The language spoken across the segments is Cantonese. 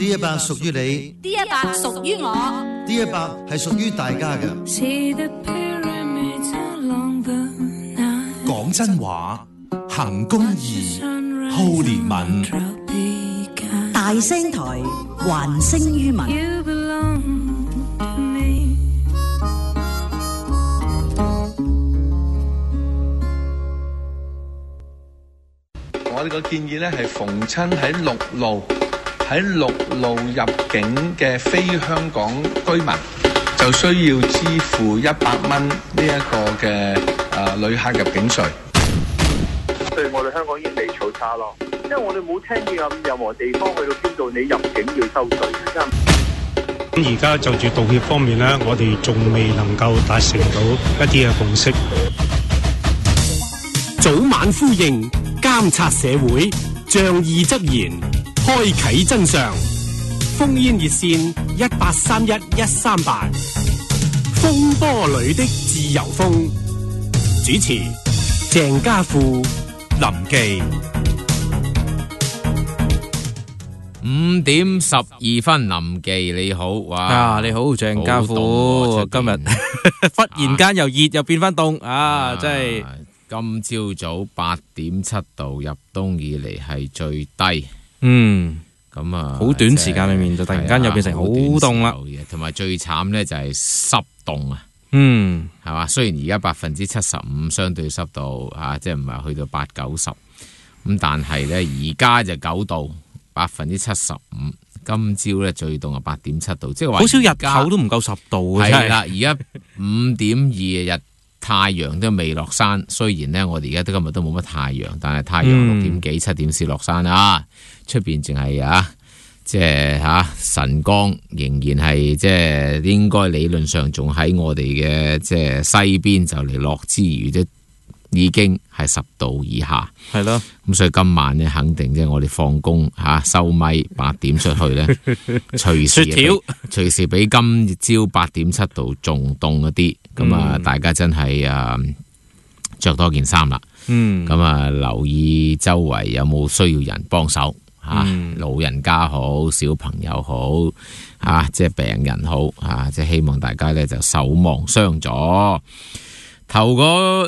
D100屬於你 ，D100屬於我 ，D100係屬於大家嘅。 講真話，行公義，好憐憫， 大聲台，還聲於民。 我哋個建議咧係逢親喺陸路入境嘅非香港居民，就需要支付100蚊呢一個嘅旅客入境稅。 對我哋香港已經未草差咯，因為我哋冇聽見有任何地方去到邊度你入境要收稅嘅。 而家就住道歉方面咧，我哋仲未能夠達成到一啲嘅共識。 早晚呼應，監察社會，仗義執言，開啟真相。烽煙熱線1831-138，風波裏的自由風。主持鄭家富、林記。 5點12分，林記你好，哇！ 你好，鄭家富，今日忽然間又熱又變翻凍啊！真係。 今朝早8.7度，入冬以嚟係最低。咁啊， 好短時間裏面就突然間又變成好凍啦。 同埋最慘咧就係濕凍啊。係嘛？雖然而家75%相對濕度即係唔係去到80-90%，咁但係咧而家就9度，75%。今朝咧最凍係8.7度，即係話好少日頭都唔夠10度嘅。 係啦，而家5.2日。太陽都未落山，雖然咧我哋而家今日都冇乜太陽，但係太陽6點幾7點先落山啊！出邊淨係即係晨光仍然係即係應該理論上仲喺我哋嘅即係西邊就嚟落之餘，都已經係10度以下。 係咯， 咁所以今晚咧肯定即係我哋放工收咪8點出去咧，隨時比今朝8.7度仲凍一啲。咁大家真係着多件衫啦。咁留意周圍有冇需要人幫手老人家好，小朋友好即係病人好即係希望大家咧就守望相助。頭嗰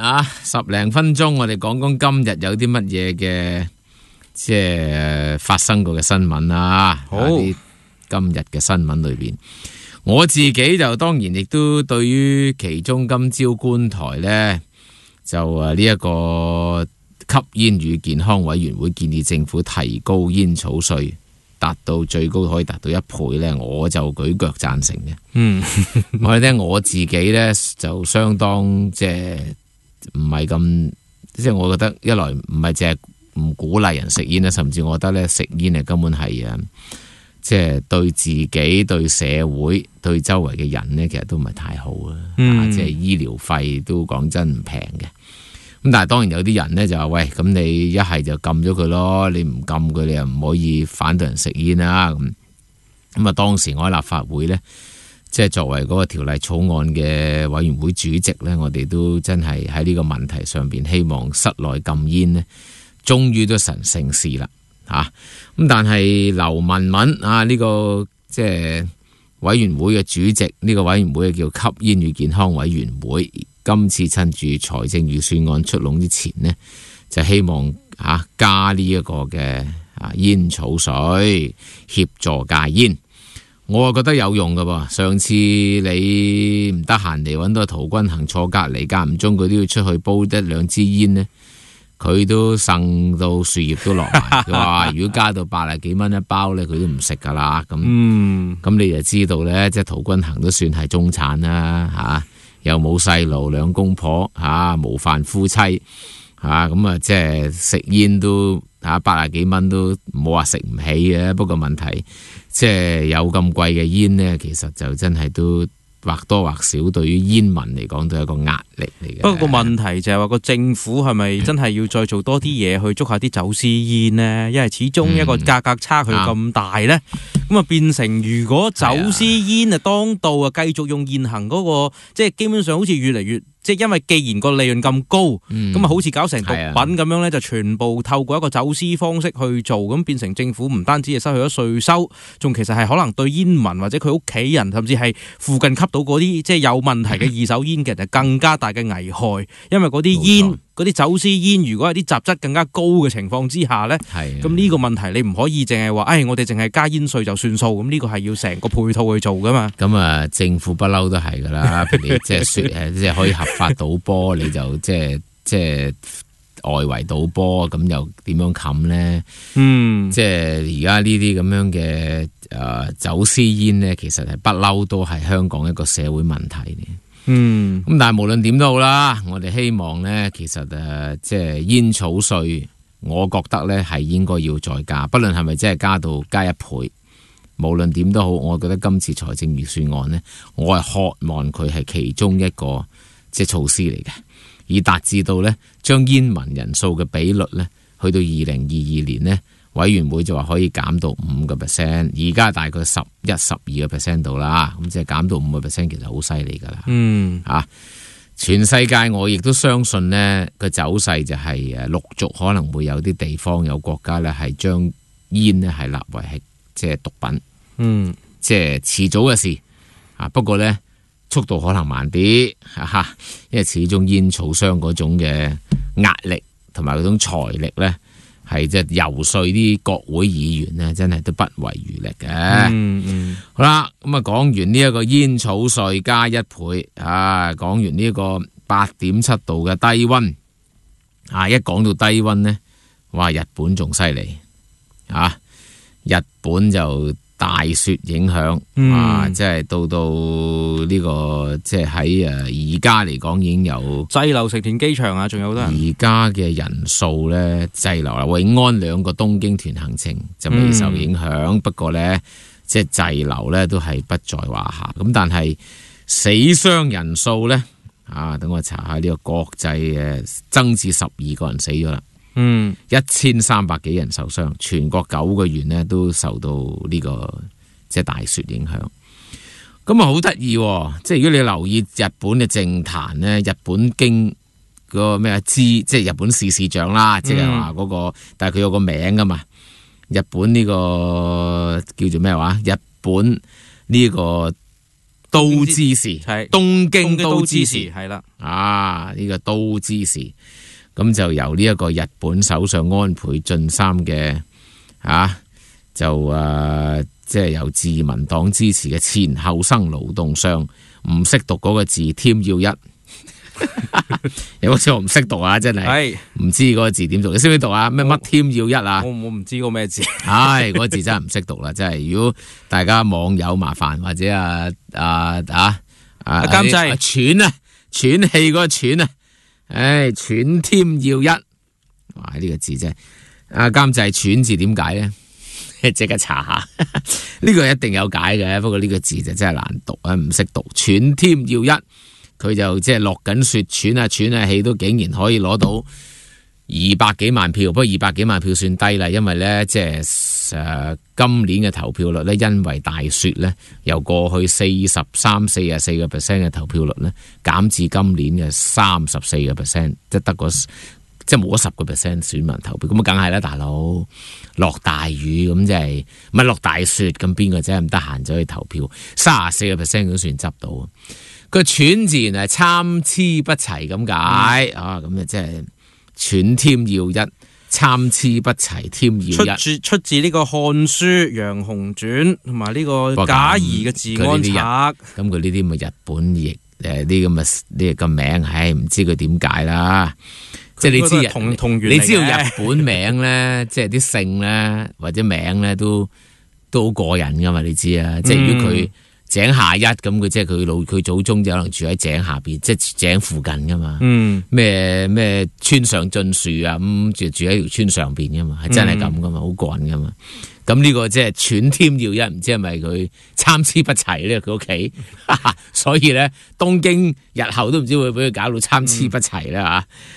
10零分鐘，我哋講今日有啲乜嘢嘅即係發生過嘅新聞啦。好，啲今日嘅新聞裏邊。我自己就當然亦都對於其中今朝觀台呢，就呢一個吸煙與健康委員會建議政府提高煙草稅，達到最高可以達到1倍呢，我就舉腳贊成嘅。我哋聽我自己呢，就相當即係唔係咁，即係我覺得一來唔係淨係唔鼓勵人食煙啦，甚至我覺得呢食煙係根本係即係對自己、對社會、對周圍嘅人呢，其實都唔係太好啊！即係醫療費都講真唔平嘅。咁但係當然有啲人呢，就話喂，咁你一係就禁咗佢咯，你唔禁佢，你又唔可以反對人食煙啦。咁當時我喺立法會呢，即係作為嗰個條例草案嘅委員會主席呢，我哋都真係喺呢個問題上邊，希望室內禁煙呢，終於都成事啦。咁但係劉文文呢個即係委員會嘅主席，呢個委員會叫吸煙與健康委員會，今次趁住財政預算案出籠之前呢，就希望加呢一個嘅煙草稅協助戒煙。我覺得有用噶噃，上次你唔得閒嚟搵到陶君行坐隔籬，間唔中佢都要出去煲1-2支煙呢，佢都剩到樹葉都落埋。佢話如果加到80幾蚊一包咧，佢都唔食噶啦。咁你就知道咧，即係陶君行都算係中產啦，又冇細路，2公婆無飯夫妻咁即係食煙都80幾蚊都冇話食唔起嘅。不過問題即係有咁貴嘅煙呢，其實就真係都或多或少對於煙民嚟講都係一個壓力嚟嘅。不過個問題就係話個政府係咪真係要再做多啲嘢去捉下啲走私煙呢？因為始終一個價格差距咁大呢，咁啊變成如果走私煙當道繼續用現行嗰個，即係基本上好似越嚟越即係因為既然個利潤咁高，咁啊好似搞成毒品咁樣咧，就全部透過一個走私方式去做，咁變成政府唔單止係失去咗稅收，仲其實係可能對煙民或者佢屋企人，甚至係附近吸到嗰啲即係有問題嘅二手煙嘅人，就更加大嘅危害，因為嗰啲煙。嗰啲走私煙，如果係啲雜質更加高嘅情況之下咧，咁呢個問題你唔可以淨係話，我哋淨係加煙稅就算數，咁呢個係要成個配套去做噶嘛。 咁啊，政府不嬲都係噶啦，譬如你即係可以合法賭波，你就即係外圍賭波，咁又點樣冚咧？即係而家呢啲咁樣嘅走私煙咧，其實係不嬲都係香港一個社會問題嘅。咁但係無論點都好啦，我哋希望咧，其實即係煙草稅，我覺得咧係應該要再加，不論係咪真係加1倍，無論點都好，我覺得今次財政預算案咧，我係渴望佢係其中一個即係措施嚟嘅，以達至到咧將煙民人數嘅比率咧，去到2022年咧，委員會就話可以減到5%，而家大概11-12% 度啦，咁即係減到5%，其實好犀利噶啦。全世界我亦都相信呢個走勢就係陸續可能會有啲地方有國家咧係將煙咧係立為係即係毒品，即係遲早嘅事。不過呢速度可能慢啲，因為始終煙草商嗰種嘅壓力同埋嗰種財力呢。係即係游說啲國會議員呢，真係都不遺餘力嘅。好啦，咁啊講完呢一個煙草稅加1倍，講完呢一個8.7度嘅低溫，一講到低溫呢，哇！日本仲犀利，日本就大雪影響，即係到呢個即係喺而家嚟講已經有滯留成田機場啊，仲有好多人。而家嘅人數咧滯留啦，永安2個東京團行程就未受影響，不過咧即係滯留咧都係不在話下。咁但係死傷人數咧等我查下呢個國際嘅增至12個人死咗啦。1300幾人受傷，全國9個縣呢都受到呢個即係大雪影響。咁啊好得意，即係如果你留意日本嘅政壇呢，日本經個咩即係日本市長啦，即係話嗰個，但係佢有個名噶嘛，日本呢個叫做咩話？日本呢個都知事，東京都知事係啦，呢個都知事。咁就由呢一個日本首相安倍晉三嘅即係由自民黨支持嘅前厚生勞動相，唔識讀嗰個字添要一，有嗰次我唔識讀啊，真係唔知嗰個字點讀，你識唔識讀啊？咩乜添要一啊？ 我唔知個咩字， 嗰個字真係唔識讀啦，真係。如果大家網友麻煩或者監製喘氣嗰個喘啊！喘添要一，哇！呢個字真係監製喘字點解咧？即刻查下，呢個一定有解嘅。不過呢個字就真係難讀啊，唔識讀。喘添要一，佢就即係落緊雪，喘下氣都竟然可以攞到200幾萬票。不過200幾萬票算低啦，因為咧即係今年嘅投票率咧，因為大雪咧，由過去44%嘅投票率咧，減至今年嘅34%，即係得個即係冇咗10%選民投票。咁啊，梗係啦，大佬落大雨咁即係唔係落大雪咁，邊個真係咁得閒走去投票？34%都算執到。個喘字原來係參差不齊咁解咁啊，即係喘添要一。參差不齊添要一， 出自呢個《漢書·楊雄傳》同埋呢個賈誼嘅治安策。 咁佢呢啲咪日本譯啲咁嘅呢個名，唔知佢點解啦。即係你知你知道日本名咧，即係啲姓咧或者名咧都好過癮噶嘛？你知啊，即係如果佢井下一咁，佢即係佢祖宗就可能住喺井下邊，即係井附近噶嘛。咩村上春樹啊，咁住喺條村上邊噶嘛，係真係咁噶嘛，好過癮噶嘛。咁呢個即係喘添要一，唔知係咪佢參差不齊咧？佢屋企，所以咧東京日後都唔知會俾佢搞到參差不齊啦吓。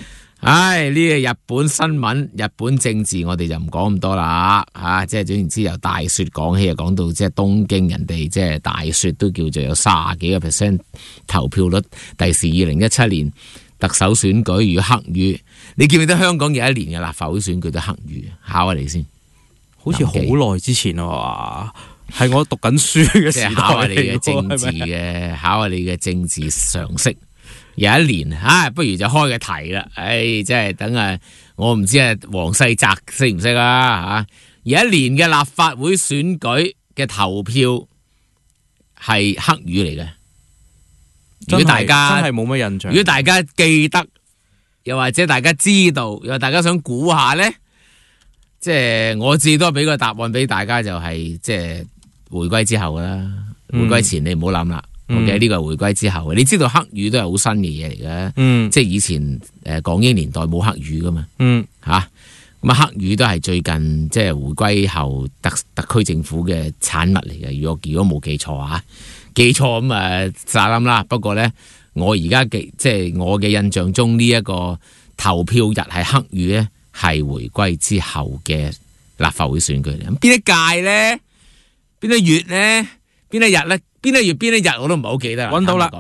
唉，呢個日本新聞、日本政治，我哋就唔講咁多啦吓。即係總言之，由大雪講起，講到即係東京人哋即係大雪都叫做有30幾個%投票率。第時2017年特首選舉如果黑雨，你記唔記得香港有一年嘅立法會選舉都黑雨？考下你先， 好似好耐之前啊，係我讀緊書嘅時代， 考下你嘅政治嘅，考下你嘅政治常識。有一年不如就開個題啦。即係等我唔知黃世澤識唔識啊？有一年嘅立法會選舉嘅投票係黑雨嚟嘅。如果大家真係冇乜印象， 如果大家記得，又或者大家知道，又或者大家想估下咧，即係我至多俾個答案俾大家，就係即係回歸之後啦。回歸前你唔好諗啦。OK，呢個係回歸之後嘅。你知道黑雨都係好新嘅嘢嚟嘅，即係以前港英年代冇黑雨噶嘛，吓咁黑雨都係最近即係回歸後特區政府嘅產物嚟嘅。如果冇記錯啊，記錯咁咋諗啦。不過咧，我而家即係我嘅印象中呢一個投票日係黑雨咧，係回歸之後嘅立法會選舉嚟。咁邊一屆咧？邊一月咧？邊一日咧？邊一月邊一日我都唔係好記得啦。 揾到啦，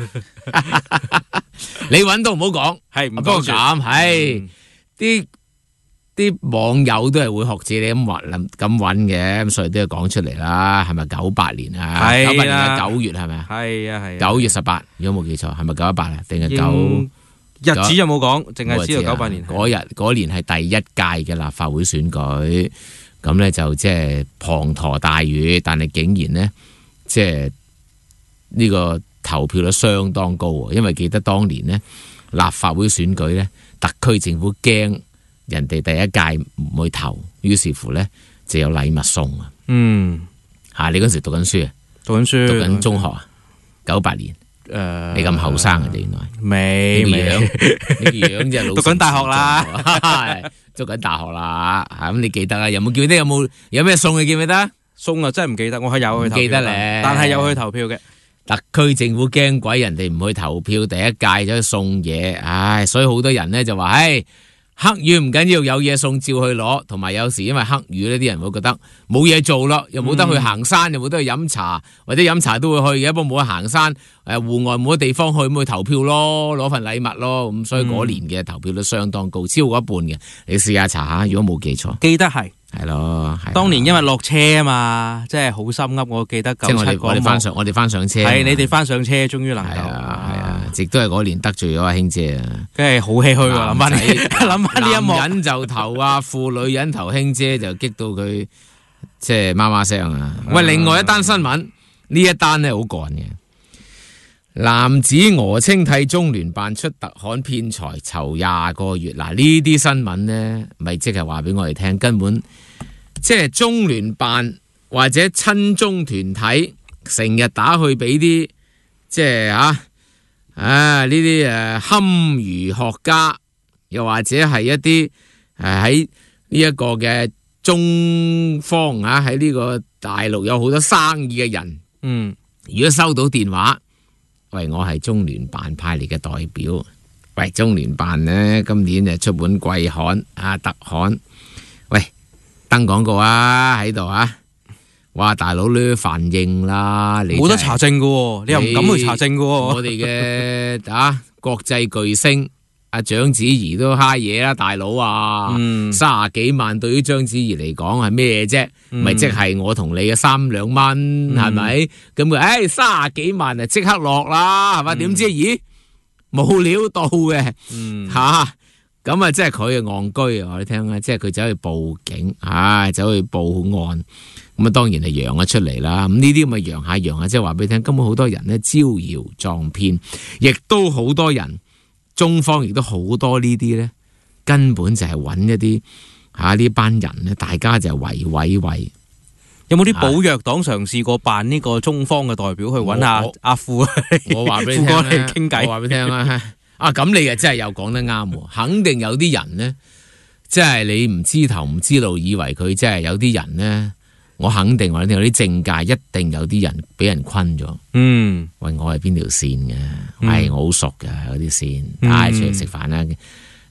你揾到唔好講，係不過咁係啲網友都係會學似你咁揾嘅，咁所以都要講出嚟啦。係咪98年啊？98年嘅9月係咪啊？ 係啊係。 9月18，如果冇記錯，係咪918啊？定係9？ 日子有冇講？淨係知道98年。 嗰年係第一屆嘅立法會選舉，咁咧就即係滂沱大雨，但係竟然咧。即係呢個投票率相當高，因為記得當年呢立法會選舉呢，特區政府驚人哋第一屆唔去投，於是乎呢就有禮物送啊。你嗰時讀緊書啊？讀緊中學啊？98年。你咁後生啊？原來未你個樣即係老。 讀緊大學啦， 讀緊大學啦。咁你記得啊？有冇記得有咩送？你記唔記得？ 送啊，真係唔記得，我係有去投票， 記得咧， 但係有去投票嘅。 特區政府驚鬼人哋唔去投票，第一屆就去送嘢，所以好多人咧就話，黑雨唔緊要，有嘢送照去攞。同埋有時因為黑雨呢啲人會覺得冇嘢做咯，又冇得去行山，又冇得去飲茶，或者飲茶都會去嘅，不過冇得行山，戶外冇得地方去，咁去投票咯，攞份禮物咯。咁所以嗰年嘅投票率相當高，超過一半嘅。你試下查下，如果冇記錯， 記得係。 係咯， 當年因為落車啊嘛，即係好心噏，我記得97個。 我哋翻上車， 係你哋翻上車，終於能夠。 係啊，亦都係嗰年得罪咗阿卿姐啊， 梗係好唏噓啊！諗翻呢一幕， 男人就投婦女人投卿姐，就激到佢即係媽媽聲啊！喂，另外一單新聞，呢一單咧好幹嘅。男子訛稱替中聯辦出特刊騙財囚20個月，嗱呢啲新聞呢，咪即係話俾我哋聽，根本即係中聯辦或者親中團體成日打去俾啲即係呢啲堪輿學家，又或者係一啲喺呢一個嘅中方喺呢個大陸有好多生意嘅人，如果收到電話。喂，我係中聯辦派嚟嘅代表。喂，中聯辦呢，今年就出本季刊特刊。喂，登廣告喺度哇，大佬呢反應啦，你冇得查證㗎，你又唔敢去查證㗎。 我哋嘅國際巨星章子怡都蝦嘢啦，大佬啊，30幾萬對於章子怡嚟講係咩啫？咪即係我同你嘅3-2蚊，係咪？咁佢30幾萬啊，即刻落啦，係嘛？點知咦冇料到嘅咁即係佢戇居啊！我哋聽即係佢走去報警走去報案，咁當然係揚咗出嚟啦。咁呢啲咪揚下，即係話俾你聽，根本好多人呢招搖撞騙，亦都好多人。中方亦都好多呢啲咧，根本就係揾一啲呢班人咧，大家就係圍。 有冇啲保約黨嘗試過扮呢個中方嘅代表去揾下阿富？ 我話俾你聽咧， 傾偈。 我話俾你聽啦，咁你又真係又講得啱，肯定有啲人咧，即係你唔知頭唔知路，以為佢即係有啲人咧。我肯定話，有啲政界一定有啲人俾人困咗。喂，我係邊條線嘅？我好熟嘅嗰啲線，出嚟食飯啦。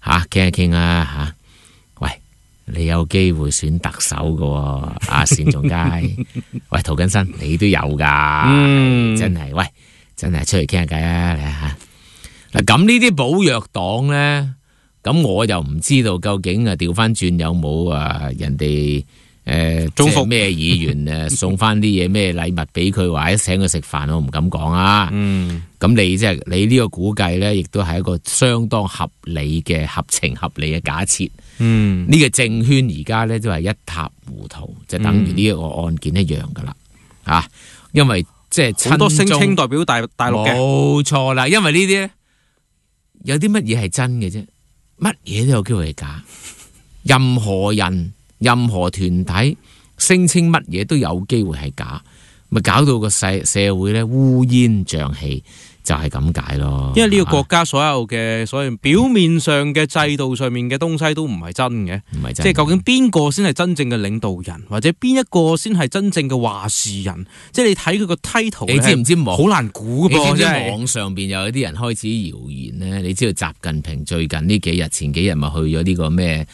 傾一傾啊嚇。喂，你有機會選特首㗎喎，阿單仲偕。喂，涂謹申你都有㗎，真係喂，真係出嚟傾下偈啊！你嚇嗱，咁呢啲寶藥黨咧，咁我又唔知道究竟調翻轉有冇人哋祝福咩議員送翻啲嘢咩禮物俾佢，或者請佢食飯，我唔敢講啊。咁你即係你呢個估計咧，亦都係一個相當合理嘅合情合理嘅假設。呢個政圈而家咧都係一塌糊塗，就等於呢一個案件一樣噶啦。因為即係好多聲稱代表大陸嘅， 冇錯啦。因為呢啲咧有啲乜嘢係真嘅啫，乜嘢都有機會係假。任何人、任何團體聲稱乜嘢都有機會係假，咪搞到個社會咧烏煙瘴氣，就係咁解咯。 因為呢個國家所有表面上嘅制度上面嘅東西都唔係真嘅，即係究竟邊個先係真正嘅領導人，或者邊一個先係真正嘅話事人？即係你睇佢個 title， 你知唔知好難估㗎噃？ 你知唔知網上邊有啲人開始謠言咧？你知道習近平最近呢幾日、前幾日咪去咗呢個咩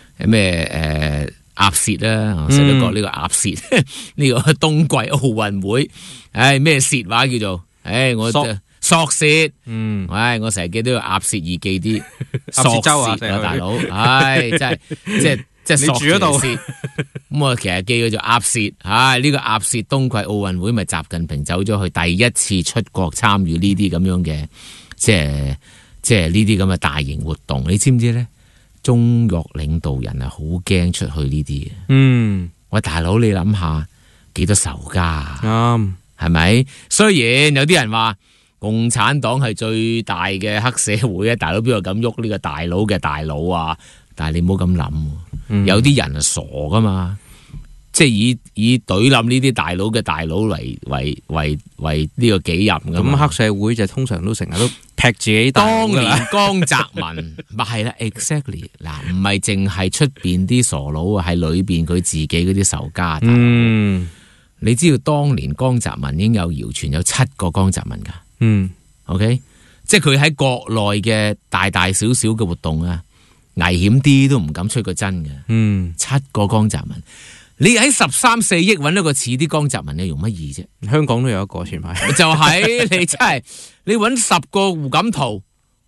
鴨舌啦，我成日都講呢個鴨舌，呢個冬季奧運會，咩舌話叫做？我索舌，我成日記得個鴨舌易記啲， 索州啊， 大佬，真係即係索住嗰度。咁我其實記佢做鴨舌，呢個鴨舌冬季奧運會咪習近平走咗去第一次出國參與呢啲咁樣嘅，即係呢啲咁嘅大型活動，你知唔知咧？中國領導人係好驚出去呢啲嘅。喂，大佬你諗下幾多仇家？啱，係咪？雖然有啲人話共產黨係最大嘅黑社會啊，大佬邊個敢喐呢個大佬嘅大佬啊？但係你唔好咁諗，有啲人係傻噶嘛，即係以懟冧呢啲大佬嘅大佬為呢個己任噶嘛。 咁黑社會就通常都成日都劈自己大佬。當年江澤民咪係啦 ，exactly 嗱，唔係淨係出邊啲傻佬啊，係裏邊佢自己嗰啲仇家。你知道當年江澤民已經有謠傳有7個江澤民噶。OK， 即係佢喺國內嘅大大小小嘅活動啊，危險啲都唔敢出個真嘅。7個江澤民。你喺13、14億揾一個似啲江澤民，你用乜意啫？ 香港都有一個前排， 就係你真係你揾10個胡錦濤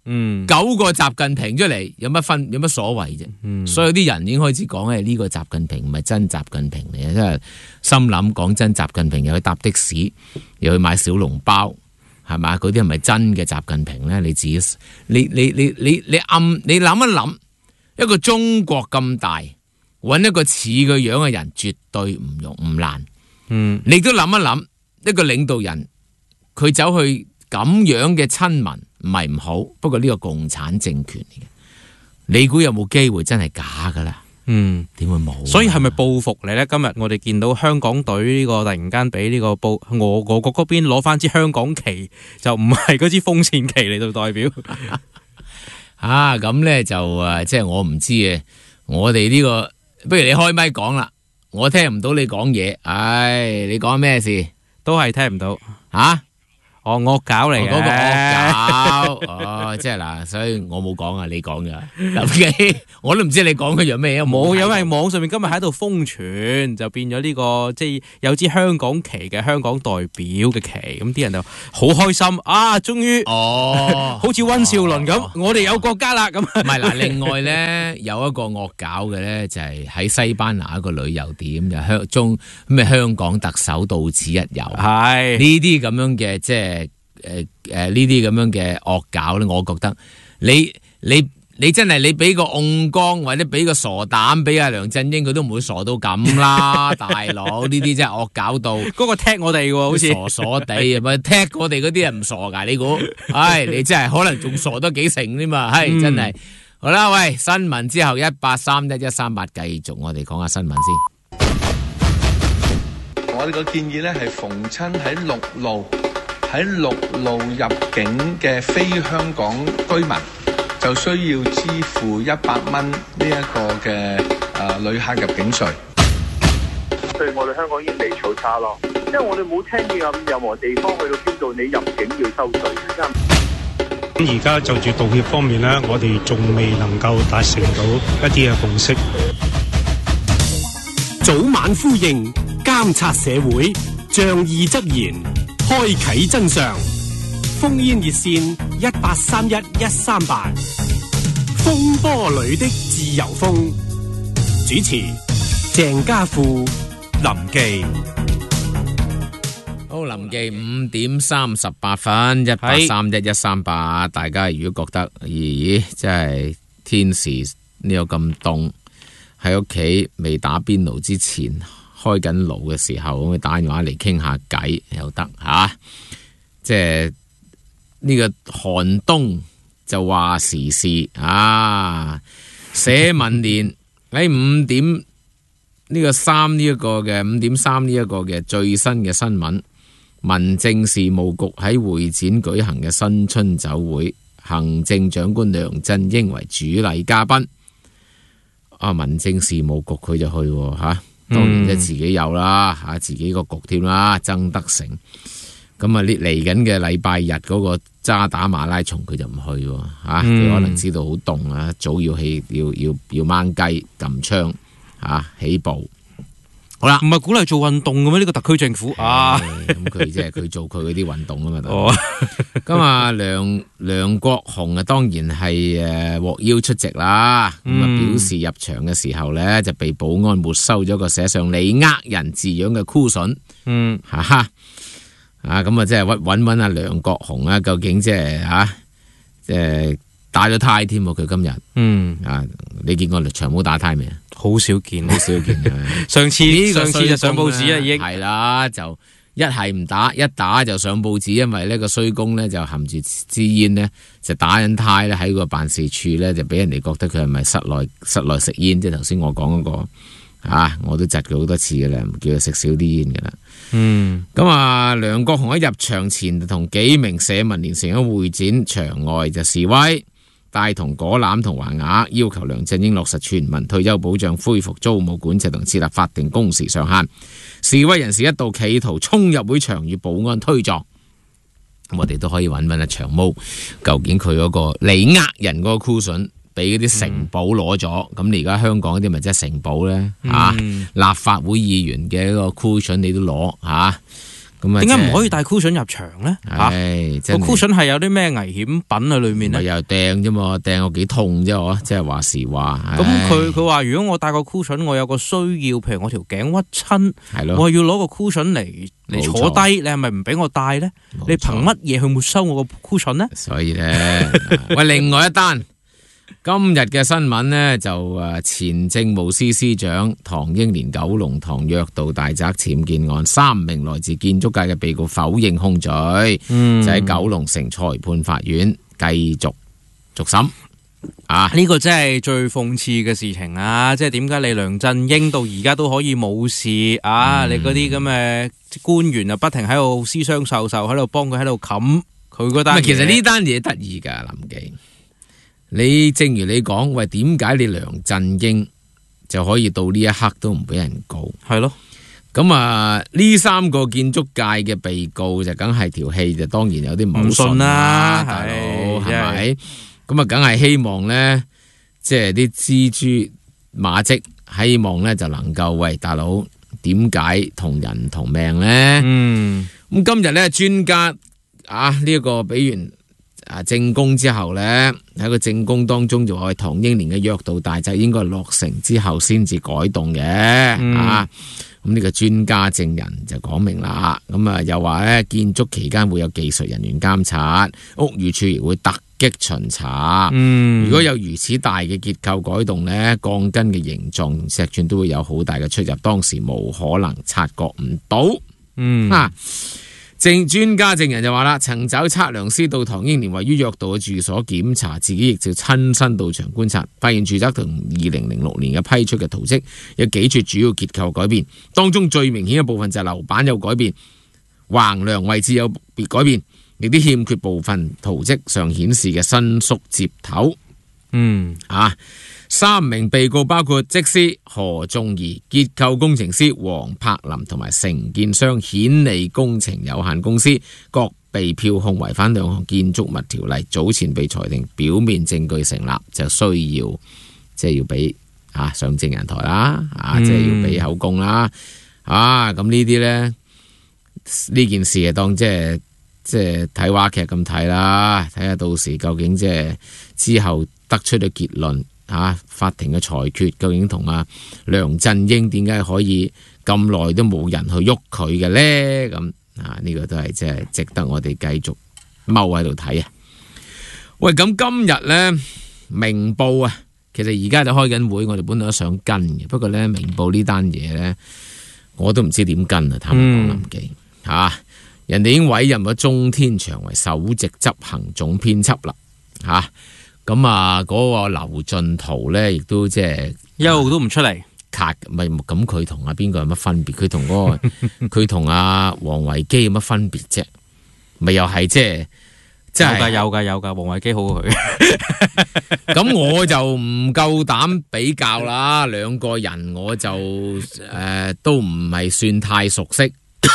，9個習近平出嚟，有乜所謂啫？所以有啲人已經開始講呢個習近平唔係真習近平嚟嘅，真係心諗講真，習近平又去搭的士，又去買小籠包，係咪？嗰啲係咪真嘅習近平咧？你自己你諗一諗，一個中國咁大。揾一個似佢樣嘅人絕對唔難。你都諗一諗，一個領導人佢走去咁樣嘅親民唔係唔好，不過呢個共產政權嚟嘅，你估有冇機會真係假噶啦？點會冇？ 所以係咪報復嚟咧？今日我哋見到香港隊呢個突然間俾呢個俄國嗰邊攞翻支香港旗，就唔係嗰支風扇旗嚟到代表。 咁咧就即係我唔知嘅，我哋呢個。不如你開咪講啦，我聽唔到你講嘢。你講咩事？ 都係聽唔到。惡搞嚟嘅， 嗰個惡搞。即係嗱，所以我冇講啊，你講噶。我都唔知你講嘅樣咩。 冇，因為網上面今日喺度瘋傳，就變咗呢個即係有支香港旗嘅香港代表嘅旗，咁啲人就好開心啊！終於好似温兆倫咁，我哋有國家啦咁。唔係嗱，另外咧有一個惡搞嘅咧，就係喺西班牙一個旅遊點，就香港特首到此一遊。係呢啲咁樣嘅即係。呢啲咁樣嘅惡搞咧，我覺得你真係你俾個甕缸或者俾個傻膽俾阿梁振英，佢都唔會傻到咁啦，大佬呢啲真係惡搞到嗰個踢我哋喎，好似傻傻地咪踢我哋嗰啲人唔傻噶，你估？你真係可能仲傻多幾成添嘛？真係好啦，喂，新聞之後1831-138繼續，我哋講下新聞先。 我哋個建議咧係逢親喺陸路入境嘅非香港居民，就需要支付100蚊呢一個嘅旅客入境稅。 對我哋香港已經未草差咯，因為我哋冇聽見有任何地方去到邊度你入境要收稅。 而家就住道歉方面呢，我哋仲未能夠達成到一啲嘅共識。 早晚呼應，監察社會，仗義執言，開啟真相。烽煙熱線1831-138，風波裏的自由風。主持鄭家富、林記。 好，林記5:38 1831-138，大家如果覺得咦，真係天時呢個咁凍，喺屋企未打邊爐之前開緊爐嘅時候，咁打電話嚟傾下偈又得吓。即係呢個寒冬就話時事啊，社民連喺5:3呢一個嘅5:3呢一個嘅最新嘅新聞。民政事務局喺會展舉行嘅新春酒會，行政長官梁振英為主禮嘉賓。民政事務局佢就去吓，當然即係自己有啦吓，自己個局添啦，曾德成。咁啊，嚟緊嘅禮拜日嗰個渣打馬拉松佢就唔去吓，佢可能知道好凍啊，早要掹雞撳槍吓起步。好啦， 唔係鼓勵做運動嘅咩？呢個特區政府啊， 咁佢即係佢做佢嗰啲運動啊嘛。咁啊，梁國雄啊，當然係獲邀出席啦。咁啊，表示入場嘅時候咧，就被保安沒收咗個寫上你呃人字樣嘅箍筍。哈哈，咁啊，即係揾阿梁國雄啊，究竟即係即係打咗呔添喎，佢今日。你見過長毛打呔未啊？ 好少見， 好少見啊！ 上次就上報紙啦，已經係啦，就一係唔打，一打就上報紙，因為呢個衰公呢，就含住支煙呢，就打緊呔咧喺個辦事處呢，就俾人哋覺得佢係咪室內食煙，即係頭先我講嗰個我都窒佢好多次嘅啦，叫佢食少啲煙嘅啦。咁啊，梁國雄喺入場前同幾名社民連成喺會展場外就示威。帶同果籃同橫額，要求梁振英落實全民退休保障、恢復租務管制同設立法定工時上限。示威人士一度企圖衝入會場與保安推撞。我哋都可以揾阿長毛，究竟佢嗰個你呃人嗰個箍筍俾嗰啲城堡攞咗，咁你而家香港嗰啲咪即係城堡咧？立法會議員嘅一個箍筍你都攞吓。點解唔可以帶 cushion 入場咧？個 cushion 係有啲咩危險品喺裏面咧？又掟啫嘛，掟我幾痛啫我，即係話時話。咁佢話如果我帶個 cushion，我有個需要，譬如我條頸屈親，我要攞個 cushion 嚟坐低，你係咪唔俾我帶咧？你憑乜嘢去沒收我個 cushion 咧？所以咧，喂，另外一單。今日嘅新聞呢，就前政務司司長唐英年九龍塘約道大宅僭建案，3名來自建築界嘅被告否認控罪，就喺九龍城裁判法院繼續續審。呢個真係最諷刺嘅事情啊！即係點解你梁振英到而家都可以冇事啊？你嗰啲咁嘅官員啊，不停喺度私相授受，喺度幫佢喺度冚佢嗰單嘢。其實呢單嘢得意噶，林記。你正如你講，喂，點解你梁振英就可以到呢一刻都唔俾人告？係咯，咁呢3個建築界嘅被告就梗係條氣就當然有啲唔信啦，大佬係咪？咁梗係希望咧，即係啲蜘蛛馬跡，希望咧就能夠喂大佬，點解同人唔同命咧？咁今日咧專家呢一個俾完。證供之後呢，喺個證供當中就話唐英年嘅約道大宅應該落成之後先至改動嘅。咁呢個專家證人就講明啦。咁又話呢，建築期間會有技術人員監察，屋宇署亦會突擊巡查。如果有如此大嘅結構改動呢，鋼筋嘅形狀同尺寸都會有好大嘅出入，當時冇可能察覺唔到。專家證人就話啦，曾找測量師到唐英年位於約道嘅住所檢查，自己亦就親身到場觀察，發現住宅同2006年嘅批出嘅圖則有幾處主要結構改變，當中最明顯嘅部分就係樓板有改變，橫梁位置有別改變，亦啲欠缺部分圖則上顯示嘅伸縮接頭。3名被告包括則師何仲儀、結構工程師黃柏林同埋承建商顯利工程有限公司，各被票控違反兩項建築物條例，早前被裁定表面證據成立，就需要即係要俾上證人台啦，即係要俾口供啦，咁呢啲咧呢件事就當即係睇話劇咁睇啦，睇下到時究竟即係之後得出嘅結論法庭嘅裁決究竟同梁振英點解可以咁耐都冇人去喐佢嘅咧？咁呢個都係即係值得我哋繼續踎喺度睇啊！喂，咁今日咧明報其實而家就開緊會，我哋本來都想跟嘅，不過咧明報呢單嘢咧我都唔知點跟啊！坦白講林記人哋已經委任咗鍾天祥為首席執行總編輯啦，咁嗰個劉進圖咧，亦都即係一路都唔出嚟， 咪咁佢同邊個有乜分別？佢同佢同王維基有乜分別啫？咪又係即係有噶，王維基好過佢。 咁我就唔夠膽比較啦，兩個人我就都唔係算太熟悉，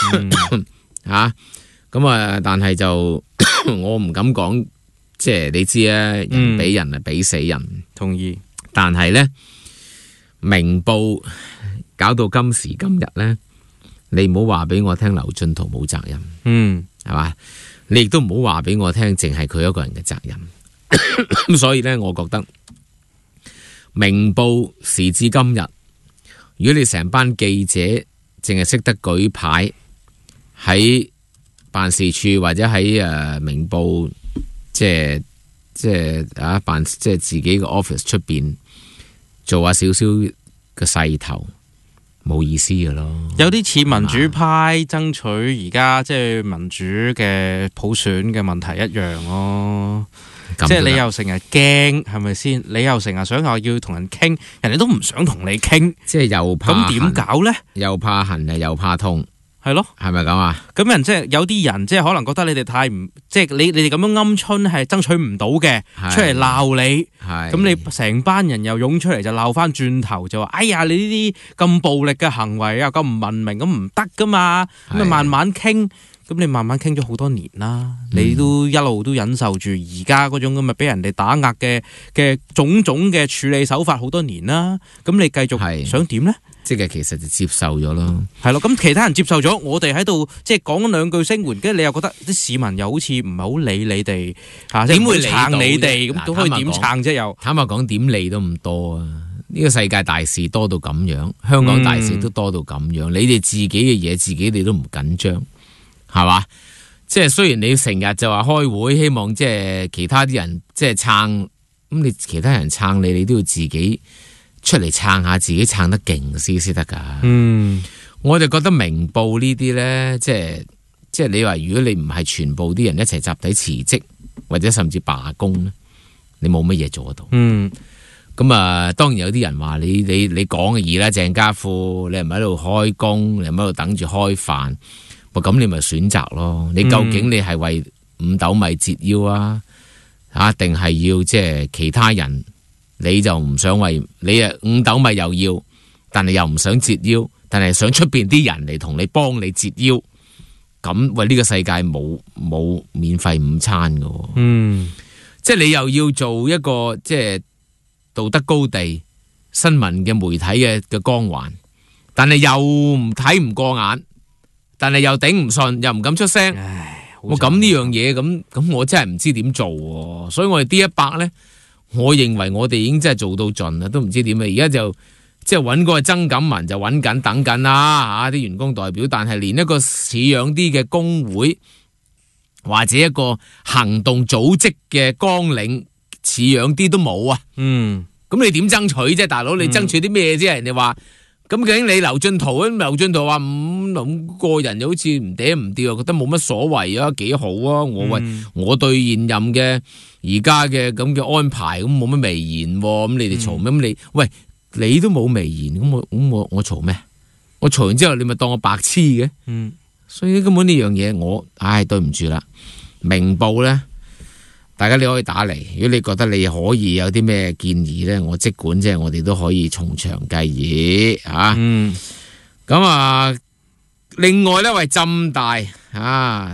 但係就我唔敢講。即係你知人比人比死人， 同意。 但係呢，明報搞到今時今日呢，你唔好話俾我聽劉進圖冇責任，係嘛？你亦都唔好話俾我聽，淨係佢一個人嘅責任。咁所以呢，我覺得明報時至今日，如果你成班記者淨係識得舉牌喺辦事處或者喺明報。即係辦即係自己個 office 出邊做下少少嘅勢頭，冇意思嘅咯。 有啲似民主派爭取而家即係民主嘅普選嘅問題一樣咯。即係你又成日驚，係咪先？你又成日想話要同人傾，人哋都唔想同你傾， 即係又怕咁點搞呢？ 又怕痕又怕痛。 係咯， 係咪咁啊？ 咁人即係有啲人即係可能覺得你哋太唔即係你哋咁樣鵪鶉係爭取唔到嘅，出嚟鬧你，咁你成班人又湧出嚟就鬧翻轉頭，就話哎呀你呢啲咁暴力嘅行為啊，咁唔文明，咁唔得噶嘛，咁啊慢慢傾，咁你慢慢傾咗好多年啦，你都一路都忍受住而家嗰種咁啊俾人哋打壓嘅種種嘅處理手法好多年啦，咁你繼續想點呢？ 即係其實就接受咗咯， 係咯，咁其他人接受咗，我哋喺度即係講兩句聲援，跟住你又覺得啲市民又好似唔係好理你哋嚇，點會撐你哋？咁都可以點撐啫？又坦白講，點理都唔多啊！呢個世界大事多到咁樣，香港大事都多到咁樣，你哋自己嘅嘢自己你都唔緊張，係嘛？即係雖然你成日就話開會，希望即係其他啲人即係撐，咁你其他人撐你，你都要自己出嚟撐下自己，撐得勁先得噶。我就覺得明報呢啲呢，即係你話如果你唔係全部啲人一齊集體辭職或者甚至罷工呢，你冇乜嘢做得到。咁當然有啲人話你講嘅易啦，鄭家富你唔喺度開工，你唔喺度等住開飯，咁你咪選擇咯。你究竟你係為五斗米折腰啊？定係要即係其他人？你就唔想為你五斗米又要，但係又唔想折腰，但係想出邊啲人嚟同你幫你折腰。咁喂，呢個世界冇免費午餐噶。即係你又要做一個即係道德高地新聞嘅媒體嘅光環，但係又睇唔過眼，但係又頂唔順，又唔敢出聲。咁呢樣嘢咁我真係唔知點做。所以我哋 D100 呢。我認為我哋已經真係做到盡啦，都唔知點啊！而家就即係揾嗰個曾錦文就揾緊等緊啦啲員工代表，但係連一個似樣啲嘅工會或者一個行動組織嘅綱領似樣啲都冇啊！咁你點爭取啫，大佬？你爭取啲咩啫？人哋話咁究竟你劉進圖話五個人又好似唔嗲唔吊，覺得冇乜所謂啊，幾好啊！我對現任嘅而家嘅咁嘅安排咁冇乜微言，咁你哋嘈咩？咁你喂你都冇微言，咁我嘈咩？我嘈完之後你咪當我白痴嘅？所以根本呢樣嘢我對唔住啦。明報咧，大家你可以打嚟，如果你覺得你可以有啲咩建議咧，我即管即係我哋都可以從長計議吓。咁另外咧，為浸大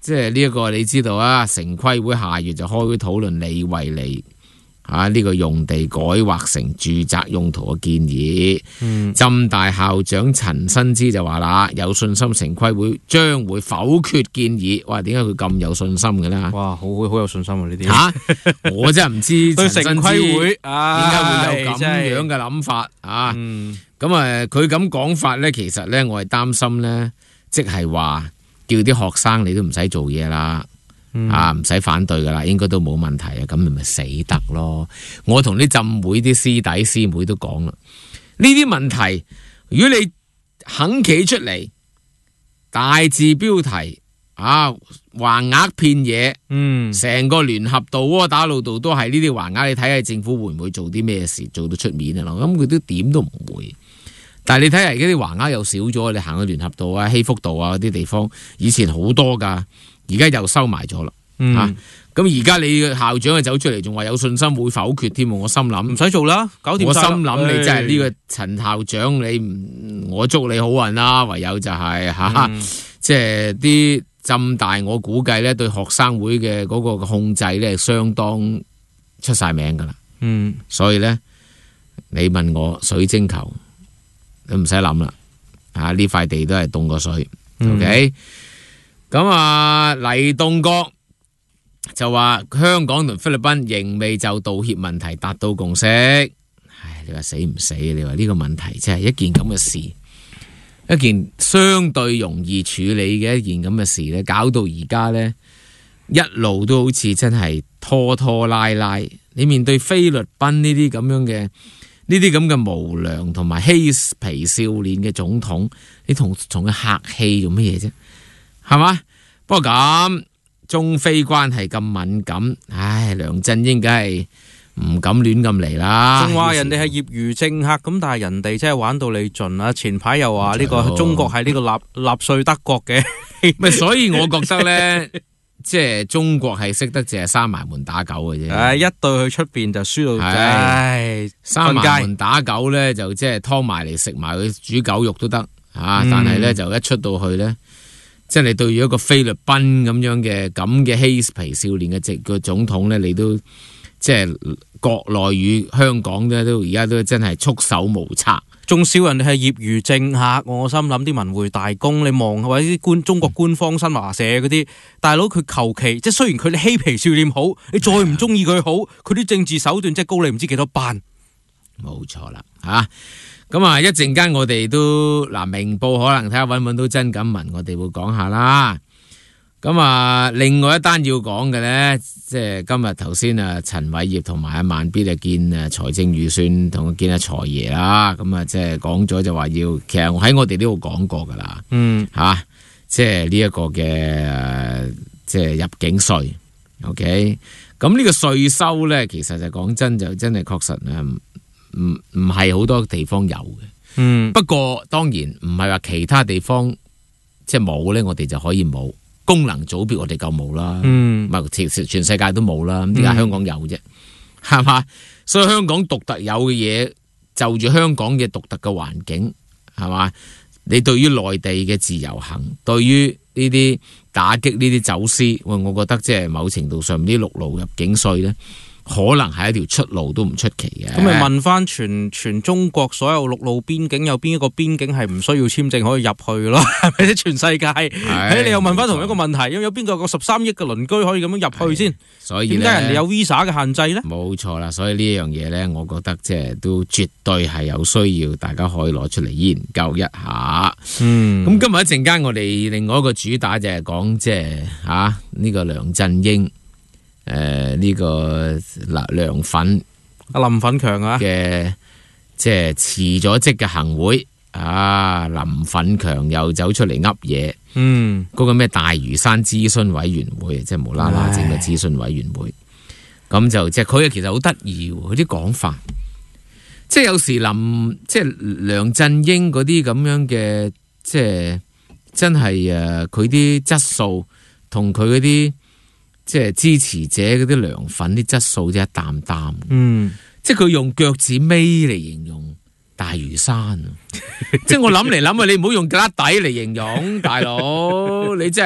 即係呢一個你知道啊，城規會下月就開會討論李惠利呢個用地改劃成住宅用途嘅建議。浸大校長陳新之就話啦，有信心城規會將會否決建議。哇，點解佢咁有信心嘅咧？ 哇，好有信心啊！呢啲我真係唔知對城規會點解會有咁樣嘅諗法啊？咁佢咁講法咧，其實咧我係擔心咧，即係話叫啲學生你都唔使做嘢啦。唔使反對噶啦，應該都冇問題啊！咁咪死得咯！我同啲浸會啲師弟師妹都講啦，呢啲問題如果你肯企出嚟，大字標題橫額片嘢，成個聯合道窩打老道都係呢啲橫額，你睇下政府會唔會做啲咩事做到出面啊？咁佢都點都唔會。但係你睇下而家啲橫額又少咗，你行去聯合道啊、希福道啊嗰啲地方，以前好多噶。而家又收埋咗啦，咁而家你校長啊走出嚟，仲話有信心會否決添，我心諗唔使做啦，搞掂晒。 我心諗你真係呢個陳校長，我祝你好運啦。唯有就係即係啲浸大，我估計咧對學生會嘅嗰個控制咧，相當出晒名噶啦。所以咧，你問我水晶球都唔使諗啦，呢塊地都係凍過水。OK。咁黎棟國就話香港同菲律賓仍未就道歉問題達到共識。你話死唔死？你話呢個問題真係一件咁嘅事，一件相對容易處理嘅一件咁嘅事咧，搞到而家咧一路都好似真係拖拖拉拉。你面對菲律賓呢啲咁樣嘅呢啲咁嘅無良同埋嬉皮笑臉嘅總統，你同佢客氣做乜嘢啫？係嘛？不過咁中非關係咁敏感，梁振英梗係唔敢亂咁嚟啦。 仲話人哋係業餘政客，咁但係人哋真係玩到你盡啊！前排又話呢個中國係呢個納粹德國嘅， 咪所以我覺得咧，即係中國係識得淨係閂埋門打狗嘅啫。 一對去出邊就輸到， 閂埋門打狗咧就即係劏埋嚟食埋佢煮狗肉都得但係咧就一出到去咧。即係你對於一個菲律賓咁樣嘅嬉皮笑臉嘅個總統咧，你都即係國內與香港咧都而家都真係束手無策。 仲笑人哋係業餘政客，我心諗啲文匯大公，你望或者啲中國官方新華社嗰啲大佬，佢求其即係雖然佢哋嬉皮笑臉好，你再唔中意佢好，佢啲政治手段即係高你唔知幾多班。 冇錯啦，咁一陣間我哋都明報可能睇下搵到真錦文，我哋會講下啦。咁另外一單要講嘅咧，即係今日頭先陳偉業同埋阿慢必見財政預算同佢見阿財爺啦。咁即係講咗就話要，其實我喺我哋呢度講過噶啦。即係呢一個嘅即係入境稅。OK，咁呢個稅收咧，其實就講真就真係確實唔係好多地方有嘅，不過當然唔係話其他地方即係冇咧，我哋就可以冇功能組別，我哋夠冇啦，全世界都冇啦，咁點解香港有啫？係嘛？所以香港獨特有嘅嘢，就住香港嘅獨特嘅環境，係嘛？你對於內地嘅自由行，對於呢啲打擊呢啲走私，我覺得即係某程度上啲陸路入境稅咧。可能係一條出路都唔出奇嘅。 咁咪問翻全中國所有陸路邊境有邊一個邊境係唔需要簽證可以入去咯？係咪全世界？你又問翻同一個問題，有邊個有個13億嘅鄰居可以咁樣入去先？ 所以點解人哋有 visa 嘅限制咧？ 冇錯啦，所以呢樣嘢咧，我覺得即係都絕對係有需要，大家可以攞出嚟研究一下。咁今日一陣間我哋另外一個主打就係講即係呢個梁振英。呢個梁粉阿林奮強嘅即係辭咗職嘅行會林奮強又走出嚟噏嘢，嗰個咩大嶼山諮詢委員會，即係無啦啦整個諮詢委員會，咁就即係佢其實好得意，佢啲講法，即係有時即係梁振英嗰啲咁樣嘅，即係真係佢啲質素同佢嗰啲。即係支持者嗰啲梁粉啲質素即係一擔擔，即係佢用腳趾尾嚟形容大嶼山，即係我諗嚟諗去，你唔好用旯底嚟形容，大佬，你真係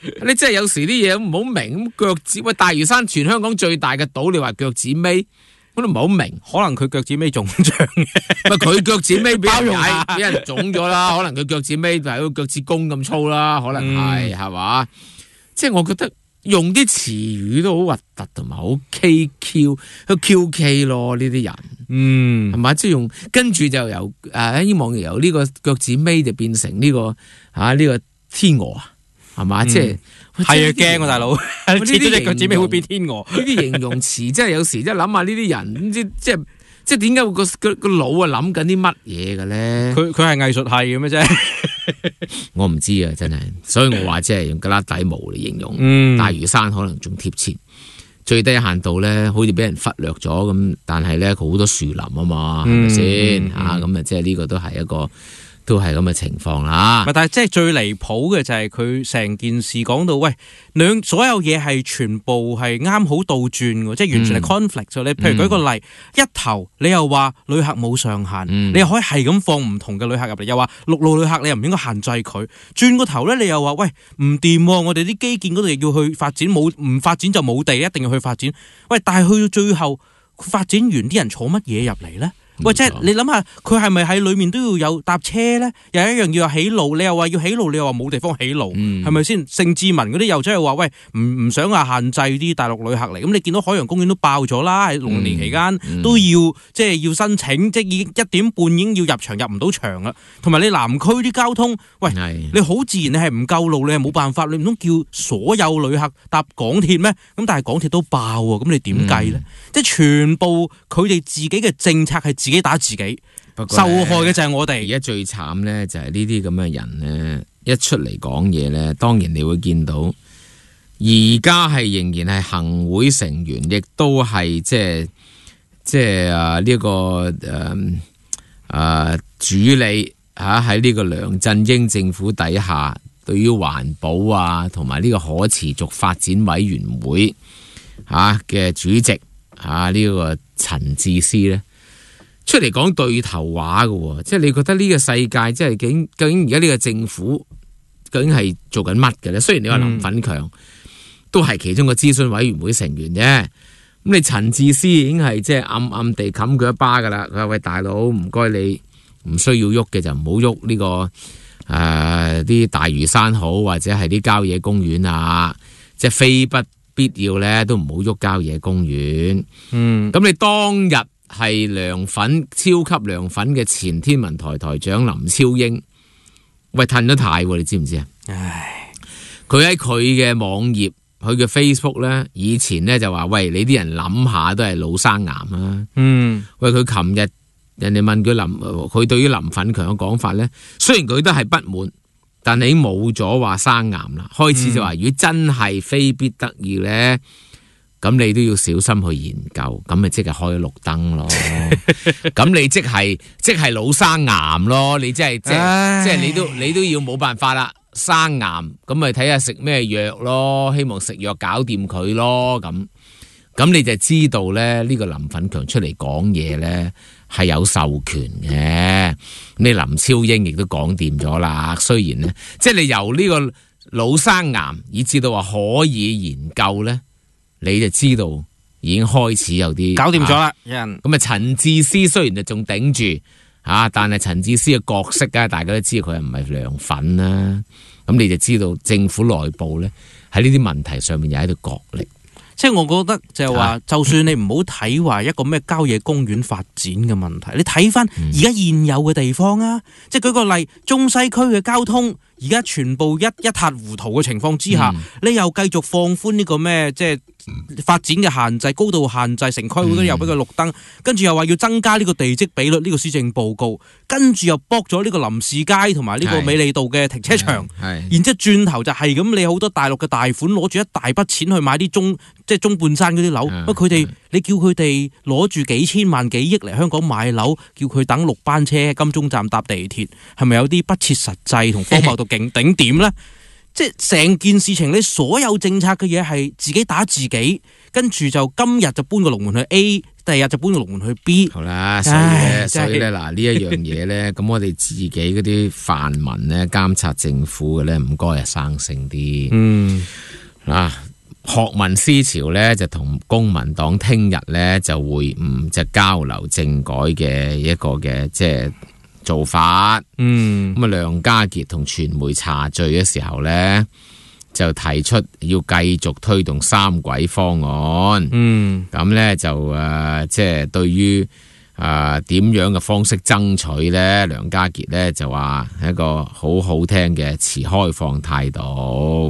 你真係有時啲嘢唔好明，咁腳趾喂大嶼山全香港最大嘅島，你話腳趾尾，我都唔係好明。 可能佢腳趾尾仲長嘅， 咪佢腳趾尾俾人踩，俾人腫咗啦。可能佢腳趾尾就係個腳趾公咁粗啦，可能係嘛？即係我覺得用啲詞語都好核突，同埋好 QK 咯呢啲人，係嘛？即係用跟住就由希望由呢個腳趾尾就變成呢個呢個天鵝啊，係嘛？即係係啊，驚啊大佬，切咗隻腳趾尾會變天鵝。 呢啲形容詞真係有時真係諗下呢啲人，唔知即係點解會個腦啊諗緊啲乜嘢嘅咧？ 佢係藝術系嘅咩啫？ 我唔知啊，真係，所以我話即係用格拉底毛嚟形容，大嶼山可能仲貼切。最低限度咧，好似俾人忽略咗咁，但係咧佢好多樹林啊嘛，係咪先嚇？咁啊，即係呢個都係一個。都係咁嘅情況啦。 但係即係最離譜嘅就係佢成件事講到，喂，所有嘢係全部係啱好倒轉嘅，即係完全係 conflict。你譬如舉個例，一頭你又話旅客冇上限，你又可以係咁放唔同嘅旅客入嚟，又話陸路旅客你又唔應該限制佢。轉個頭咧，你又話喂唔掂，我哋啲基建嗰度亦要去發展，唔發展就冇地，一定要去發展。喂，但係去到最後發展完，啲人坐乜嘢入嚟咧？喂，即係你諗下，佢係咪喺裏面都要有搭車咧？又一樣要有起路，你又話要起路，你又話冇地方起路，係咪先？盛智文嗰啲又真係話喂，唔想話限制啲大陸旅客嚟。咁你見到海洋公園都爆咗啦，喺龍年期間都要即係要申請，即係已經1點半已經要入場，入唔到場啦。同埋你南區啲交通，喂，你好自然你係唔夠路，你係冇辦法，你唔通叫所有旅客搭港鐵咩？咁但係港鐵都爆喎，咁你點計咧？即係全部佢哋自己嘅政策係自己打自己，受害嘅就係我哋。 而家最慘咧就係呢啲咁嘅人咧，一出嚟講嘢咧，當然你會見到，而家係仍然係行會成員，亦都係即係呢個主理喺呢個梁振英政府底下，對於環保啊同埋呢個可持續發展委員會嘅主席呢個陳智思咧。出嚟講對頭話嘅，即係你覺得呢個世界即係究竟而家呢個政府究竟係做緊乜嘅咧？雖然你話林奮強都係其中個諮詢委員會成員啫，咁你陳智思已經係即係暗暗地冚佢一巴噶啦。佢話喂，大佬，唔該你唔需要喐嘅就唔好喐呢個啲大嶼山好，或者係啲郊野公園啊，即係非不必要咧都唔好喐郊野公園。咁你當日係超級梁粉嘅前天文台台長林超英，喂，褪咗軚，你知唔知啊？佢喺佢嘅網頁，佢嘅 Facebook 咧，以前咧就話喂，你啲人諗下都係腦生癌啊。喂，佢琴日人哋問佢對於林奮強嘅講法咧，雖然佢都係不滿，但係已經冇咗話生癌啦。開始就話如果真係非必得已咧。咁你都要小心去研究，咁咪即係開咗綠燈咯。咁你即係腦生癌咯，你即係你都要冇辦法啦，生癌咁咪睇下食咩藥咯，希望食藥搞掂佢咯。咁你就知道咧，呢個林奮強出嚟講嘢咧係有授權嘅。你林超英亦都講掂咗啦。雖然咧，即係你由呢個腦生癌以至到話可以研究咧。你就知道已經開始有啲搞掂咗啦，人咁陳智思雖然就仲頂住但係陳智思嘅角色大家都知道佢係唔係梁粉啦。咁你就知道政府內部咧喺呢啲問題上面又喺度角力。 即係我覺得就係話，就算你唔好睇話一個咩郊野公園發展嘅問題，你睇翻而家現有嘅地方啊，即係舉個例，中西區嘅交通而家全部一塌糊塗嘅情況之下，你又繼續放寬呢個咩即係發展嘅限制、高度限制，城規會又俾佢綠燈，跟住又話要增加呢個地積比率，呢個施政報告，跟住又剝咗呢個林士街同埋呢個美利道嘅停車場，然之後轉頭就係咁，你好多大陸嘅大款攞住一大筆錢去買啲中半山嗰啲樓，佢哋你叫佢哋攞住幾千萬幾億嚟香港買樓，叫佢等6班車金鐘站搭地鐵，係咪有啲不切實際同荒謬到頂點咧？ 即係成件事情，你所有政策嘅嘢係自己打自己，跟住就今日就搬個龍門去 A， 第二日就搬個龍門去 B。 好啦，所以咧嗱呢一樣嘢咧，咁我哋自己嗰啲泛民咧監察政府嘅咧，唔該係生性啲。學民思潮咧就同公民黨聽日咧就會就交流政改嘅一個嘅即係做法。咁梁家傑同傳媒茶敘嘅時候咧，就提出要繼續推動三軌方案。咁咧就即係對於點樣嘅方式爭取咧，梁家傑咧就話係一個好好聽嘅持開放態度。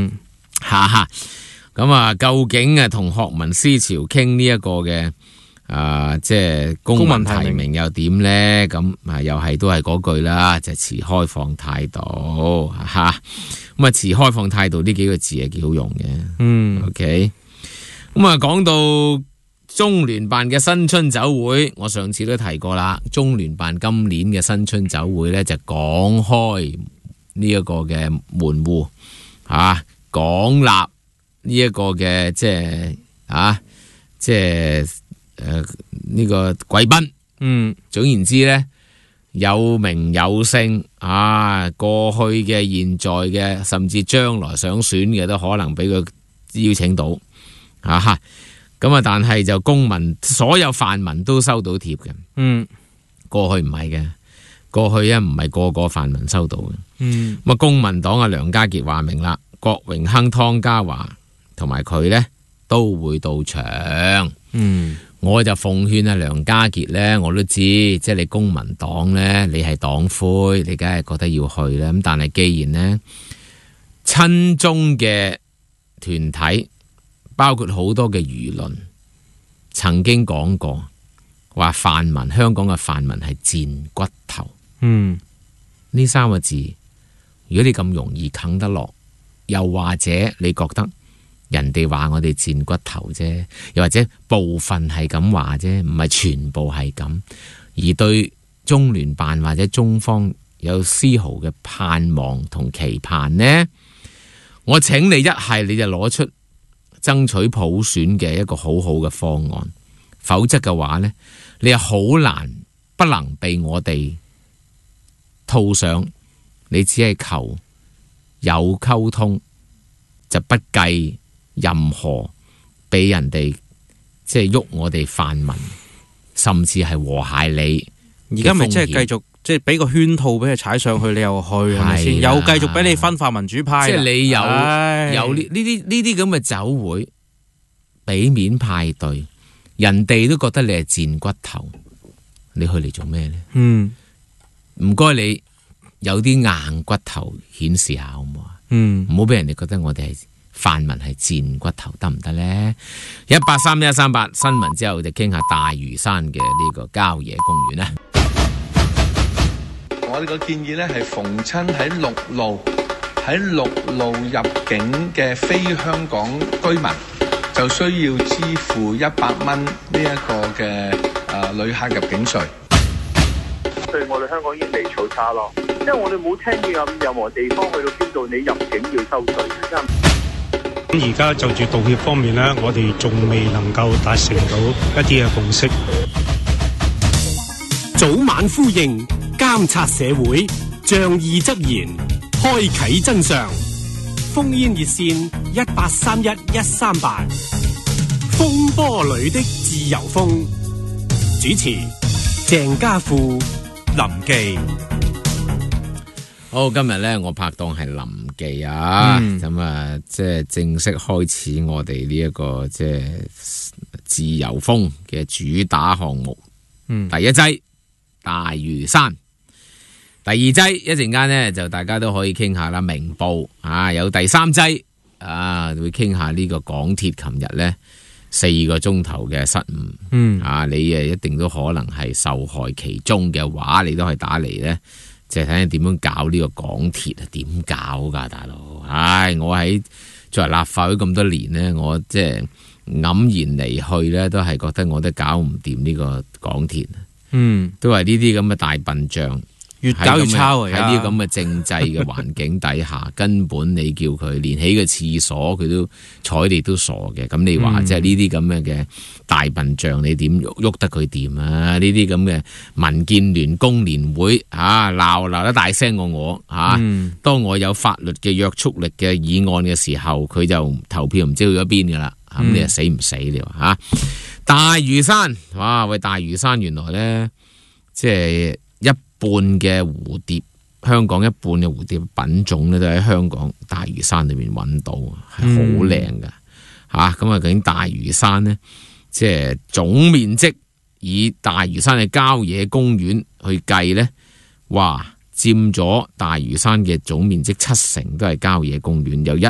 咁究竟同學民思潮傾呢一個嘅即係公民提名又點咧？咁又係都係嗰句啦，就係持開放態度吓。咁持開放態度呢幾個字係幾好用嘅。OK。咁講到中聯辦嘅新春酒會，我上次都提過啦。中聯辦今年嘅新春酒會咧就講開呢一個嘅門戶廣納呢一個嘅即係呢個貴賓。總言之咧，有名有姓過去嘅、現在嘅，甚至將來想選嘅都可能俾佢邀請到但係就公民所有泛民都收到帖嘅。過去唔係嘅，過去唔係個泛民收到嘅。公民黨梁家傑話明啦，郭榮鏗、湯家驊同埋佢咧都會到場。我就奉勸梁家傑咧，我都知即係你公民黨咧，你係黨魁，你梗係覺得要去啦。咁但係既然咧親中嘅團體，包括好多嘅輿論曾經講過，話泛民香港嘅泛民係賤骨頭。呢三個字，如果你咁容易啃得落，又或者你覺得人哋話我哋賤骨頭啫，又或者部分係咁話啫，唔係全部係咁，而對中聯辦或者中方有絲毫嘅盼望同期盼呢？我請你一係你就攞出爭取普選嘅一個好好嘅方案，否則嘅話呢，你係好難不能被我哋套上，你只係求有溝通，就不計任何俾人哋即係喐我哋泛民，甚至係和諧你。而家咪即係繼續即係俾個圈套俾佢踩上去，你又去係咪先？又繼續俾你分化民主派。即係你有呢啲咁嘅酒會，俾面派對，人哋都覺得你係賤骨頭，你去嚟做咩呢？唔該你有啲硬骨頭顯示下好唔好啊？唔好俾人哋覺得我哋係泛民係賤骨頭，得唔得呢？183138新聞之後就傾下大嶼山嘅呢個郊野公園啦。 我哋個建議咧係逢親喺陸路入境嘅非香港居民，就需要支付100蚊呢一個嘅旅客入境稅。 對我哋香港已經未儲差咯，因為我哋冇聽見有任何地方去到邊度你入境要收稅。 咁而家就住道歉方面咧，我哋仲未能夠達成到一啲嘅共識。 早晚呼應，監察社會，仗義執言，開啟真相。烽煙熱線1831-138，風波裏的自由風。主持鄭家富、林記。 好，今日咧我拍檔係林記啊，咁即係正式開始我哋呢一個即係自由風嘅主打項目。第一劑大嶼山，第二劑一陣間呢就大家都可以傾下啦。明報有第三劑會傾下呢個港鐵琴日呢4個鐘頭嘅失誤。你一定都可能係受害其中嘅話，你都可以打嚟呢。即係睇下點樣搞呢個港鐵點搞噶，大佬？我喺作為立法會咁多年呢，我即係黯然離去呢，都係覺得我都搞唔掂呢個港鐵。都係呢啲咁嘅大笨象， 越搞越差喎。 喺呢啲咁嘅政制嘅環境底下，根本你叫佢連起個廁所佢都睬你都傻嘅。咁你話即係呢啲咁嘅大笨象，你點喐得佢掂啊？呢啲咁嘅民建聯工聯會鬧得大聲過我當我有法律嘅約束力嘅議案嘅時候，佢就投票唔知去咗邊噶啦。咁你死唔死你話大嶼山，哇喂！大嶼山原來咧，即係一半嘅蝴蝶，香港一半嘅蝴蝶品種咧，都喺香港大嶼山裏面揾到，係好靚噶咁啊，究竟大嶼山呢，即係總面積以大嶼山嘅郊野公園去計呢，哇，佔咗大嶼山嘅總面積70%都係郊野公園，有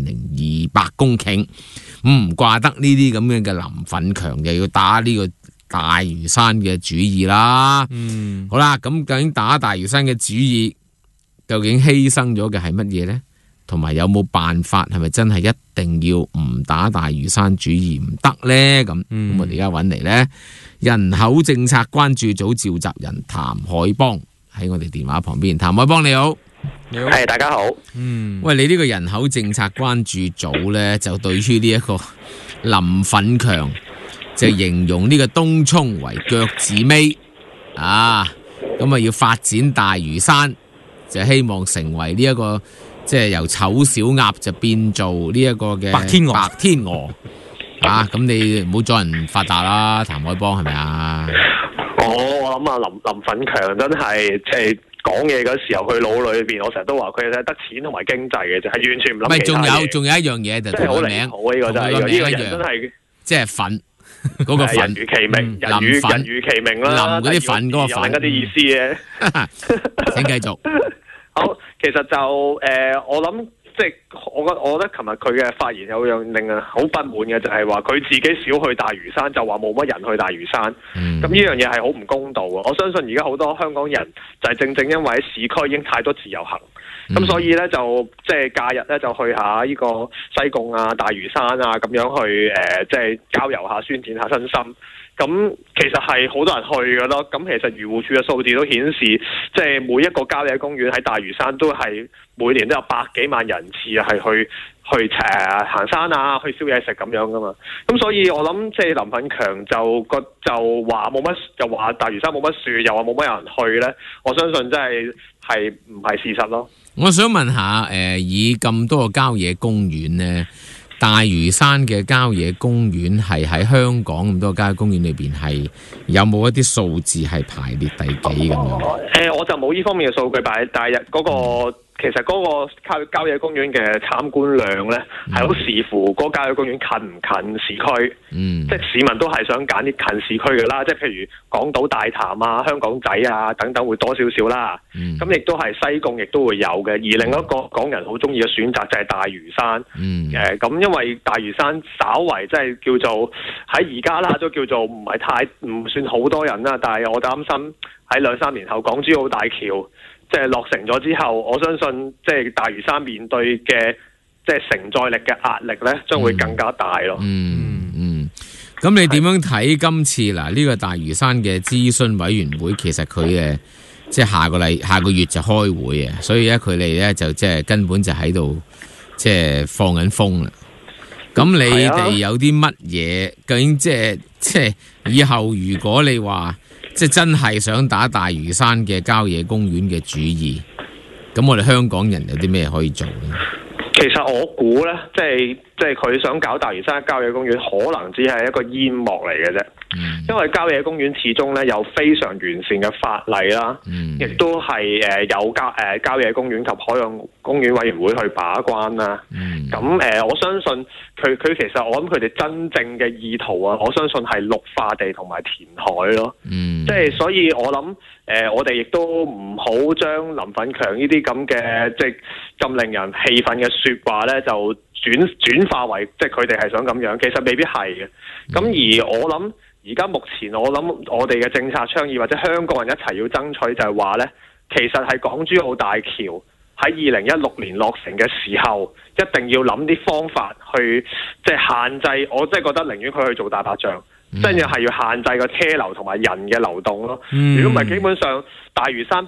10,200公頃。唔怪得呢啲咁樣嘅林奮強又要打呢個大嶼山嘅主意啦。好啦，咁究竟打大嶼山嘅主意，究竟犧牲咗嘅係乜嘢呢？同埋有冇辦法？係咪真係一定要唔打大嶼山主意唔得呢？咁我哋而家揾嚟呢，人口政策關注組召集人譚凱邦喺我哋電話旁邊。譚凱邦你好。 係大家好。 喂，你呢個人口政策關注組呢，就對於呢一個林奮強就形容呢個東涌為腳趾尾咁啊要發展大嶼山，就希望成為呢一個即係由醜小鴨就變做呢一個嘅白天鵝咁你唔好阻人發達啦，譚凱邦係咪啊？ 我諗林奮強真係即係講嘢嗰時候，佢腦裏邊我成日都話佢係得錢同埋經濟嘅啫，係完全唔諗其他嘢。仲有一樣嘢就同個名，呢個真係呢個人真係即係奮嗰個奮，人如其名，人如其名啦。林嗰啲奮嗰個奮，嗰啲意思嘅。 請繼續。 好，其實就我諗。即係我覺得琴日佢嘅發言有樣令人好不滿嘅，就係話佢自己少去大嶼山，就話冇乜人去大嶼山。咁呢樣嘢係好唔公道啊！我相信而家好多香港人就係正因為喺市區已經太多自由行，咁所以咧就即係假日咧就去下呢個西貢啊、大嶼山啊咁樣去即係郊遊下、宣傳下身心。咁其實係好多人去㗎咯。咁其實漁護署嘅數字都顯示，即係每一個郊野公園喺大嶼山都係每年都有百幾萬人次係去行山啊，去燒嘢食咁樣噶嘛。咁所以我諗即係林奮強就話冇乜，又話大嶼山冇乜樹，又話冇乜人去咧。我相信真係唔係事實咯。 我想問下以咁多個郊野公園咧，大嶼山嘅郊野公園係喺香港咁多郊野公園裏邊係有冇一啲數字係排列第幾咁樣？ 我就冇呢方面嘅數據，但係嗰個其實嗰個郊野公園嘅參觀量咧，係好視乎嗰個郊野公園近唔近市區。即係市民都係想揀啲近市區嘅啦，即係譬如港島大潭啊、香港仔啊等等會多少少啦。咁亦都係西貢亦都會有嘅。而另一個港人好中意嘅選擇就係大嶼山。咁因為大嶼山稍為即係叫做喺而家啦，都叫做唔算好多人啦，但係我擔心喺2-3年後港珠澳大橋即係落成咗之後，我相信即係大嶼山面對嘅即係承載力嘅壓力咧，將會更加大咯。 咁你點樣睇今次呢個大嶼山嘅諮詢委員會？其實佢即係下個月就開會啊，所以咧佢哋咧就即係根本就喺度即係放緊風啦。咁你哋有啲乜嘢？究竟即係以後如果你話即係真係想打大嶼山嘅郊野公園嘅主意，咁我哋香港人有啲咩可以做呢？ 其實我估咧，即係佢想搞大嶼山郊野公園，可能只係一個煙幕嚟嘅啫。因為郊野公園始終咧有非常完善嘅法例啦，亦都係有郊野公園及海洋公園委員會去把關啦。咁我相信佢其實我諗佢哋真正嘅意圖啊，我相信係綠化地同埋填海咯。即係所以我諗我哋亦都唔好將林奮強呢啲咁嘅即係咁令人氣憤嘅說話咧，就轉化為即係佢哋係想咁樣，其實未必係嘅。咁而我諗而家目前我諗我哋嘅政策倡議或者香港人一齊要爭取就係話咧，其實係港珠澳大橋喺2016年落成嘅時候，一定要諗啲方法去即係限制。我真係覺得寧願佢去做大白象，真係要限制個車流同埋人嘅流動咯。如果唔係，基本上大嶼山北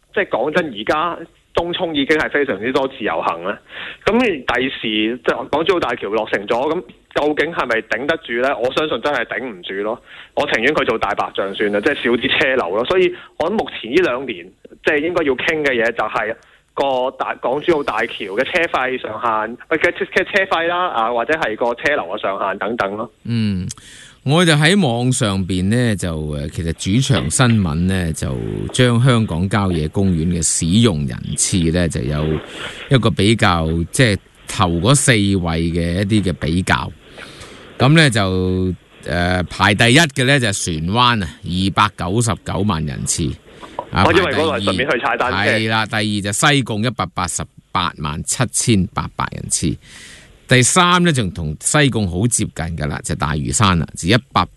即係講真，而家東涌已經係非常之多自由行啦。咁第時即係港珠澳大橋落成咗，咁究竟係咪頂得住呢？我相信真係頂唔住咯。我情願佢做大白象算啦，即係少啲車流咯。所以我諗目前呢2年即係應該要傾嘅嘢就係港珠澳大橋嘅車費上限，嘅車費啦，或者係個車流嘅上限等等咯。 我就喺網上邊呢，就其實主場新聞呢，就將香港郊野公園嘅使用人次呢，就有一個比較，即係頭嗰4位嘅一啲嘅比較。咁呢，就排第一嘅呢，就係船灣啊，299萬人次。 我以為嗰個係順便去踩單車。 係啦，第二就西貢188萬7800人次。第3呢，仲同西貢好接近噶啦，就大嶼山啦，就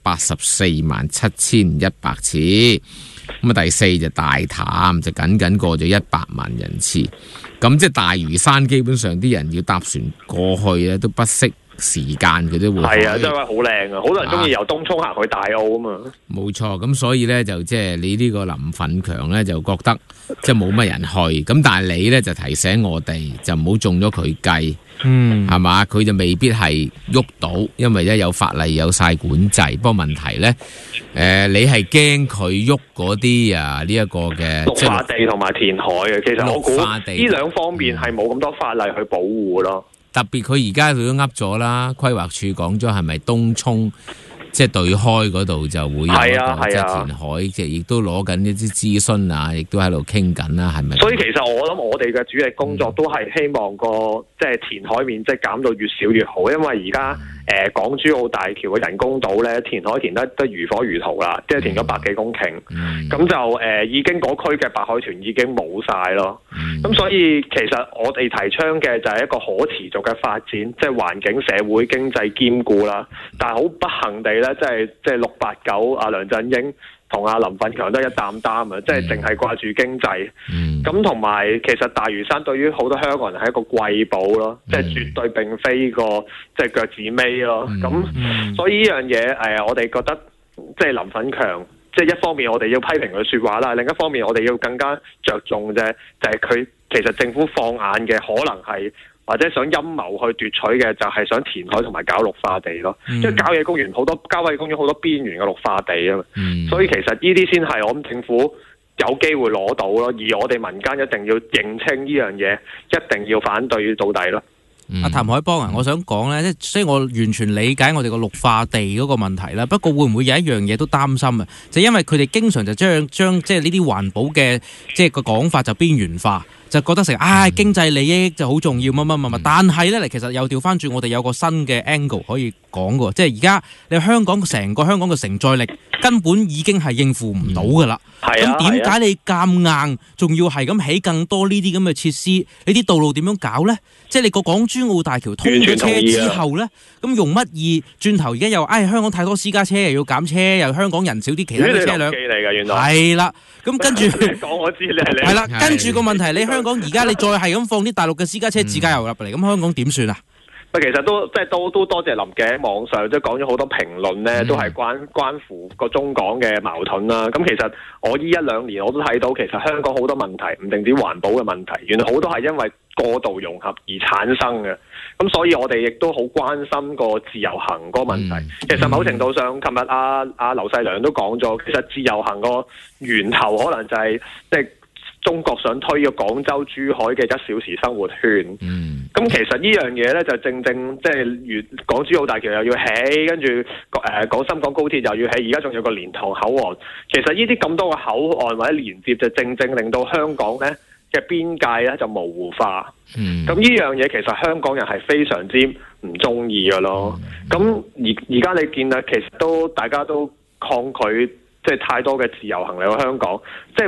184萬7100次。咁啊，第4就大潭，就僅過咗100萬人次。咁即係大嶼山，基本上啲人要搭船過去咧，都不惜時間佢都會。係啊，真係好靚啊！好多人中意由東涌行去大澳啊嘛。 冇錯，咁所以咧就即係你呢個林奮強咧就覺得即係冇乜人去，咁但係你咧就提醒我哋就唔好中咗佢計。係嘛？佢就未必係喐到，因為咧有法例有晒管制。不過問題咧，你係驚佢喐嗰啲呢一個嘅綠化地同埋填海嘅。其實我估呢兩方面係冇咁多法例去保護咯。 特別佢而家佢都噏咗啦，規劃署講咗係咪東涌？即係對開嗰度就會有一個即係填海，即係亦都攞緊一啲諮詢啊，亦都喺度傾緊啦，係咪？ 所以其實我諗我哋嘅主力工作都係希望個即係填海面積減到越少越好，因為而家港珠澳大橋嘅人工島咧填海填得如火如荼啦，即係填咗100幾公頃，咁就已經嗰區嘅白海豚已經冇晒咯。咁所以其實我哋提倡嘅就係一個可持續嘅發展，即係環境、社會、經濟兼顧啦。但係好不幸地咧，即係689阿梁振英同阿林奮強都一擔擔啊！即係淨係掛住經濟。咁同埋其實大嶼山對於好多香港人係一個貴寶咯，即係絕對並非個即係腳趾尾咯。咁所以呢樣嘢我哋覺得即係林奮強，即係一方面我哋要批評佢説話啦，另一方面我哋要更加着重啫，就係佢其實政府放眼嘅可能係或者想陰謀去奪取嘅，就係想填海同埋搞綠化地咯。即係郊野公園好多邊緣嘅綠化地啊嘛。所以其實呢啲先係我諗政府有機會攞到咯，而我哋民間一定要認清呢樣嘢，一定要反對到底咯。 阿譚凱邦啊，我想講咧，即係我完全理解我哋個綠化地嗰個問題啦。不過會唔會有一樣嘢都擔心啊？就因為佢哋經常就將即係呢啲環保嘅即係個講法就邊緣化。就覺得成經濟利益就好重要乜，但係咧，其實又調翻轉，我哋有個新嘅 angle 可以講嘅，即係而家你成個香港嘅承載力根本已經係應付唔到㗎啦。咁點解你夾硬仲要係咁起更多呢啲咁嘅設施？你啲道路點樣搞咧？即係你個港珠澳大橋通咗車之後咧，咁用乜意？轉頭而家又香港太多私家車，又要減車，又香港人少啲其他嘅車輛。係啦，咁跟住講我知你係你。 係啦，跟住個問題，你香港而家你再係咁放啲大陸嘅私家車自駕遊入嚟，咁香港點算啊？ 其實都多謝林嘅喺網上即係講咗好多評論咧，都係關乎個中港嘅矛盾啦。咁其實我呢1-2年我都睇到，其實香港好多問題唔淨止環保嘅問題，原來好多係因為過度融合而產生嘅。咁所以我哋亦都好關心個自由行嗰個問題。其實某程度上，琴日阿劉細良都講咗，其實自由行個源頭可能就係即係中國想推個廣州、珠海嘅1小時生活圈。咁其實呢樣嘢咧就正即係港珠澳大橋又要起，跟住廣深港高鐵又要起，而家仲有個蓮塘口岸。其實呢啲咁多個口岸或者連接，就正令到香港咧嘅邊界咧就模糊化。咁呢樣嘢其實香港人係非常之唔中意㗎咯。咁而家你見啦，其實大家都抗拒。即係太多嘅自由行嚟到香港，即係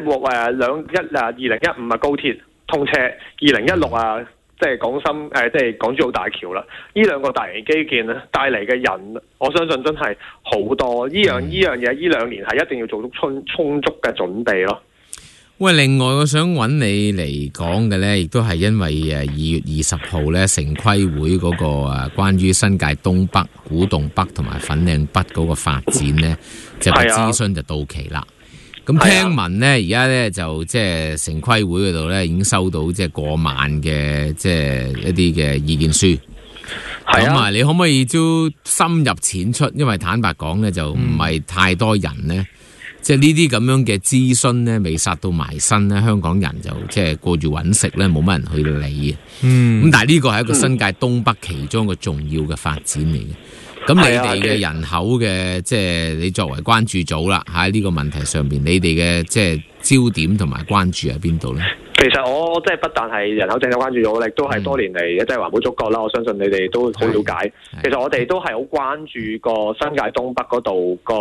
2015高鐵通車，2016即係即係港珠澳大橋啦。呢兩個大型基建咧帶嚟嘅人，我相信真係好多。呢樣嘢呢2年係一定要做足充足嘅準備咯。 喂，另外我想揾你嚟講嘅呢，亦都係因為2月20號呢，城規會嗰個關於新界東北、古洞北同埋粉嶺北嗰個發展呢，就個諮詢就到期啦。 咁聽聞咧，而家咧就即係城規會嗰度咧已經收到即係過萬嘅即係一啲嘅意見書。咁啊，你可唔可以都深入淺出？因為坦白講咧，就唔係太多人咧。即係呢啲咁樣嘅諮詢咧，未殺到埋身咧，香港人就即係過住揾食咧，冇乜人去理嘅。咁但係呢個係一個新界東北其中一個重要嘅發展嚟嘅。咁你哋嘅人口嘅即係你作為關注組啦，喺呢個問題上邊，你哋嘅即係焦點同埋關注喺邊度咧？ 其實我即係不但係人口政策關注組，亦都係多年嚟即係環保觸覺啦。我相信你哋都好了解。其實我哋都係好關注個新界東北嗰度個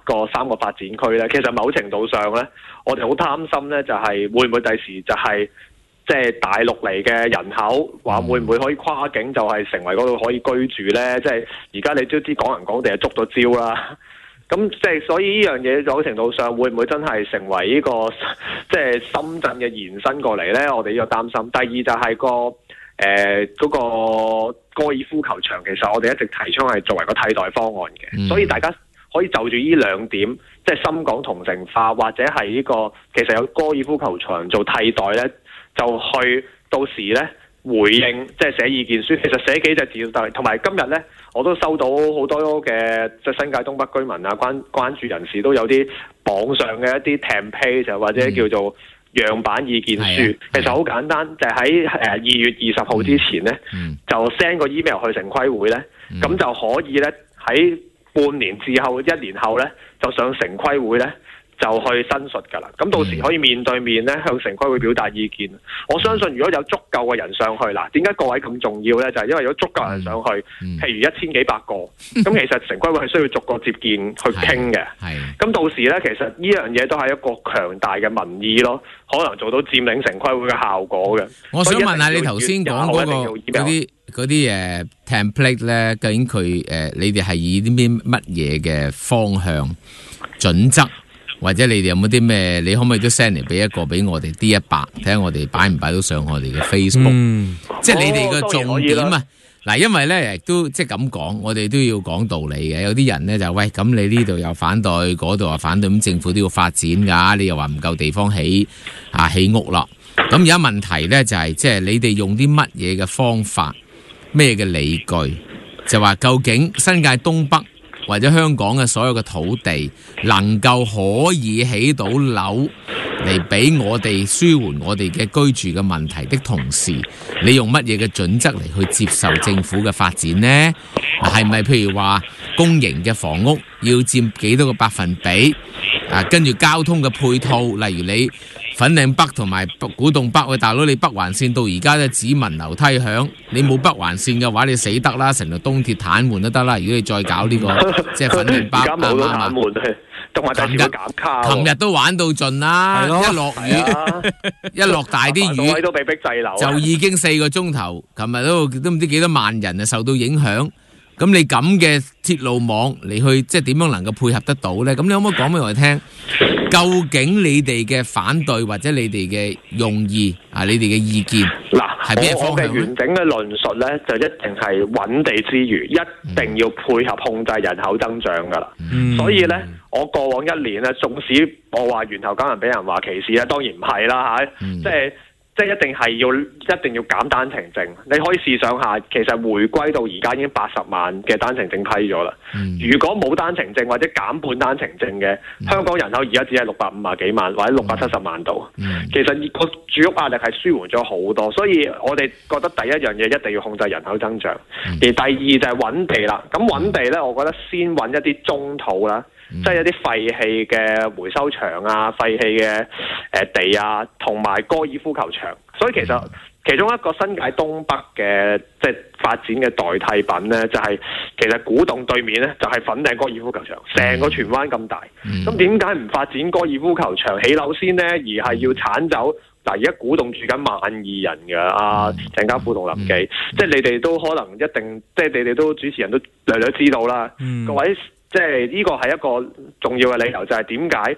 3個發展區咧。其實某程度上咧，我哋好擔心咧，就係會唔會第時就係即係大陸嚟嘅人口話會唔會可以跨境就係成為嗰度可以居住咧？即係而家你都知港人港地係捉到招啦。咁即係所以呢樣嘢某程度上會唔會真係成為呢個即係深圳嘅延伸過嚟咧？我哋呢個擔心。第二就係嗰個高爾夫球場，其實我哋一直提倡係作為個替代方案嘅。所以大家可以就住呢兩點，即係深港同城化或者係呢個其實有高爾夫球場做替代咧，就去到時咧回應即係寫意見書。其實寫幾隻字都得。同埋今日咧，我都收到好多嘅即係新界東北居民啊，關注人士都有啲網上嘅一啲 template 或者叫做樣板意見書。其實好簡單，就喺2月20號之前咧，就 send 個 email 去城規會咧，咁就可以咧喺半年之後、1年後咧，就上城規會咧。就去申述㗎啦，咁到時可以面對面咧向城規會表達意見。我相信如果有足夠嘅人上去，嗱，點解各位咁重要咧？就係因為有足夠人上去，譬如1000幾百個，咁其實城規會係需要逐個接見去傾嘅。咁到時咧，其實呢樣嘢都係一個強大嘅民意咯，可能做到佔領城規會嘅效果嘅。 我想問下你頭先講嗰啲template 咧，究竟佢你哋係以啲乜嘢嘅方向準則？或者你哋有冇啲咩？你可唔可以都 send 嚟俾一個俾我哋 D100，睇下我哋擺唔擺到上我哋嘅 Facebook？即係你哋個重點啊！嗱，因為咧都即係咁講，我哋都要講道理嘅。有啲人咧就喂，咁你呢度又反對，嗰度又反對，咁政府都要發展㗎。你又話唔夠地方起屋啦。咁而家問題咧就係即係你哋用啲乜嘢嘅方法，咩嘅理據，就話究竟新界東北或者香港嘅所有嘅土地能夠可以起到樓嚟俾我哋舒緩我哋嘅居住嘅問題的同時，你用乜嘢嘅準則嚟去接受政府嘅發展呢？係咪譬如話公營嘅房屋要佔幾多個百分比？跟住交通嘅配套，例如你粉嶺北同埋古洞北，喂大佬，你北環線到而家咧只聞樓梯響，你冇北環線嘅話，你死得啦，成條東鐵癱瘓都得啦。如果你再搞呢個即係粉嶺北， 而家冇癱瘓，同埋第二個減卡。 琴日都玩到盡啦，一落雨，一落大啲雨， 都被逼滯留， 就已經4個鐘頭。琴日都唔知幾多萬人啊受到影響。咁你咁嘅鐵路網嚟去即係點樣能夠配合得到咧？咁你可唔可以講俾我哋聽？究竟你哋嘅反對或者你哋嘅用意你哋嘅意見係咩方向咧？我嘅完整嘅論述咧，就一定係揾地之餘，一定要配合控制人口增長噶啦。所以咧，我過往1年咧，縱使我話源頭港人俾人話歧視咧，當然唔係啦嚇，即係一定要減單程證。你可以試想下，其實回歸到而家已經80萬嘅單程證批咗啦。如果冇單程證或者減半單程證嘅香港人口，而家只係650幾萬或者670萬度。其實個住屋壓力係舒緩咗好多，所以我哋覺得第一樣嘢一定要控制人口增長，而第二就係揾地啦。咁揾地咧，我覺得先揾一啲中土啦。即係一啲廢棄嘅回收場啊、廢棄嘅地啊，同埋高爾夫球場。所以其實其中一個新界東北嘅即係發展嘅代替品咧，就係其實古洞對面咧就係粉嶺高爾夫球場，成個荃灣咁大。咁點解唔發展高爾夫球場起樓先咧？而係要剷走嗱？而家古洞住緊12000人嘅鄭家富同林記，即係你哋都可能一定，即係你哋都主持人都略略知道啦。各位。即係呢個係一個重要嘅理由，就係點解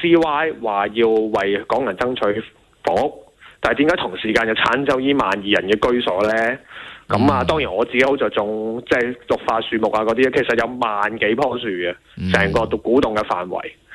CY 話要為港人爭取房屋，但係點解同時間又剷走呢12000人嘅居所咧？咁當然我自己好着重即係綠化樹木啊嗰啲，其實有1萬幾棵樹嘅，成個古洞嘅範圍。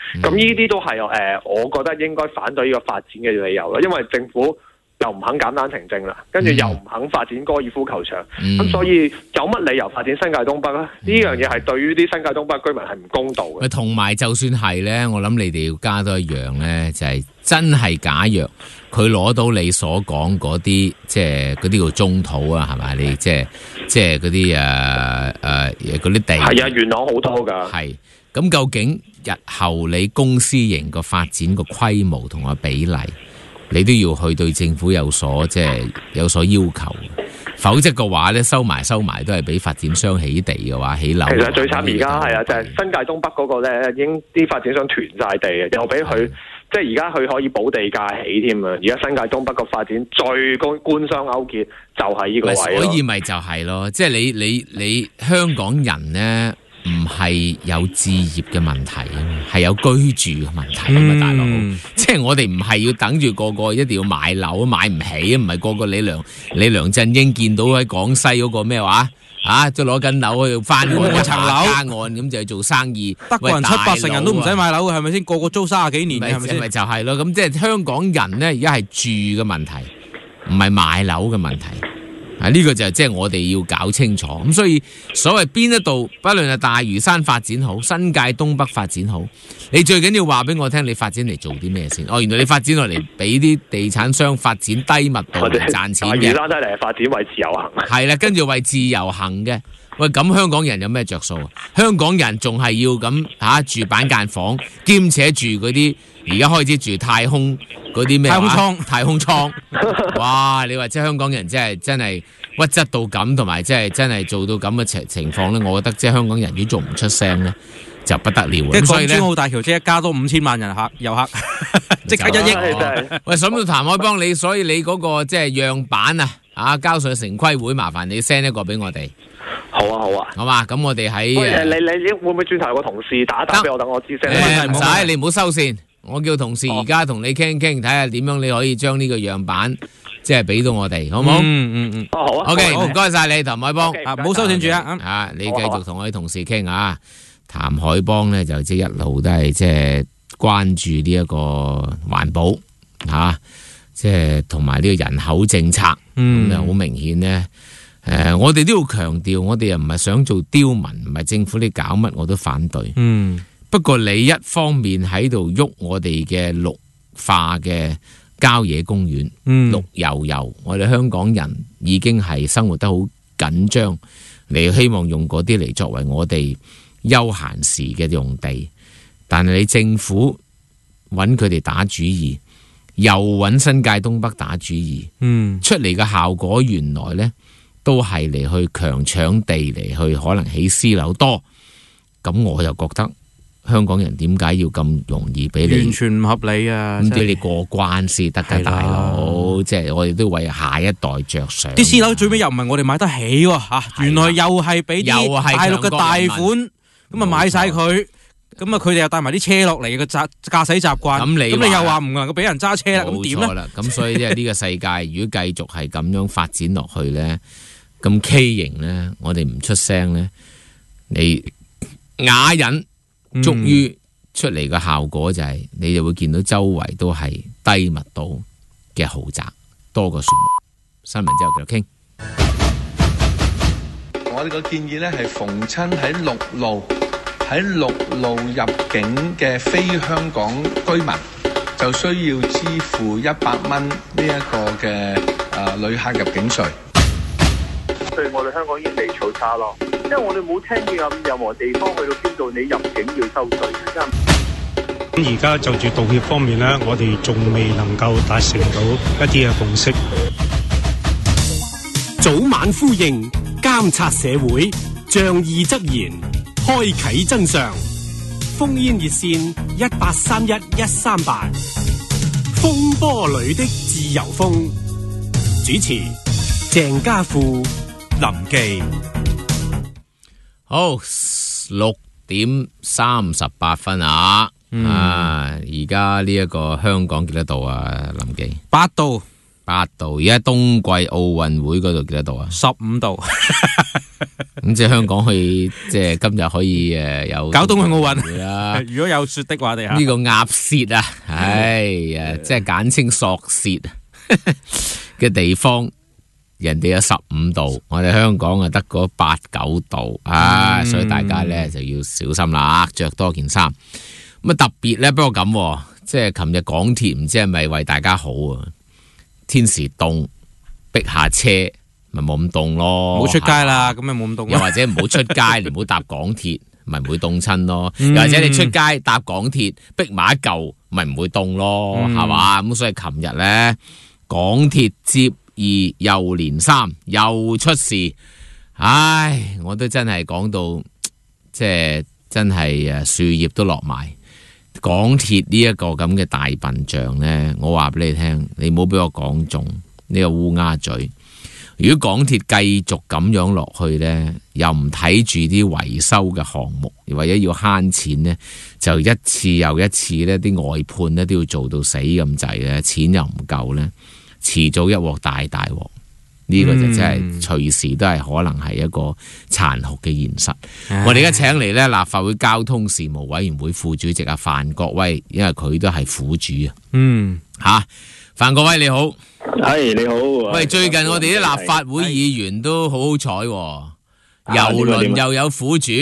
咁呢啲都係我覺得應該反對呢個發展嘅理由啦，因為政府又唔肯簡單停證啦，跟住又唔肯發展高爾夫球場，咁所以有乜理由發展新界東北咧？呢樣嘢係對於啲新界東北居民係唔公道嘅。 同埋就算係咧，我諗你哋要加多一樣咧，就係真係假若佢攞到你所講嗰啲，即係嗰啲叫中土啊，係咪？你即係嗰啲嗰啲地係啊，元朗好多㗎。 係咁，究竟日後你公私營個發展個規模同個比例，你都要去對政府有所要求，否則嘅話咧收埋都係俾發展商起地嘅話起樓。其實最慘而家係啊，就係新界東北嗰個咧，已經啲發展商囤晒地嘅，又俾佢即係而家佢可以補地價起添啊！而家新界東北個發展最官商勾結就係呢個位咯。 所以咪就係咯，即係你香港人咧。唔係有置業嘅問題，係有居住嘅問題啊嘛，大佬。即係我哋唔係要等住個個一定要買樓，買唔起，唔係個個你梁振英見到喺廣西嗰個咩話都攞緊樓去翻嗰層樓加按咁就去做生意。 德國人7-8成人都唔使買樓，係咪先？個個租30幾年，係咪先？ 咪就係咯。咁即係香港人咧，而家係住嘅問題，唔係買樓嘅問題。呢個就係即係我哋要搞清楚，咁所以所謂邊一度，不論係大嶼山發展好，新界東北發展好，你最緊要話俾我聽，你發展嚟做啲咩先？原來你發展落嚟俾啲地產商發展低密度嚟賺錢嘅， 大嶼山真係發展為自由行， 係啦，跟住為自由行嘅。喂，咁香港人有咩着數啊？香港人仲係要咁住板間房，兼且住嗰啲而家開始住太空嗰啲咩太空艙，哇！你話即係香港人真係屈質到咁，同埋真係做到咁嘅情況咧，我覺得即係香港人如果做唔出聲咧，就不得了。 即係港珠澳大橋即係加多5000萬人遊客，即刻1億。 喂，審到譚海邦你，所以你嗰個即係樣板交上城規會，麻煩你 send 一個俾我哋。 好啊， 好嘛，咁我哋喺你會唔會轉頭有個同事打俾我，等我知聲？ 唔使，你唔好收線，我叫同事而家同你傾，睇下點樣你可以將呢個樣板即係俾到我哋，好唔好？ 好啊。 OK，唔該晒你，譚海邦， 唔好收線住啊！ 你繼續同我啲同事傾啊。譚海邦咧就即係一路都係即係關注呢一個環保即係同埋呢個人口政策，咁就好明顯咧。我哋都要強調，我哋又唔係想做刁民，唔係政府你搞乜我都反對。不過你一方面喺度喐我哋嘅綠化嘅郊野公園，綠油油，我哋香港人已經係生活得好緊張，你希望用嗰啲嚟作為我哋休閒時嘅用地，但係你政府揾佢哋打主意，又揾新界東北打主意，出嚟嘅效果原來呢都係嚟去強搶地，嚟去可能起私樓多，咁我又覺得香港人點解要咁容易俾你？ 完全唔合理啊！ 咁俾你過關先得㗎，大佬，即係我哋都為下一代着想。 啲私樓最尾又唔係我哋買得起喎，原來又係俾啲大陸嘅大款咁啊買晒佢。咁啊，佢哋又帶埋啲車落嚟嘅駕駛習慣，咁你又話唔能夠俾人揸車啦，咁點咧？冇錯啦， 咁所以即係呢個世界，如果繼續係咁樣發展落去咧，咁畸形咧，我哋唔出聲咧，你啞忍，終於出嚟嘅效果就係，你就會見到周圍都係低密度嘅豪宅多過樹木。新聞之後繼續傾。 我哋個建議咧係逢親喺陸路入境嘅非香港居民，就需要支付100蚊呢一個嘅旅客入境稅。 對我哋香港已經未儲差咯，因為我哋冇聽見有任何地方去到邊度你入境要收稅。 咁而家就住道歉方面呢，我哋仲未能夠達成到一啲嘅共識。 早晚呼應，監察社會，仗義執言，開啟真相。烽煙熱線1831-138，風波裏的自由風。主持鄭家富、林記。 好，6:38啊！而家呢一個香港幾多度啊？林記 8度。 8度，而家冬季奧運會嗰度幾多度啊 ？15度。 咁即係香港即係今日可以有搞冬奧運啦。 如果有雪的話，呢個鴨舌啊，即係簡稱索舌嘅地方，人哋有15度，我哋香港啊得嗰8、9度啊，所以大家咧就要小心啦，着多件衫。咁啊特別咧，不過咁，即係琴日港鐵唔知係咪為大家好啊？天時凍，逼下車。咪冇咁凍咯， 唔好出街啦，咁咪冇咁凍。 又或者唔好出街，你唔好搭港鐵，咪唔會凍親咯。又或者你出街搭港鐵，逼埋一嚿，咪唔會凍咯，係嘛？咁所以琴日咧，港鐵接二又連三，又出事。唉，我都真係講到，即係真係樹葉都落埋。港鐵呢一個咁嘅大笨象咧，我話俾你聽，你唔好俾我講中呢個烏鴉嘴。如果港鐵繼續咁樣落去呢，又唔睇住啲維修嘅項目，為咗要慳錢呢，就一次又一次呢啲外判呢都要做到死咁滯呢，錢又唔夠呢，遲早一鑊大鑊。呢個就真係隨時都係可能係一個殘酷嘅現實。我哋而家請嚟呢立法會交通事務委員會副主席范國威，因為佢都係苦主啊。范國威你好。 係你好。 喂，最近我哋啲立法會議員都好好彩，郵輪又有苦主，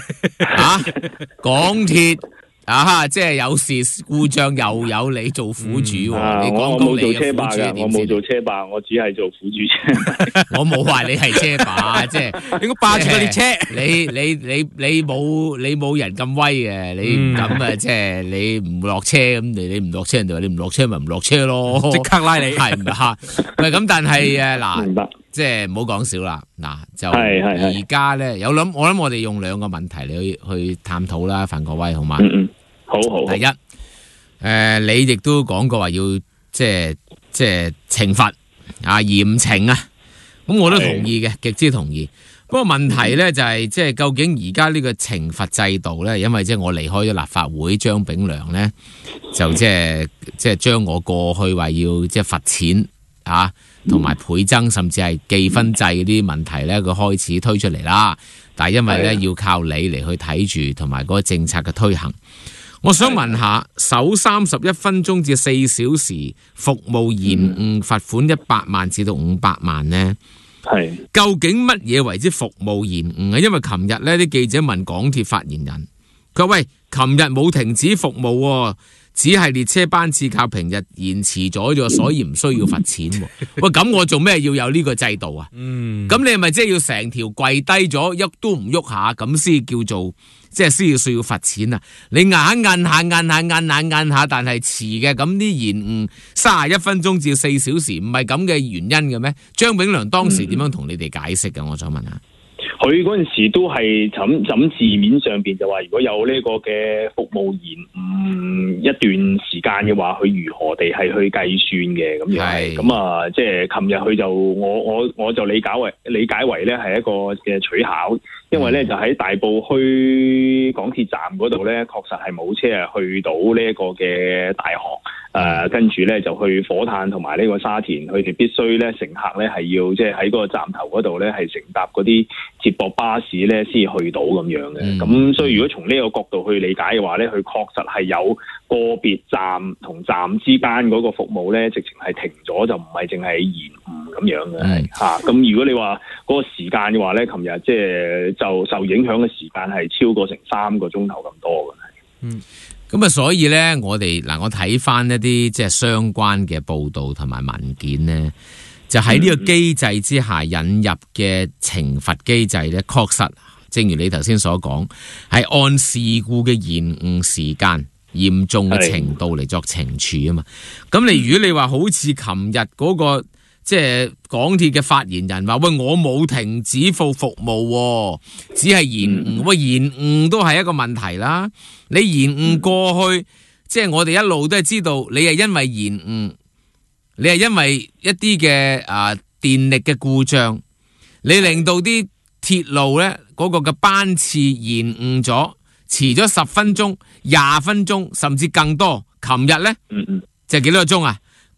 港鐵即係有事故障又有你做苦主。你講講你嘅苦主係點先？ 我冇做車霸，我只係做苦主啫。 我冇話你係車霸，即係應該霸住嗰啲車。 你冇人咁威嘅，你唔敢啊！即係你唔落車咁，你唔落車，人哋話你唔落車咪唔落車咯， 即刻拉你。 係唔係？喂，咁但係嗱，即係唔好講少啦。嗱，就而家咧我諗我哋用2個問題嚟去探討啦，范國威好嘛？ 好。 第一，你亦都講過話要即係懲罰嚴懲啊，咁我都同意嘅，極之同意。不過問題咧就係即係究竟而家呢個懲罰制度咧，因為即係我離開咗立法會，張炳良咧就即係將我過去話要即係罰錢同埋倍增，甚至係記分制嗰啲問題咧，佢開始推出嚟啦。但係因為咧要靠你嚟去睇住，同埋嗰個政策嘅推行。我想問下，首31分鐘至4小時服務延誤罰款100萬至到500萬呢？究竟乜嘢為之服務延誤啊？因為琴日呢啲記者問港鐵發言人，佢話喂，琴日冇停止服務，只係列車班次靠平日延遲咗，所以唔需要罰錢。喂，咁我做咩要有呢個制度啊？咁你係咪即係要成條跪低咗，喐都唔喐下，咁先叫做即係需要罰錢啊？你硬摁下，但係遲嘅，咁啲延誤31分鐘至4小時，唔係咁嘅原因嘅咩？張炳良當時點樣同你哋解釋嘅？我想問下。 佢嗰陣時都係枕字面上邊就話，如果有呢個嘅服務延誤一段時間嘅話，佢如何地係去計算嘅咁樣。咁即係琴日佢就我就理解為咧係一個嘅取巧，因為咧就喺大埔墟港鐵站嗰度咧，確實係冇車去到呢一個嘅大學。跟住咧就去火炭同埋呢個沙田，佢哋必須咧乘客咧係要即係喺嗰個站頭嗰度咧係乘搭嗰啲接駁巴士咧先去到咁樣嘅。咁所以如果從呢個角度去理解嘅話咧，佢確實係有個別站同站之間嗰個服務咧，直情係停咗，就唔係淨係延誤咁樣嘅。咁如果你話嗰個時間嘅話咧，琴日即係就受影響嘅時間係超過成3個鐘頭咁多嘅。 咁所以咧，我睇翻一啲即係相關嘅報道同埋文件呢，就喺呢個機制之下引入嘅懲罰機制咧，確實正如你頭先所講，係按事故嘅延誤時間嚴重嘅程度嚟作懲處啊嘛。咁如果你話好似琴日嗰個即係港鐵嘅發言人話，喂，我冇停止服務，只係延誤。喂，延誤都係一個問題啦。你延誤過去，即係我哋一路都係知道，你係因為延誤，你係因為一啲嘅電力嘅故障，你令到啲鐵路咧嗰個嘅班次延誤咗，遲咗10分鐘、20分鐘，甚至更多。琴日咧就幾多個鐘啊？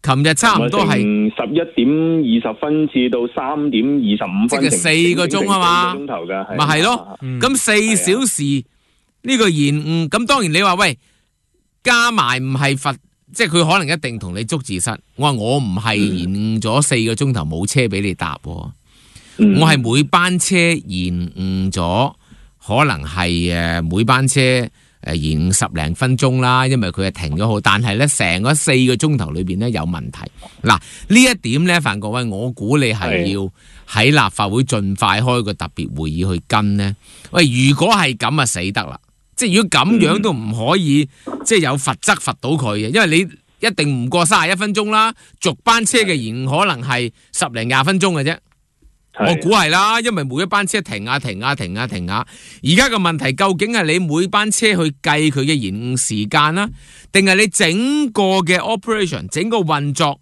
琴日差唔多係 11:20至到3:25， 即係4個鐘啊嘛， 4個鐘頭㗎， 咪係咯。咁4小時呢個延誤，咁當然你話喂加埋唔係罰，即係佢可能一定同你捉字蝨。我話我唔係延誤咗4個鐘頭冇車俾你搭，我係每班車延誤咗，可能係每班車延誤10零分鐘啦，因為佢係停咗好，但係咧成個4個鐘頭裏邊咧有問題。嗱呢一點咧，范國威，我估你係要喺立法會盡快開個特別會議去跟呢。喂，如果係咁啊，死得啦！即係如果咁樣都唔可以，即係有罰則罰到佢嘅，因為你一定唔過31分鐘啦，逐班車嘅延誤可能係10零20分鐘嘅啫。我估係啦，因為每一班車停下。而家個問題究竟係你每班車去計佢嘅延誤時間啦，定係你整個嘅 operation 整個運作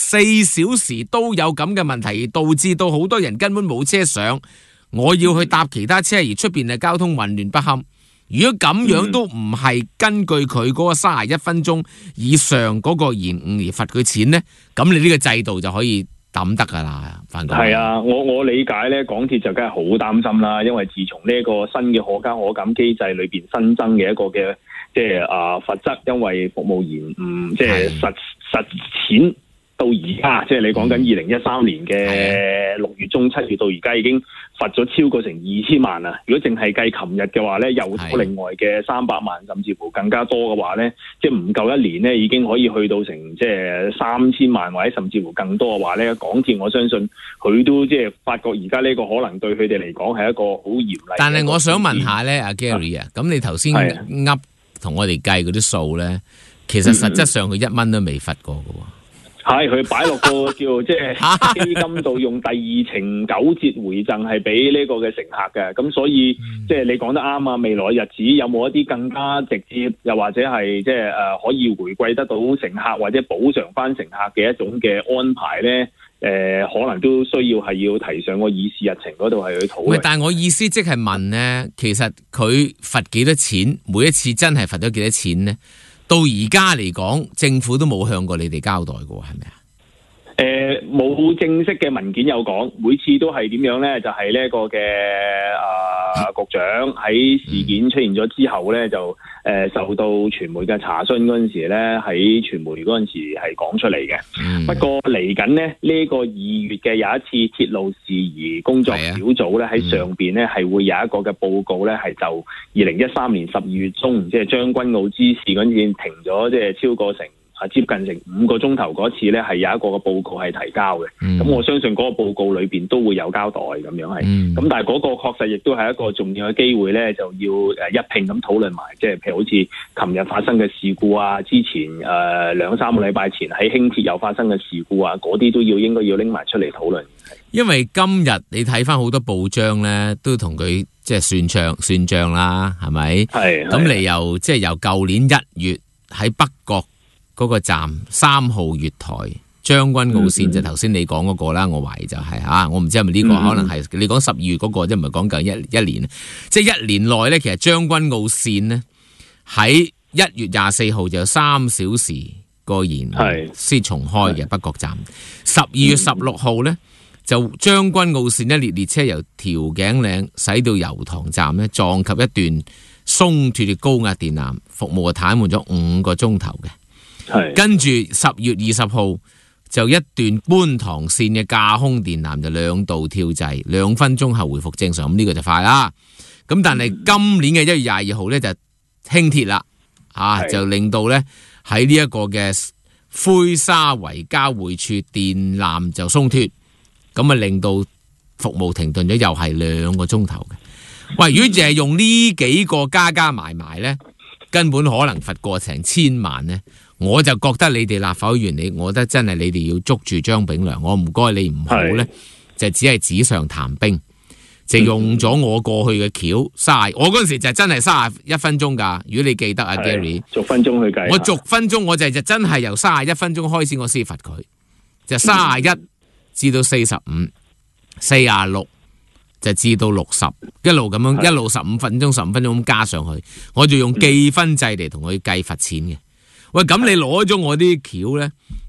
4小時都有咁嘅問題，而導致到好多人根本冇車上，我要去搭其他車，而出邊係交通混亂不堪。如果咁樣都唔係根據佢嗰個31分鐘以上嗰個延誤而罰佢錢呢，咁你呢個制度就可以抌得噶啦。 係啊，我理解咧，港鐵就梗係好擔心啦，因為自從呢一個新嘅可加可減機制裏邊新增嘅一個嘅即係罰則，因為服務延誤即係實踐到而家，即係你講緊2013年嘅6月中7月到而家已經罰咗超過成2000萬啦。如果淨係計琴日嘅話咧，又多另外嘅300萬，甚至乎更加多嘅話咧，即係唔夠1年咧，已經可以去到成即係3000萬或者甚至乎更多嘅話咧，港鐵我相信佢都即係發覺而家呢個可能對佢哋嚟講係一個好嚴厲。 但係我想問下咧，阿 Gary 啊，咁你頭先噏同我哋計嗰啲數咧，其實實質上佢1蚊都未罰過嘅喎。 係佢擺落個叫即係基金度，用第2程9折回贈係俾呢個嘅乘客嘅，咁所以即係你講得啱啊！未來日子有冇一啲更加直接，又或者係即係可以回饋得到乘客或者補償翻乘客嘅一種嘅安排咧？可能都需要係要提上個議事日程嗰度係去討論。 但係我意思即係問咧，其實佢罰幾多錢？每一次真係罰咗幾多錢咧？到而家嚟講，政府都冇向過你哋交代過，係咪啊？ 冇正式嘅文件有講，每次都係點樣咧？就係呢一個嘅局長喺事件出現咗之後咧，就受到傳媒嘅查詢嗰陣時咧，喺傳媒嗰陣時係講出嚟嘅。不過嚟緊呢，呢個2月嘅有一次鐵路事宜工作小組咧，喺上邊咧係會有一個嘅報告咧，係就2013年12月中，即係將軍澳之事嗰陣停咗，即係超過接近成5個鐘頭嗰次咧，係有一個嘅報告係提交嘅。咁我相信嗰個報告裏邊都會有交代咁樣係。咁但係嗰個確實亦都係一個重要嘅機會咧，就要一併咁討論埋，即係譬如好似琴日發生嘅事故啊，之前2-3個禮拜前喺輕鐵又發生嘅事故啊，嗰啲都應該要拎埋出嚟討論。 因為今日你睇翻好多報章咧，都同佢即係算賬啦，係咪？係。咁你由即係由舊年1月喺北角嗰個站3號月台將軍澳線，就頭先你講嗰個啦，我懷疑就係我唔知係咪呢個，可能係你講12月嗰個，即係唔係講緊一年，即係1年內咧，其實將軍澳線呢，喺1月24號就有3小時個延誤先重開嘅北角站，12月16號咧就將軍澳線一列車由調景嶺駛到油塘站咧，撞及一段鬆脱嘅高壓電纜，服務係癱瘓咗5個鐘頭嘅。跟住10月20號就一段觀塘線嘅架空電纜就2度跳掣，2分鐘後回復正常，咁呢個就快啦。咁但係今年嘅1月22號咧就輕鐵啦，就令到咧喺呢一個嘅灰沙圍交匯處電纜就鬆脱，咁啊令到服務停頓咗，又係2個鐘頭嘅。喂，如果淨係用呢幾個加埋咧，根本可能罰過成1000萬咧。我就覺得你哋立法會議員，我覺得真係你哋要捉住張炳良，我唔該你唔好咧，就只係紙上談兵，就用咗我過去嘅橋我嗰陣時就真係31分鐘㗎。如果你記得啊 Gary， 逐分鐘去計， 我逐分鐘我就真係由31分鐘開始我先罰佢，就31至到45、46就至到60，一路咁樣一路15分鐘咁加上去，我就用記分制嚟同佢計罰錢嘅。喂，咁你攞咗我啲橋咧，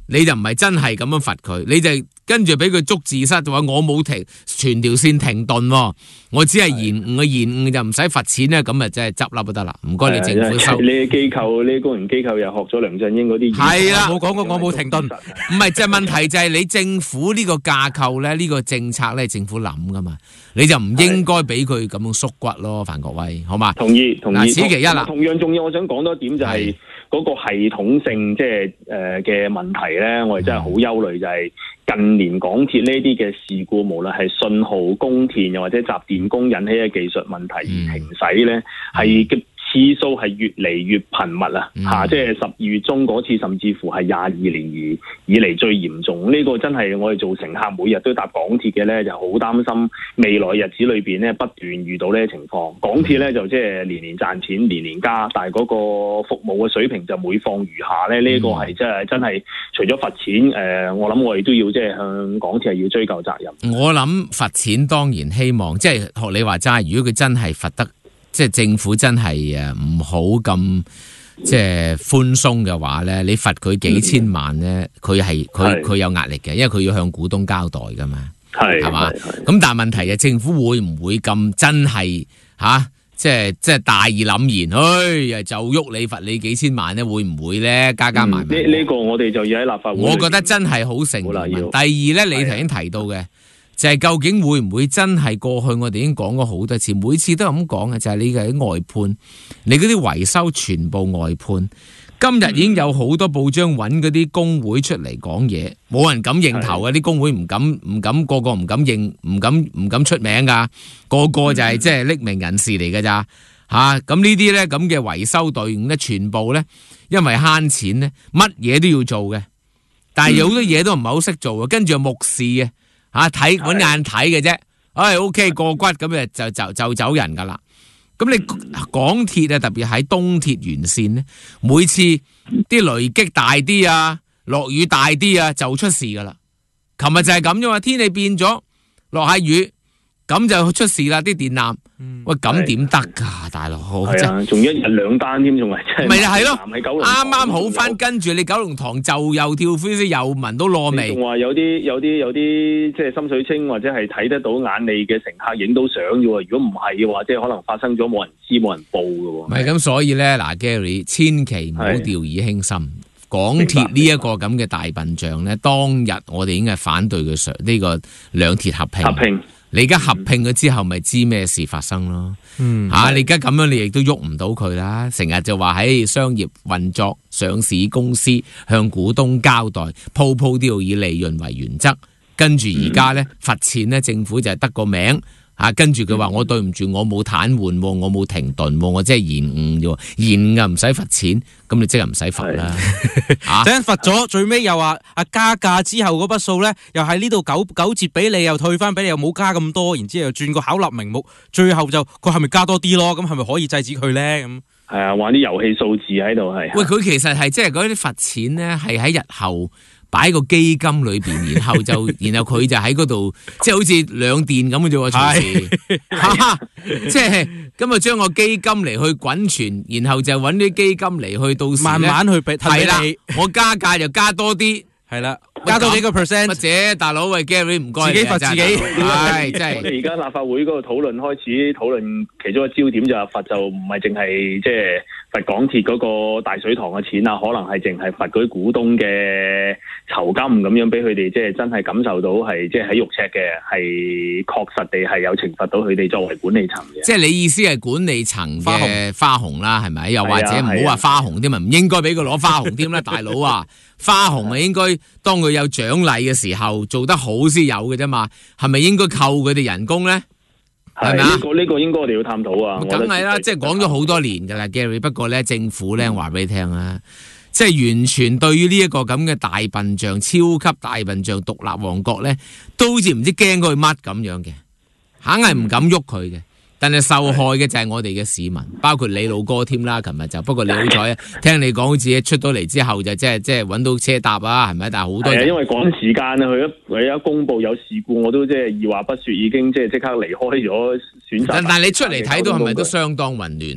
你就唔係真係咁樣罰佢，你就跟住俾佢捉字蝨，就話我冇停全條線停頓，我只係延誤就唔使罰錢咧，咁啊真係執笠都得啦。唔該你政府收。 你機構呢公營機構又學咗梁振英嗰啲， 係啦， 我冇講過我冇停頓， 唔係，就係問題就係你政府呢個架構咧，呢個政策咧，政府諗噶嘛，你就唔應該俾佢咁樣縮骨咯，范國威，好嘛？ 同意。 嗱，此其一啦。 同樣重要，我想講多一點就係嗰個系統性即係嘅問題咧，我哋真係好憂慮，就係近年港鐵呢啲嘅事故，無論係信號供電又或者集電工引起嘅技術問題而停駛咧，係嘅次數係越嚟越頻密啊！即係12月中嗰次，甚至乎係22年以嚟最嚴重。呢個真係我哋做乘客每日都搭港鐵嘅咧，就好擔心未來日子裏邊咧不斷遇到呢啲情況。港鐵咧就即係年年賺錢，年年加，但係嗰個服務嘅水平就每況愈下咧。呢個係真係除咗罰錢，我諗我哋都要即係向港鐵係要追究責任。 我諗罰錢當然希望，即係學你話齋，如果佢真係罰得。即係政府真係唔好咁即係寬鬆嘅話咧，你罰佢幾千萬咧，佢有壓力嘅，因為佢要向股東交代噶嘛，係嘛？咁但係問題係政府會唔會咁真係即係大義凜然，就喐你罰你幾千萬咧？會唔會咧？加埋呢個我哋就要喺立法會。 我覺得真係好成疑。第二咧，你頭先提到嘅。就係究竟會唔會真係過去我哋已經講過好多次，每次都咁講嘅，就係你嘅外判，你嗰啲維修全部外判。今日已經有好多報章揾嗰啲工會出嚟講嘢，冇人敢認頭嘅，啲工會唔敢個個唔敢認，唔敢出名噶，個個就係即係匿名人士嚟噶咋嚇。咁呢啲咧咁嘅維修隊伍咧，全部咧因為慳錢咧，乜嘢都要做嘅，但係有好多嘢都唔係好識做嘅，跟住又目視嘅。睇揾眼睇嘅啫，OK 過骨咁就走人噶啦。咁你港鐵啊，特別喺東鐵沿線咧，每次啲雷擊大啲啊，落雨大啲啊，就出事噶啦。琴日就係咁啫嘛，天氣變咗，落下雨，咁就出事啦，啲電纜。喂，咁點得噶，大佬？ 係啊，仲一日兩單添，仲係真係。咪係咯，啱啱好翻，跟住你九龍塘就又跳飛機，又聞到燶味。 仲話有啲即係心水清或者係睇得到眼利嘅乘客影到相嘅喎。如果唔係嘅話，即係可能發生咗冇人知冇人報嘅喎。 唔係咁，所以咧嗱 Gary， 千祈唔好掉以輕心。港鐵呢一個咁嘅大笨象咧，當日我哋已經係反對佢上呢個兩鐵合併。你而家合併咗之後，咪知咩事發生咯？你而家咁樣，你亦都喐唔到佢啦。成日就話喺商業運作、上市公司向股東交代，鋪都要以利潤為原則。跟住而家咧罰錢咧，政府就係得個名。跟住佢話我對唔住，我冇癱瘓，我冇停頓，我即係延誤啫，延誤唔使罰錢，咁你即係唔使罰啦。 等陣罰咗，最尾又話加價之後嗰筆數咧，又喺呢度九折俾你，又退翻俾你，又冇加咁多，然之後又轉個巧立名目，最後就佢係咪加多啲咯？咁係咪可以制止佢咧？咁係啊，玩啲遊戲數字喺度係。 喂，佢其實係即係嗰啲罰錢咧，係喺日後。擺個基金裏邊，然後佢就喺嗰度，即係好似兩電咁嘅啫喎，隨時，即係咁啊，將個基金嚟去滾存，然後就揾啲基金嚟去到時慢慢去俾你。 我加價就加多啲， 係啦，加多幾個 percent。 或者大佬喂 Gary 唔該， 自己罰自己。 係真係。 我哋而家立法會嗰個討論開始討論，其中一個焦點就係罰就唔係淨係即係罰港鐵嗰個大水塘嘅錢啊，可能係淨係罰嗰啲股東嘅酬金咁樣，俾佢哋即係真係感受到係即係喺肉赤嘅，係確實地係有懲罰到佢哋作為管理層嘅。 即係你意思係管理層嘅花紅啦，係咪？又或者唔好話花紅添啊，唔應該俾佢攞花紅添啦，大佬啊！花紅係應該當佢有獎勵嘅時候做得好先有嘅啫嘛，係咪應該扣佢哋人工咧？係咪啊？ 呢個應該我哋要探討啊！ 梗係啦，即係講咗好多年噶啦 ，Gary。不過咧，政府咧話俾你聽啦，即係完全對於呢一個咁嘅大笨象、超級大笨象、獨立王國咧，都好似唔知驚佢乜咁樣嘅，硬係唔敢喐佢嘅。但係受害嘅就係我哋嘅市民，包括你老哥添啦。琴日就不過你好彩啊，聽你講好似出到嚟之後就即係揾到車搭啊，係咪？但係好多人因為趕時間啊，佢一公佈有事故，我都即係二話不說已經即刻離開咗選擇。 但係你出嚟睇到係咪都相當混亂啊？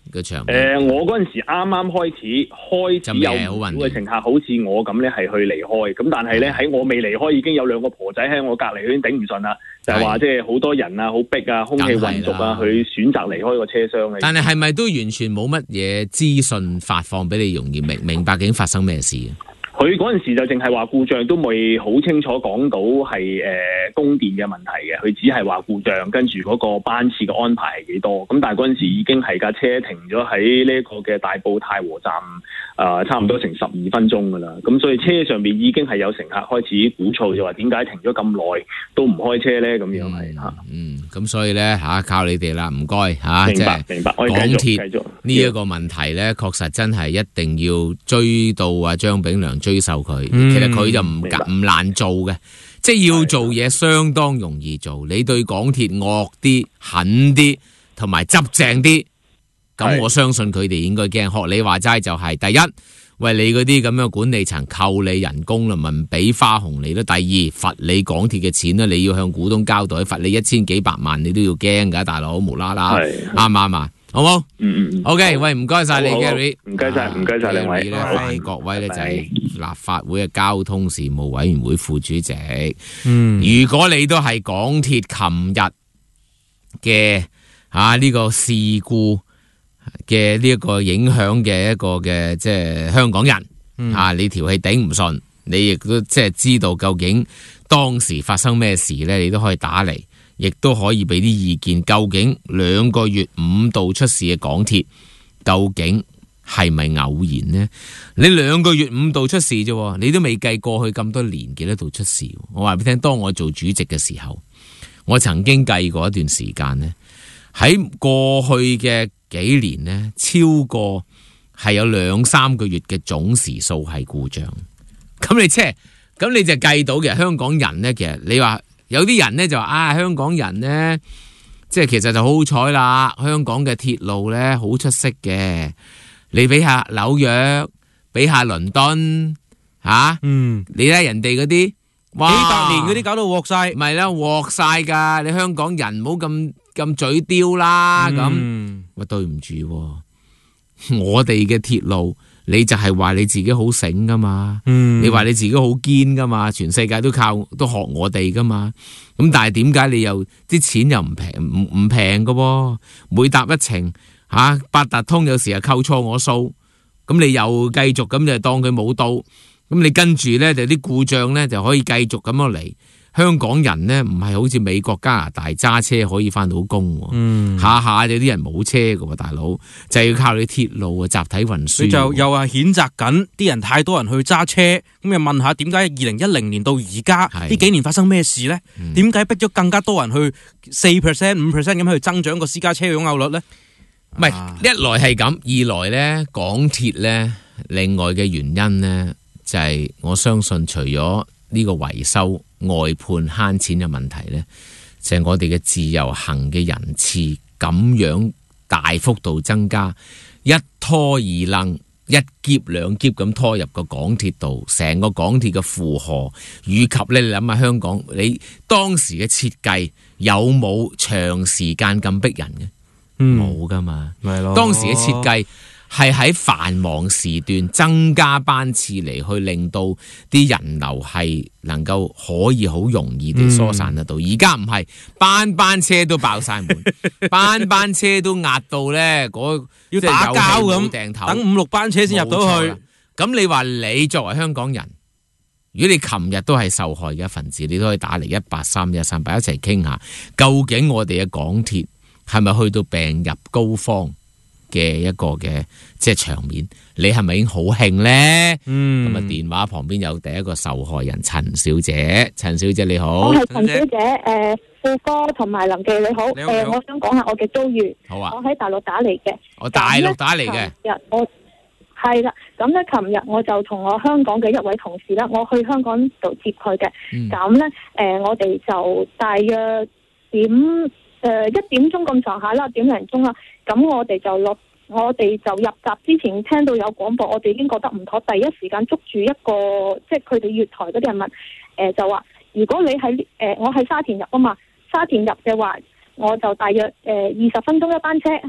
個場面？ 我嗰陣時啱啱開始有唔少嘅乘客好似我咁咧係去離開，咁但係咧喺我未離開已經有兩個婆仔喺我隔離已經頂唔順啦，就係話即係好多人啊、好逼啊、空氣混濁啊，去選擇離開個車廂嘅。 但係咪都完全冇乜嘢資訊發放俾你容易明白究竟發生咩事啊？ 佢嗰陣時就淨係話故障，都未好清楚講到係供電嘅問題嘅，佢只係話故障，跟住嗰個班次嘅安排係幾多。咁但係嗰陣時已經係架車停咗喺呢個嘅大埔太和站，差唔多成12分鐘㗎啦。咁所以車上邊已經係有乘客開始鼓噪，就話點解停咗咁耐都唔開車咧？咁樣係嚇。 咁所以咧靠你哋啦，唔該嚇。 明白。 港鐵呢一個問題咧，確實真係一定要追到張炳良追究佢。其實佢就唔難做嘅，即係要做嘢相當容易做。你對港鐵惡啲、狠啲，同埋執正啲，咁我相信佢哋應該驚。學你話齋就係第一，喂你嗰啲咁嘅管理層扣你人工啦，咪唔俾花紅你咯。第二，罰你港鐵嘅錢啦，你要向股東交代，罰你1000幾百萬，你都要驚㗎，大佬無啦啦，啱唔啱啊？好冇？OK， 喂，唔該晒你 Gary， 唔該晒兩位。 范國威咧就係立法會嘅交通事務委員會副主席。如果你都係港鐵琴日嘅呢個事故嘅呢一個影響嘅一個嘅即係香港人你條氣頂唔順，你亦都即係知道究竟當時發生咩事咧，你都可以打嚟。亦都可以俾啲意見，究竟2個月5度出事嘅港鐵，究竟係咪偶然呢？你2個月5度出事啫，你都未計過去咁多年幾多度出事。我話俾你聽，當我做主席嘅時候，我曾經計過一段時間呢，喺過去嘅幾年呢，超過係有2-3個月嘅總時數係故障。咁你就計到嘅香港人呢，其實你話。有啲人呢就話香港人呢，即係其實就好彩啦。香港嘅鐵路呢好出色嘅，你比下紐約，比下倫敦，你睇人哋嗰啲，幾百年嗰啲搞到鑊晒， 咪啦鑊晒噶。你香港人唔好咁嘴刁啦，咁喂對唔住，我哋嘅鐵路。你就係話你自己好醒噶嘛？你話你自己好堅噶嘛？全世界都學我哋噶嘛？咁但係點解你又啲錢又唔平噶喎？每搭一程八達通有時又扣錯我數，咁你又繼續咁就當佢冇到，咁你跟住咧就啲故障咧就可以繼續咁樣嚟。香港人呢唔係好似美國加拿大揸車可以翻到工，下下有啲人冇車㗎喎，大佬就係要靠你鐵路嘅集體運輸。 你就又係譴責緊啲人太多人去揸車，咁又問下點解2010年到而家呢幾年發生咩事呢？點解逼咗更加多人去4%、5% 咁去增長個私家車擁有率呢？ 唔係一來係咁，二來呢港鐵呢另外嘅原因呢就係我相信除咗呢個維修外判慳錢嘅問題呢，就係我哋嘅自由行嘅人次咁樣大幅度增加，一拖二楞，一篋兩篋咁拖入個港鐵度，成個港鐵嘅負荷，以及你諗下香港，你當時嘅設計有冇長時間咁逼人嘅？冇噶嘛，當時嘅設計係喺繁忙時段增加班次嚟去令到啲人流係能夠可以好容易地疏散得到。而家唔係，班車都爆晒門，班車都壓到咧要打交咁，等5-6班車先入到去。 咁你話你作為香港人，如果你琴日都係受害嘅一份子，你都可以打嚟183-1388一齊傾下，究竟我哋嘅港鐵係咪去到病入膏肓嘅一個嘅即係場面，你係咪已經好興咧？咁啊，電話旁邊有第一個受害人陳小姐，陳小姐你好。 我係陳小姐，富哥同埋林記你好。我想講下我嘅遭遇。好啊。我喺大陸打嚟嘅。我大陸打嚟嘅。我係啦，咁咧，琴日我就同我香港嘅一位同事啦，我去香港度接佢嘅。咁咧，我哋就大約1點鐘咁上下啦，1點零鐘啦。咁我哋就入閘之前聽到有廣播，我哋已經覺得唔妥，第一時間捉住一個即係佢哋月台嗰啲人問，就話如果你喺我喺沙田入啊嘛，沙田入嘅話，我就大約20分鐘一班車係啦。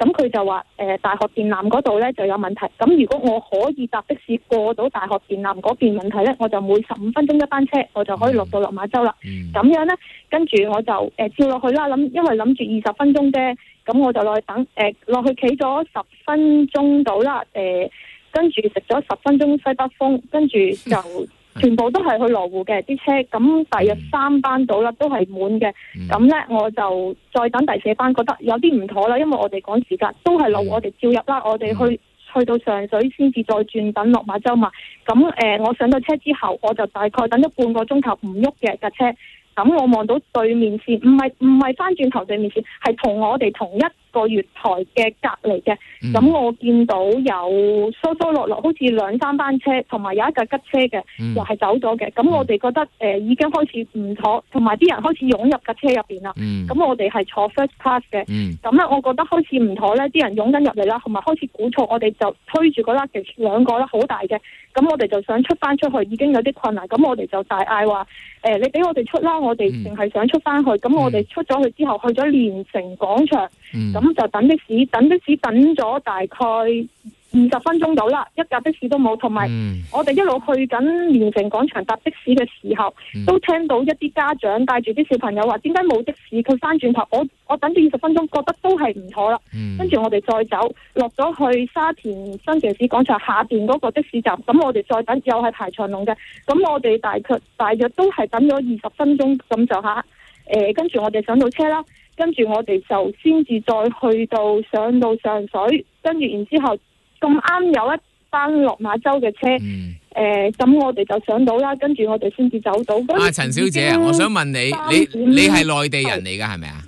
咁佢就話大學電纜嗰度咧就有問題。咁如果我可以搭的士過到大學電纜嗰邊問題咧，我就每15分鐘一班車，我就可以落到落馬洲啦。咁樣咧，跟住我就照落去啦。因為諗住20分鐘啫，咁我就落去等落去企咗10分鐘到啦。跟住食咗10分鐘西北風，跟住就全部都係去羅湖嘅啲車，咁大約3班到啦，都係滿嘅。咁咧我就再等第4班，覺得有啲唔妥啦，因為我哋趕時間，都係路我哋照入啦，我哋去到上水先至再轉等落馬洲嘛。咁我上到車之後，我就大概等咗半個鐘頭唔喐嘅架車。咁我望到對面線，唔係翻轉頭對面線，係同我哋同一個月台嘅隔離嘅。咁我見到有疏疏落落，好似2、3班車，同埋有一架吉車嘅，又係走咗嘅。咁我哋覺得已經開始唔妥，同埋啲人開始湧入架車入邊啦。咁我哋係坐 first class 嘅。咁咧，我覺得開始唔妥咧，啲人湧緊入嚟啦，同埋開始鼓噪，我哋就推住個 luggage 2個啦，好大嘅。咁我哋就想出翻出去，已經有啲困難。咁我哋就大嗌話：你俾我哋出啦！我哋淨係想出翻去。咁我哋出咗去之後，去咗連城廣場，咁就等的士，等咗大概20分鐘到啦，一架的士都冇。同埋我哋一路去緊連城廣場搭的士嘅時候，都聽到一啲家長帶住啲小朋友話：點解冇的士？佢翻轉頭，我等咗20分鐘，覺得都係唔妥啦。跟住我哋再走，落咗去沙田新城市廣場下邊嗰個的士站，咁我哋再等，又係排長龍嘅。咁我哋大約都係等咗20分鐘咁上下。跟住我哋上到車啦，跟住我哋就先至再去到上到上水，跟住然之後咁啱有一班落馬洲嘅車，咁我哋就上到啦，跟住我哋先至走到。 陳小姐啊，我想問你係內地人嚟㗎係咪啊？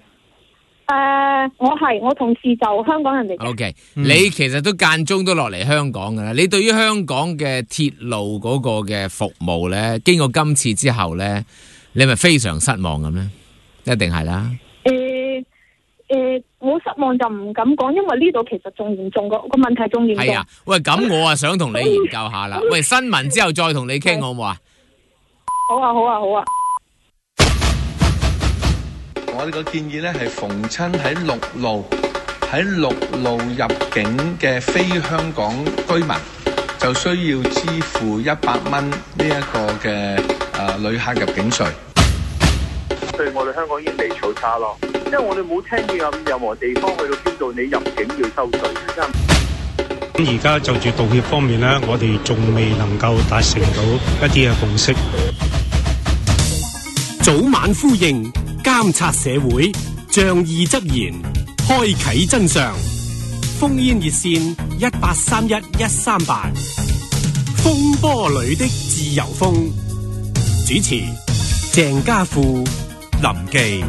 我同事就香港人嚟嘅。 OK，你其實都間中都落嚟香港㗎啦。你對於香港嘅鐵路嗰個嘅服務咧，經過今次之後咧，你係咪非常失望咁咧？一定係啦。 我失望就唔敢講，因為呢度其實仲嚴重，個問題仲嚴重。 係啊，喂，咁我啊想同你研究下啦。喂，新聞之後再同你傾好唔好啊？ 好啊，好啊，好啊。 我哋個建議咧係逢親喺陸路入境嘅非香港居民，就需要支付100蚊呢一個嘅旅客入境稅。 對我哋香港已經未草差咯，因為我哋冇聽見有任何地方去到邊度你入境要收稅。 咁而家就住道歉方面咧，我哋仲未能夠達成到一啲嘅共識。 早晚呼應，監察社會，仗義執言，開啟真相。烽煙熱線1831-138，風波裏的自由風。主持鄭家富、林記。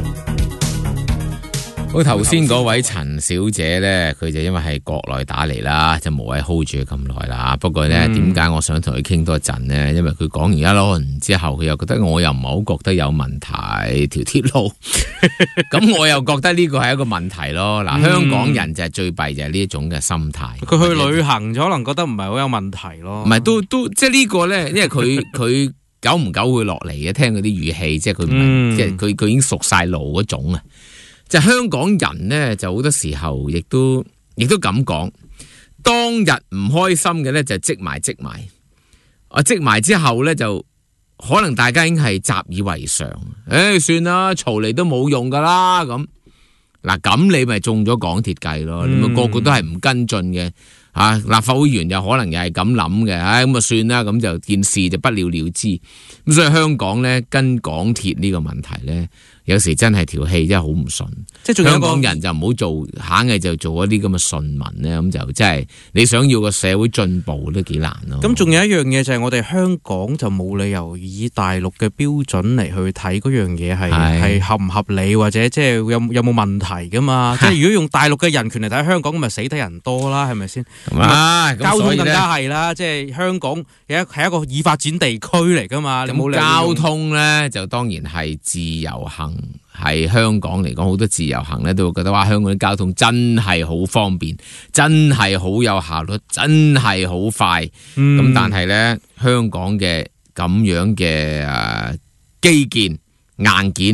好，頭先嗰位陳小姐咧，佢就因為係國內打嚟啦，就無謂 hold 住佢咁耐啦。不過咧，點解我想同佢傾多一陣呢？因為佢講完一輪之後，佢又覺得我又唔係好覺得有問題條鐵路，咁我又覺得呢個係一個問題咯。嗱，香港人就係最弊就係呢一種嘅心態。 佢去旅行就可能覺得唔係好有問題咯。 唔係都即係呢個咧，因為佢久唔久會落嚟嘅，聽嗰啲語氣，即係佢唔係即係佢已經熟晒路嗰種啊。即係香港人呢，就好多時候亦都咁講，當日唔開心嘅呢，就積埋，積埋之後呢，就可能大家已經係習以為常，算啦，嘈嚟都冇用噶啦咁。嗱，咁你咪中咗港鐵計咯，你咪個個都係唔跟進嘅。立法會議員又可能又係咁諗嘅，咁啊算啦，咁就件事就不了了之。咁所以香港呢，跟港鐵呢個問題呢，有時真係條氣真係好唔順。即係香港人就唔好做，硬係就做一啲咁嘅順民呢，咁就真係你想要個社會進步都幾難咯。 咁仲有一樣嘢就係我哋香港就冇理由以大陸嘅標準嚟去睇嗰樣嘢係合唔合理，或者即係有冇問題噶嘛？即係如果用大陸嘅人權嚟睇香港，咁咪死得人多啦，係咪先？交通更加係啦，即係香港係一個已發展地區嚟噶嘛。 咁交通咧就當然係自由行，係香港嚟講好多自由行咧都會覺得哇，香港啲交通真係好方便，真係好有效率，真係好快。咁但係咧香港嘅咁樣嘅基建硬件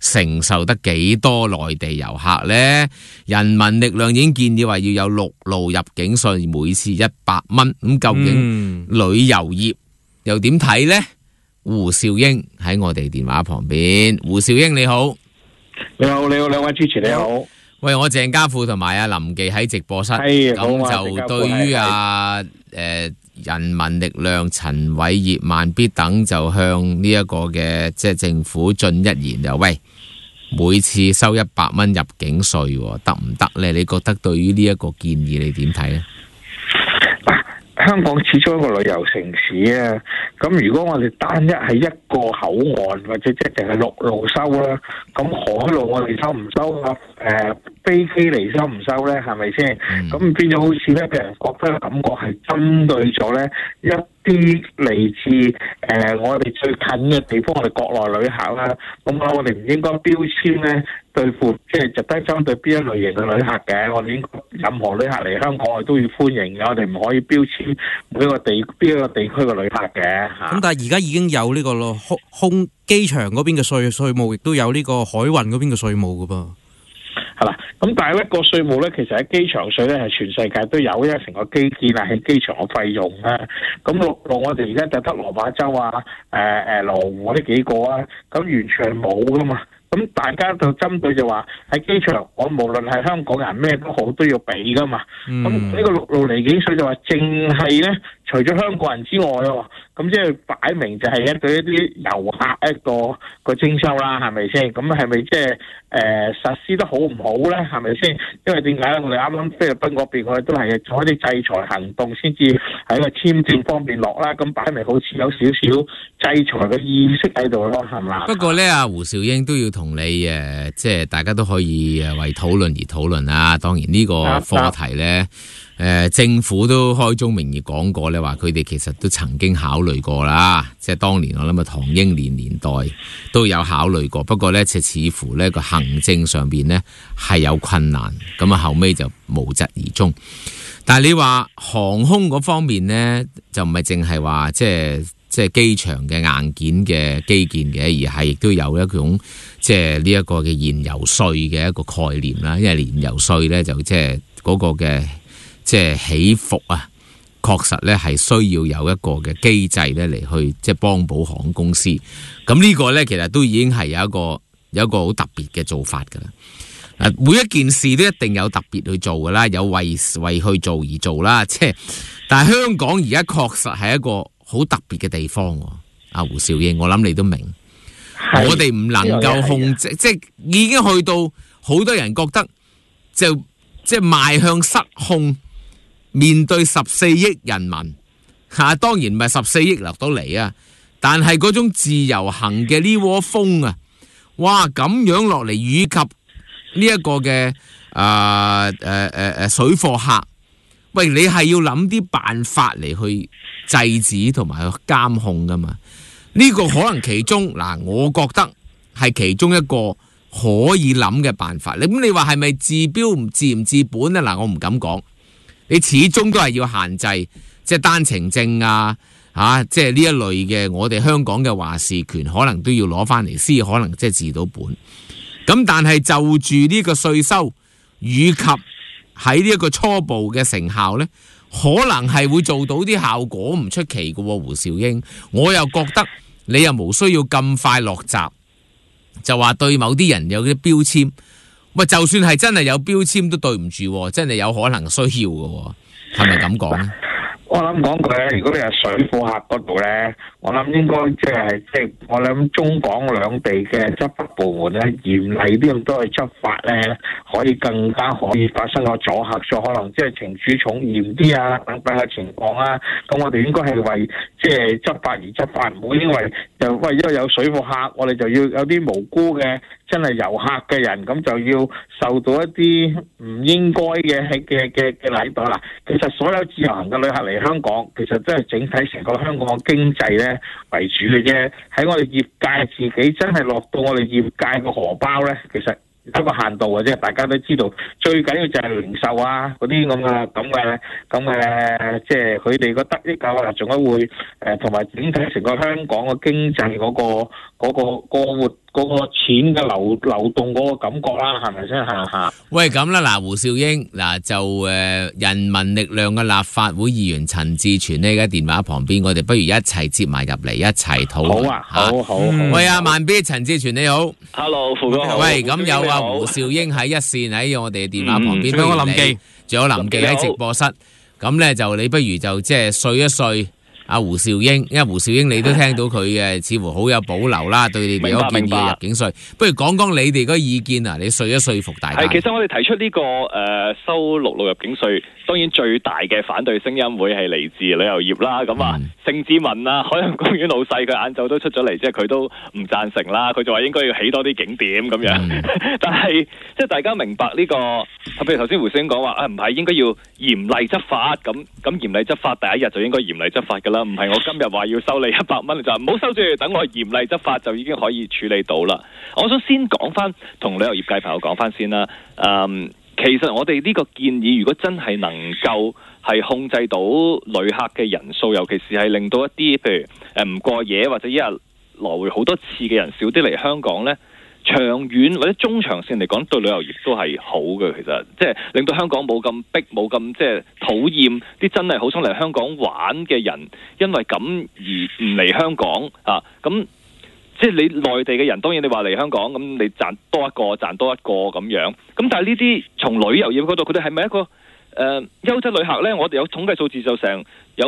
承受得幾多內地遊客呢？人民力量已經建議話要有陸路入境稅，每次100蚊。咁究竟旅遊業又點睇呢？胡兆英喺我哋電話旁邊。胡兆英你好。 你好，兩位主持你好。 喂，我鄭家富同埋阿林記喺直播室，咁就對於人民力量陳偉業、慢必等就向呢一個嘅即係政府進一言，就喂，每次收100蚊入境稅得唔得咧？你覺得對於呢一個建議你點睇咧？ 香港始終一個旅遊城市啊，咁如果我哋單一係一個口岸或者即係淨係陸路收啦，咁海路我哋收唔收啊？飛機嚟收唔收咧？係咪先？咁變咗好似咧，俾人覺得感覺係針對咗咧一啲嚟自我哋最近嘅地方，我哋國內旅客啦。咁我哋唔應該標籤咧對付，即係特登針對邊一類型嘅旅客嘅。我哋應該任何旅客嚟香港，我哋都要歡迎嘅。我哋唔可以標籤每一個邊一個地區嘅旅客嘅嚇。 咁但係而家已經有呢個空機場嗰邊嘅稅務，亦都有呢個海運嗰邊嘅稅務噶噃。 係啦，咁但係咧個稅務咧，其實喺機場稅咧係全世界都有，因為成個基建啊，喺機場嘅費用啦。咁陸路我哋而家就得羅馬州啊、羅湖呢幾個啊，咁完全係冇噶嘛。咁大家就針對就話喺機場，我無論係香港人咩都好，都要俾噶嘛。咁呢個陸路離境稅就話淨係咧，除咗香港人之外喎，咁即係擺明就係對一啲遊客一個徵收啦，係咪先？咁係咪即係實施得好唔好咧？係咪先？因為點解我哋啱啱菲律賓嗰邊我哋都係做一啲制裁行動先至喺個簽證方面落啦，咁擺明好似有少少制裁嘅意識喺度咯，係嘛？ 不過咧，阿胡兆英都要同你即係大家都可以為討論而討論啦。當然呢個課題咧，政府都開宗明義講過咧，話佢哋其實都曾經考慮過啦。即係當年我諗啊，唐英年代都有考慮過，不過咧，似乎咧個行政上邊咧係有困難，咁啊後尾就無疾而終。但係你話航空嗰方面咧，就唔係淨係話即係機場嘅硬件嘅基建嘅，而係亦都有一種即係呢一個嘅燃油稅嘅一個概念啦。因為燃油稅咧就即係嗰個嘅即係起伏啊，確實咧係需要有一個嘅機制咧嚟去即係幫補航空公司。咁呢個咧其實都已經係有一個好特別嘅做法噶啦。每一件事都一定有特別去做噶啦，有為去做而做啦。即係，但係香港而家確實係一個好特別嘅地方。阿胡兆英，我諗你都明，我哋唔能夠控制，即係已經去到好多人覺得即係邁向失控，面對14億人民吓，當然唔係14億落到嚟啊，但係嗰種自由行嘅呢窩風啊，哇咁樣落嚟，以及呢一個嘅水貨客，喂，你係要諗啲辦法嚟去制止同埋去監控噶嘛？呢個可能其中嗱，我覺得係其中一個可以諗嘅辦法。咁你話係咪治標唔治本咧？嗱，我唔敢講。你始終都係要限制，即係單程證啊，即係呢一類嘅，我哋香港嘅話事權可能都要攞翻嚟，先可能即係治到本。咁但係就住呢個稅收，以及喺呢一個初步嘅成效呢，可能係會做到啲效果，唔出奇嘅。胡兆英，我又覺得你又無需要咁快落閘，就話對某啲人有啲標籤。喂，就算係真係有標籤都對唔住，真係有可能需要嘅，係咪咁講咧？ 我諗講句咧，如果你係水貨客嗰度咧，我諗應該即係我諗中港兩地嘅執法部門咧，嚴厲啲咁多去執法咧，可以更加可以發生個阻嚇咗，可能即係懲處重嚴啲啊，等等嘅情況啊。咁我哋應該係為即係執法而執法，唔好因為因為有水貨客，我哋就要有啲無辜嘅真係遊客嘅人，咁就要受到一啲唔應該嘅禮待啦。其實所有自由行嘅旅客嚟香港，其實都係整體成個香港嘅經濟咧為主嘅啫。喺我哋業界自己真係落到我哋業界個荷包咧，其實有一個限度嘅啫。大家都知道，最緊要就係零售啊嗰啲咁嘅，即係佢哋個得益啊，仲有會同埋整體成個香港嘅經濟嗰個嗰個錢嘅流動嗰個感覺啦，係咪先嚇？ 喂，咁啦，嗱，胡兆英，嗱就人民力量嘅立法會議員陳志全呢，而家電話旁邊，我哋不如一齊接埋入嚟，一齊討論。 好啊，好。 喂，阿慢必，陳志全你好 ，Hello， 傅哥好。 喂，咁有阿胡兆英喺一線喺我哋電話旁邊，仲有林記，仲有林記喺直播室。咁咧就你不如就即係說一說阿胡兆英，因為胡兆英你都聽到佢嘅似乎好有保留啦，對你哋嗰建議嘅入境稅，不如講講你哋嗰個意見啊，你說一說服大家。 其實我哋提出呢個收陸路入境稅，當然最大嘅反對聲音會係嚟自旅遊業啦。咁啊，盛智文啊，海洋公園老細佢晏晝都出咗嚟，即係佢都唔贊成啦。佢就話應該要起多啲景點咁樣。但係即係大家明白呢個，譬如頭先胡兆英講話唔係應該要嚴厲執法，咁嚴厲執法第一日就應該嚴厲執法㗎啦。唔係我今日話要收你100蚊，就唔好收住，等我嚴厲執法就已經可以處理到啦。我想先講翻同旅遊業界朋友講翻先啦。其實我哋呢個建議，如果真係能夠係控制到旅客嘅人數，尤其是係令到一啲譬如唔過夜或者一日來回好多次嘅人少啲嚟香港呢，長遠或者中長線嚟講，對旅遊業都係好嘅。其實即係令到香港冇咁逼，冇咁即係討厭啲真係好想嚟香港玩嘅人，因為咁而唔嚟香港啊。咁即係你內地嘅人，當然你話嚟香港咁，你賺多一個咁樣。咁但係呢啲從旅遊業嗰度，佢哋係咪一個優質旅客呢？我哋有統計數字，就成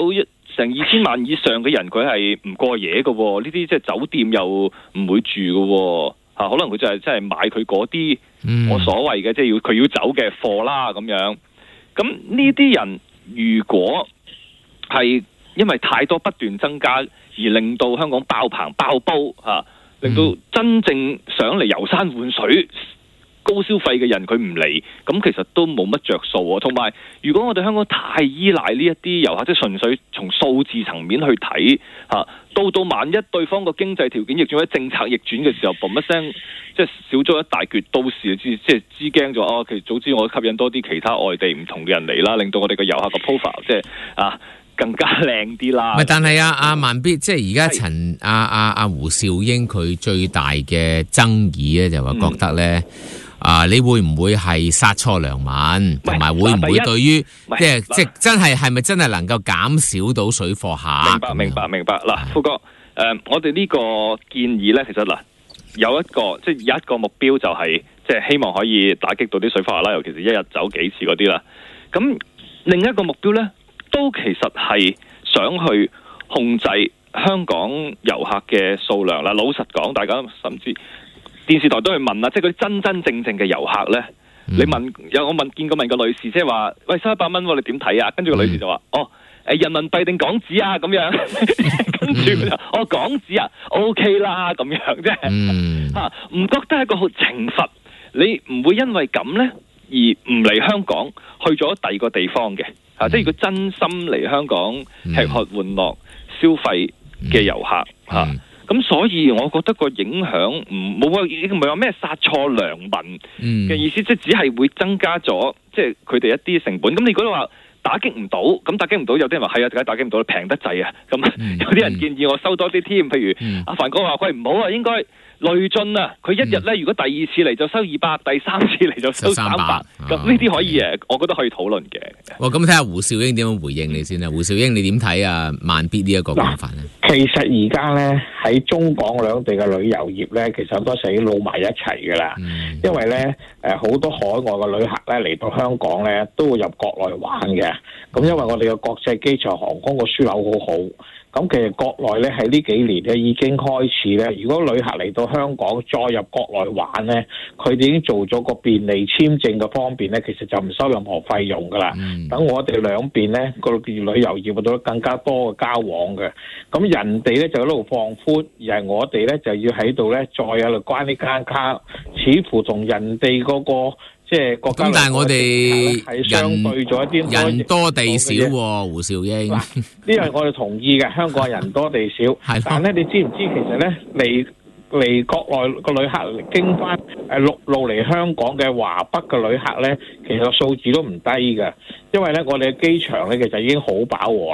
2000萬以上嘅人，佢係唔過夜嘅喎。呢啲即係酒店又唔會住嘅喎。可能佢就係真係買佢嗰啲我所謂嘅，即係佢要走嘅貨啦咁樣。咁呢啲人如果係因為太多不斷增加，而令到香港爆棚爆煲令到真正想嚟遊山玩水高消費嘅人佢唔嚟，咁其實都冇乜着數喎。同埋如果我哋香港太依賴呢一啲遊客，即係純粹從數字層面去睇到萬一對方個經濟條件逆轉或者政策逆轉嘅時候，嘣一聲即係少咗一大橛，到時即係知驚咗。其實早知我吸引多啲其他外地唔同嘅人嚟啦，令到我哋嘅遊客個 profile 即係更加靚啲啦。 但係阿慢必，即係而家阿胡兆英佢最大嘅爭議咧，就話覺得咧。你會唔會係殺錯良民，同埋會唔會對於即係真係咪真係能夠減少到水貨客？ 明白。嗱，富哥，我哋呢個建議咧，其實有一個目標就係即係希望可以打擊到啲水貨客啦，尤其是一日走幾次嗰啲啦。咁另一個目標咧，都其實係想去控制香港遊客嘅數量啦。老實講，大家甚至電視台都去問啦，即係嗰啲真正嘅遊客咧，你問我見過個女士，即係話喂，收100蚊，你點睇啊？跟住個女士就話人民幣定港紙啊咁樣，跟住佢就港紙啊 OK 啦咁樣，即係唔覺得係一個好懲罰，你唔會因為咁咧而唔嚟香港，去咗第二個地方嘅即係如果真心嚟香港吃喝玩樂消費嘅遊客咁所以我覺得個影響唔係話咩殺錯良民嘅意思，即係只係會增加咗即係佢哋一啲成本。咁你如果話打擊唔到，有啲人話係啊，打擊唔到，平得滯啊。咁有啲人建議我收多啲添，譬如阿凡哥話佢唔好啊，應該累進啊。佢一日咧，如果第二次嚟就收200，第三次嚟就收300。咁呢啲可以我覺得可以討論嘅。 咁睇下胡兆英點樣回應你先啦。胡兆英你點睇啊？慢必呢一個講法咧？ 其實而家咧喺中港兩地嘅旅遊業咧，其實好多時已經撈埋一齊噶啦。因為咧好多海外嘅旅客咧嚟到香港咧都會入國內玩嘅。咁因為我哋嘅國際機場航空個樞紐好好。咁其實國內咧喺呢幾年咧已經開始咧，如果旅客嚟到香港再入國內玩咧，佢哋已經做咗個便利簽證嘅方面咧，其實就唔收任何費用噶啦。等我哋兩邊咧個旅遊業度更加多嘅交往嘅。咁人哋咧就喺度放寬，而係我哋咧就要喺度咧再喺度關呢間卡，似乎同人哋嗰個。即係國家，咁但係我哋係相對咗一啲人多地少喎，胡兆英。 呢樣我哋同意嘅，香港人多地少。但係咧，你知唔知其實咧嚟國內個旅客經翻陸路嚟香港嘅華北嘅旅客咧，其實數字都唔低嘅。因為咧，我哋嘅機場咧其實已經好飽和啦，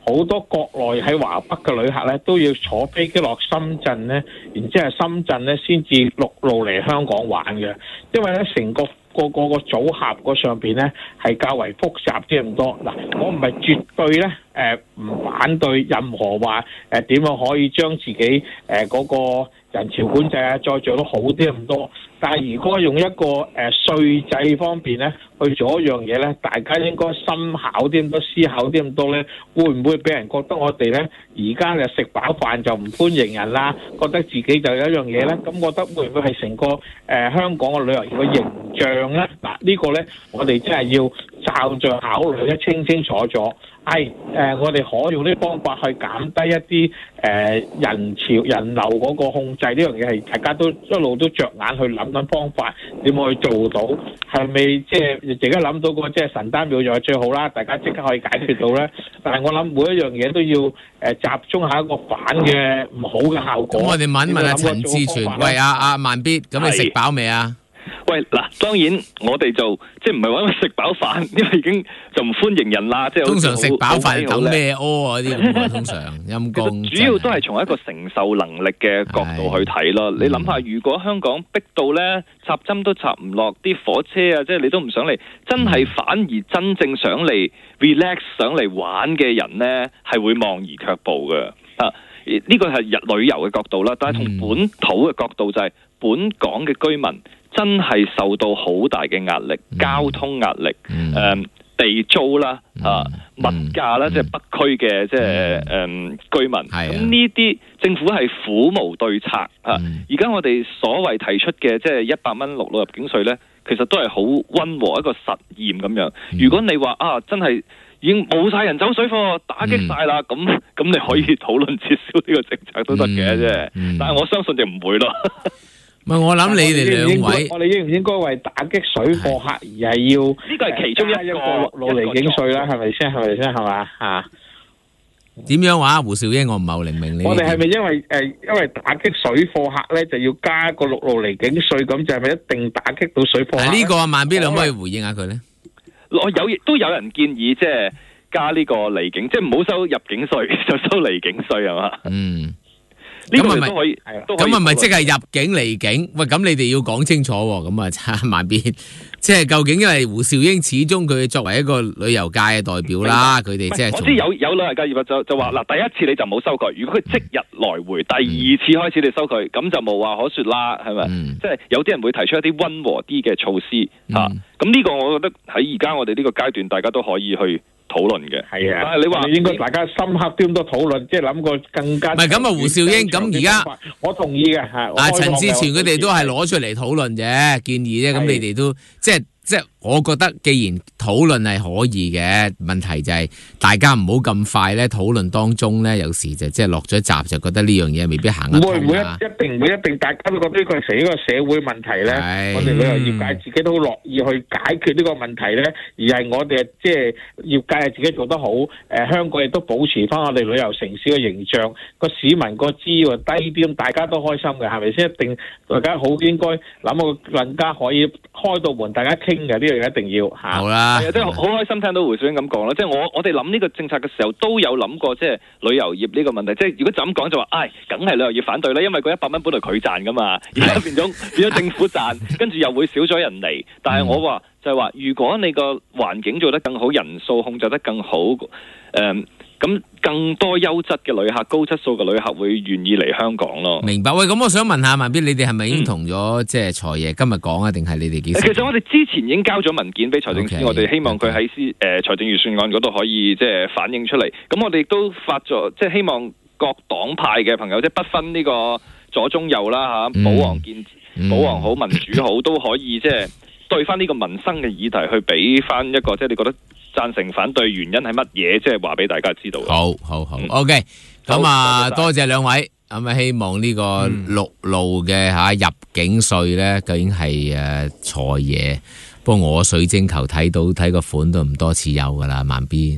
好多國內喺華北嘅旅客咧都要坐飛機落深圳咧，然之後深圳咧先至陸路嚟香港玩嘅，因為咧成個組合個上邊咧係較為複雜啲咁多。嗱，我唔係絕對咧唔反對任何話點樣可以將自己嗰個人潮管制啊再做得好啲咁多，但係如果用一個稅制方面咧去做一樣嘢咧，大家應該深考啲咁多、思考啲咁多咧，會唔會俾人覺得我哋咧而家就食飽飯就唔歡迎人啦？覺得自己就有一樣嘢咧，咁覺得會唔會係成個香港嘅旅遊業嘅形象咧？嗱，呢個咧我哋真係要站在考慮得清清楚楚。係我哋可以用啲方法去減低一啲人潮人流嗰個控制，呢樣嘢係大家都一路都着眼去諗緊方法，點去做到？係咪即係自己諗到個即係神丹妙藥最好啦？大家即刻可以解決到咧？但係我諗每一樣嘢都要集中下一個反嘅唔好嘅效果。 咁我哋問一問阿陳志全，喂阿慢必，咁你食飽未啊？ 喂，嗱，當然我哋就即係唔係話因為食飽飯，因為已經就唔歡迎人啦。即係通常食飽飯等咩屙嗰啲咁啊，通常陰公。 主要都係從一個承受能力嘅角度去睇咯。你諗下，如果香港逼到咧插針都插唔落，啲火車啊，即係你都唔想嚟，真係反而真正想嚟 relax 想嚟玩嘅人咧，係會望而卻步嘅。啊，呢個係旅遊嘅角度啦，但係同本土嘅角度就係本港嘅居民。真係受到好大嘅壓力，交通壓力，地租啦，物價啦，即係北區嘅即係居民。咁呢啲政府係苦無對策啊！而家我哋所謂提出嘅即係100蚊陸路入境稅咧，其實都係好溫和一個實驗咁樣。如果你話啊，真係已經冇晒人走水貨，打擊晒啦，咁你可以討論撤銷呢個政策都得嘅啫。但係我相信就唔會咯。 唔係，我諗你哋兩位， 我哋應唔應該為打擊水貨客而係要呢個係其中一個陸路離境稅啦？係咪先？係咪先？係嘛嚇？ 點樣話？胡兆英，我唔係好明你。 我哋係咪因為打擊水貨客咧，就要加個陸路離境稅？咁就係咪一定打擊到水貨客？ 呢個慢必，你可唔可以回應下佢咧？ 都有人建議即係加呢個離境，即係唔好收入境稅，就收離境稅係嘛？ 嗯。 咁係咪可以？ 咁係咪即係入境離境？喂，咁你哋要講清楚喎。咁啊，差慢必，即係究竟因為胡兆英始終佢作為一個旅遊界嘅代表啦，佢哋即係我知有旅遊界業就話嗱，第一次你就唔好收佢，如果佢即日來回，第二次開始你收佢，咁就無話可説啦，係咪？即係有啲人會提出一啲溫和啲嘅措施嚇。咁呢個我覺得喺而家我哋呢個階段，大家都可以去討論嘅。係啊，但係你話應該大家深刻啲咁多討論，即係諗個更加。 唔係咁啊，胡兆英，咁而家我同意嘅嚇。 阿陳志全佢哋都係攞出嚟討論啫，建議啫。咁你哋都即係我覺得，既然討論係可以嘅，問題就係大家唔好咁快咧討論當中咧，有時就即係落咗閘就覺得呢樣嘢未必行得通。 會唔會一定唔會一定？大家都覺得呢個係一個社會問題咧。我哋旅遊業界自己都樂意去解決呢個問題咧，而係我哋即係業界係自己做得好。香港亦都保持翻我哋旅遊城市嘅形象，個市民個資源低啲，大家都開心嘅，係咪先？一定大家好應該諗個更加可以開到門，大家傾嘅呢樣嘢一定要嚇。 好啦， 係啊，即係好開心聽到胡兆英咁講啦。即係我哋諗呢個政策嘅時候都有諗過，即係旅遊業呢個問題。即係如果就咁講就話，梗係旅遊業反對啦，因為嗰100蚊本來佢賺噶嘛，而家變咗政府賺，跟住又會少咗人嚟。但係我話就係話，如果你個環境做得更好，人數控制得更好，咁更多優質嘅旅客、高質素嘅旅客會願意嚟香港咯。 明白。喂，咁我想問下慢必，你哋係咪已經同咗即係財爺今日講啊？定係你哋幾時？ 其實我哋之前已經交咗文件俾財政司，我哋希望佢喺財政預算案嗰度可以即係反映出嚟。咁我哋亦都發咗，即係希望各黨派嘅朋友，即係不分呢個左中右啦嚇，保皇保皇好、民主好，都可以即係對翻呢個民生嘅議題去俾翻一個即係你覺得贊成反對原因係乜嘢？即係話俾大家知道。 好，OK。咁啊，多謝兩位。咁啊，希望呢個陸路嘅入境稅咧，究竟係財爺。不過我水晶球睇個款都唔多似有噶啦，慢必。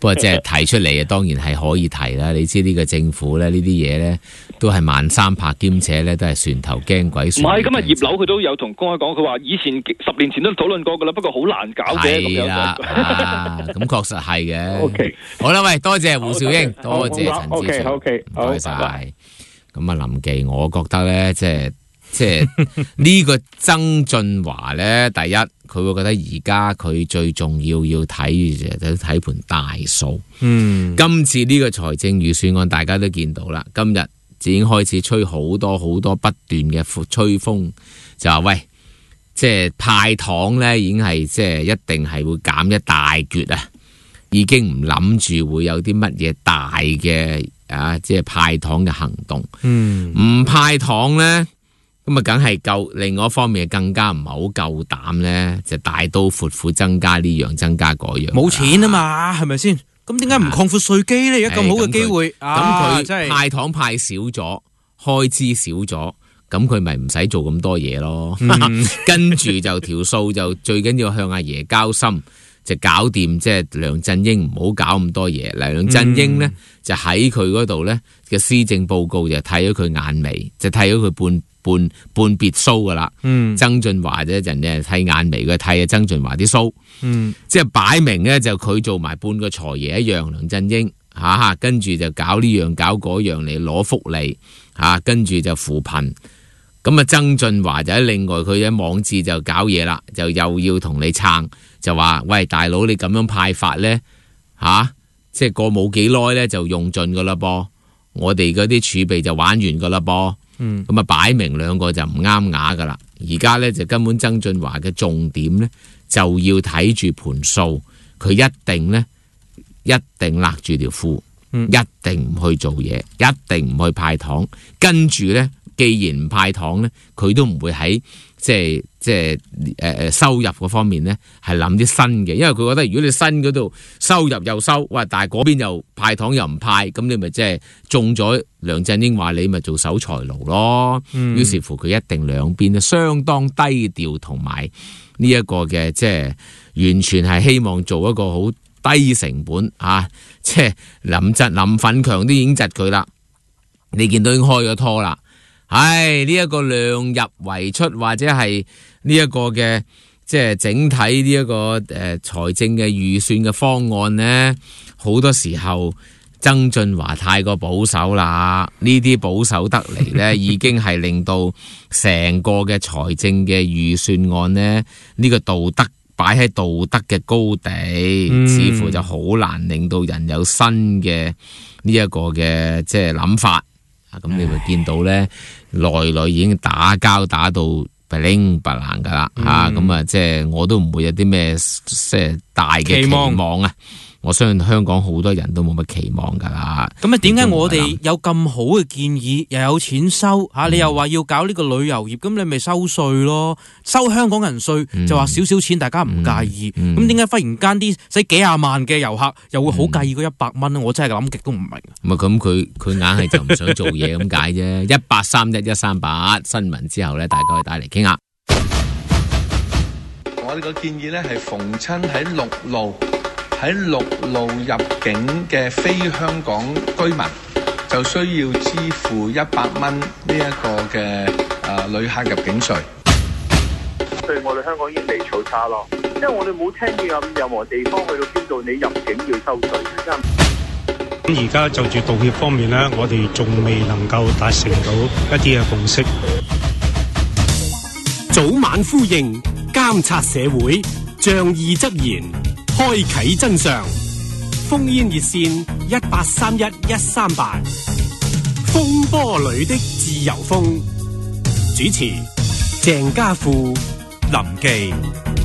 不過即係提出嚟啊，當然係可以提啦。你知呢個政府咧，呢啲嘢咧都係慢三拍，兼且咧都係船頭驚鬼。唔係，咁啊葉劉佢都有同公開講，佢話以前10年前都討論過噶啦，不過好難搞嘅咁樣。 咁確實係嘅。 OK， 好啦，喂，多謝胡兆英，多謝陳志全， 唔該晒。咁啊，林記，我覺得咧，即係呢個曾俊華咧，第一佢會覺得而家佢最重要睇就睇盤大數。今次呢個財政預算案大家都見到啦，今日已經開始吹好多不斷嘅吹風，就話喂，即係派糖咧已經係即係一定係會減一大橛啊，已經唔諗住會有啲乜嘢大嘅即係派糖嘅行動。唔派糖咧。咁啊，梗係夠。另外一方面，更加唔係好夠膽咧，就大刀闊斧增加呢樣，增加嗰樣。 冇錢啊嘛，係咪先？咁點解唔擴闊稅基咧？而家咁好嘅機會， 咁佢派糖派少咗，開支少咗，咁佢咪唔使做咁多嘢咯。跟住就條數就最緊要向阿爺交心，就搞掂。即係梁振英唔好搞咁多嘢。梁振英咧就喺佢嗰度咧嘅施政報告就睇咗佢眼眉，就睇咗佢半別鬚噶啦。曾俊華啫，人哋係睇眼眉，佢睇曾俊華啲鬚。即係擺明咧就佢做埋半個財爺一樣。梁振英跟住就搞呢樣搞嗰樣嚟攞福利跟住就扶貧。咁啊，曾俊華就喺另外佢喺網誌就搞嘢啦，就又要同你撐，就話喂大佬你咁樣派法咧即係過冇幾耐咧就用盡噶啦噃，我哋嗰啲儲備就玩完噶啦噃。咁啊，擺明兩個就唔啱牙噶啦。而家咧就根本曾俊華嘅重點咧就要睇住盤數，佢一定勒住條褲，一定唔去做嘢，一定唔去派糖。跟住咧，既然唔派糖咧，佢都唔會喺即係收入嗰方面咧係諗啲新嘅，因為佢覺得如果你新嗰度收入又收，喂，但係嗰邊又派糖又唔派，咁你咪即係中咗梁振英話你咪做守財奴咯。於是乎佢一定兩邊相當低調，同埋呢一個嘅即係完全係希望做一個好低成本即係林奮強都已經窒佢啦，你見到已經開咗拖啦。呢一個量入為出，或者係呢一個嘅即係整體呢一個財政嘅預算嘅方案呢，好多時候曾俊華太過保守啦。呢啲保守得嚟呢，已經係令到成個嘅財政嘅預算案呢，呢個道德擺喺道德嘅高地，似乎就好難令到人有新嘅呢一個嘅即係諗法。咁你咪見到咧，內已經打交打到不靈不爛噶啦咁即係我都唔會有啲咩即係大嘅期望啊。我相信香港好多人都冇乜期望噶啦。 咁點解我哋有咁好嘅建議，又有錢收你又話要搞呢個旅遊業，咁你咪收稅咯，收香港人稅就話少少錢，大家唔介意。咁點解忽然間啲使幾廿萬嘅遊客又會好介意嗰100蚊咧？我真係諗極都唔明。 咪咁佢硬係就唔想做嘢咁解啫。1831-138新聞之後咧，大家可以打嚟傾下。 我哋個建議咧係逢親喺陸路入境嘅非香港居民，就需要支付100蚊呢一個嘅旅客入境稅。 對我哋香港已經利草差咯，因為我哋冇聽見有任何地方去到邊度你入境要收稅。 而家就住道歉方面咧，我哋仲未能夠達成到一啲嘅共識。 早晚呼應，監察社會，仗義執言，開啟真相。烽煙熱線1831-138，風波裏的自由風。主持鄭家富、林記。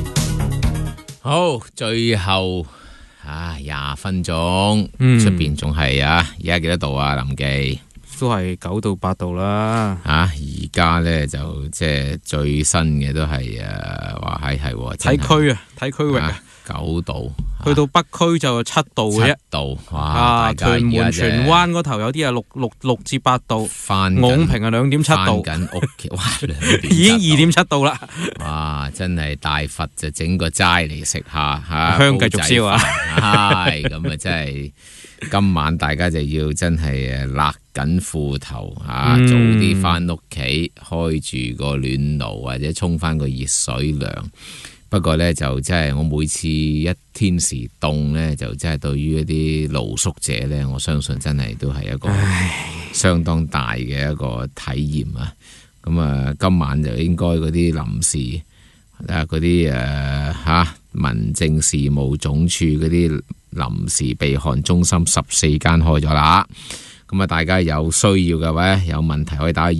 好，最後20分鐘，出邊仲係而家幾多度啊？林記都係9到8度啦。 而家咧就即係最新嘅都係話係睇區啊，睇區域啊 ，9度， 去到北區就7度嘅啫。7 度，哇！ 屯門荃灣嗰頭有啲係6至8度，昂坪係2.7度， 翻緊屋企，哇！ 已經2.7度啦。 哇！真係大佛就整個齋嚟食下嚇， 香繼續燒啊！ 係咁啊，真係今晚大家就要真係勒緊褲頭嚇，早啲翻屋企，開住個暖爐或者沖翻個熱水涼。不過咧就真係我每次一天時凍咧，就真係對於一啲露宿者咧，我相信真係都係一個相當大嘅一個體驗啊！咁啊，今晚就應該嗰啲臨時嗰啲民政事務總署嗰啲臨時避寒中心14間開咗啦。咁啊，大家有需要嘅話，有問題可以打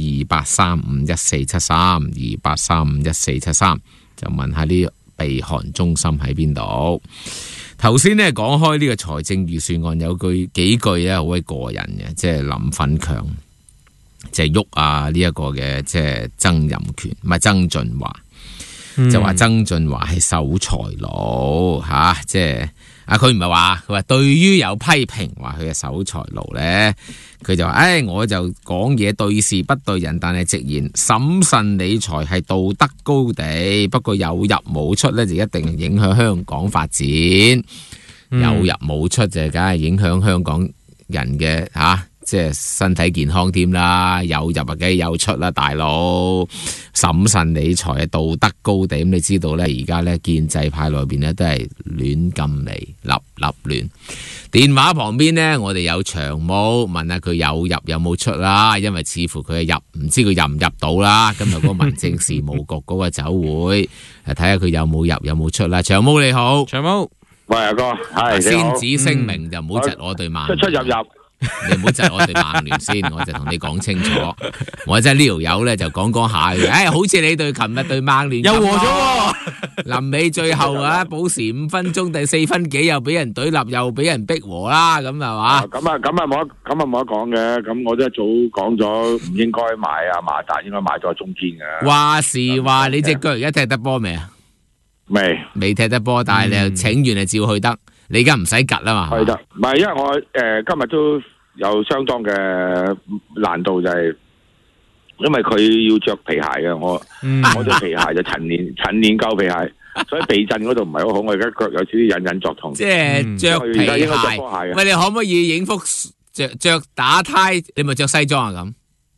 28351473 28351473，就問下啲避寒中心喺邊度。頭先咧講開呢個財政預算案有幾句咧好鬼過癮嘅，即係林奮強就係喐呢一個嘅即係曾蔭權，唔係曾俊華，就話曾俊華係守財奴即係佢唔係話，佢話對於有批評話佢係守財奴咧，佢就話我就講嘢對事不對人，但係直言審慎理財係道德高地，不過有入冇出咧就一定影響香港發展，有入冇出就梗係影響香港人嘅即係身體健康添啦，有入梗係有出啦，大佬審慎理財係道德高地，咁你知道咧，而家咧建制派內邊咧都係亂咁嚟，立亂。電話旁邊呢，我哋有長毛問下佢有入有冇出啦，因為似乎佢係入，唔知佢入唔入到啦。今日嗰個民政事務局嗰個酒會，睇下佢有冇入有冇出啦。長毛你好， 長毛， 喂阿哥，係先旨聲明就唔好窒我對盲， 出入。 你唔好窒我哋曼聯先，我就同你講清楚。我真係呢條友咧就講下嘅，好似你對琴日對曼聯又和咗， 臨尾最後補時5分鐘，第4分幾又俾人懟立，又俾人逼和啦，咁係嘛？ 咁啊冇得講嘅，咁我都一早講咗唔應該買馬達，應該買咗中堅嘅。 話時話你隻腳而家踢得波未啊？未踢得波，但係你又請完就照去得。你而家唔使趌啦嘛？ 係得，唔係因為我今日都有相當嘅難度，就係因為佢要着皮鞋嘅，我對皮鞋就陳年舊皮鞋，所以避震嗰度唔係好好，我而家腳有少少隱作痛。 即係着皮鞋。喂，你可唔可以影幅着打呔？你咪着西裝啊咁？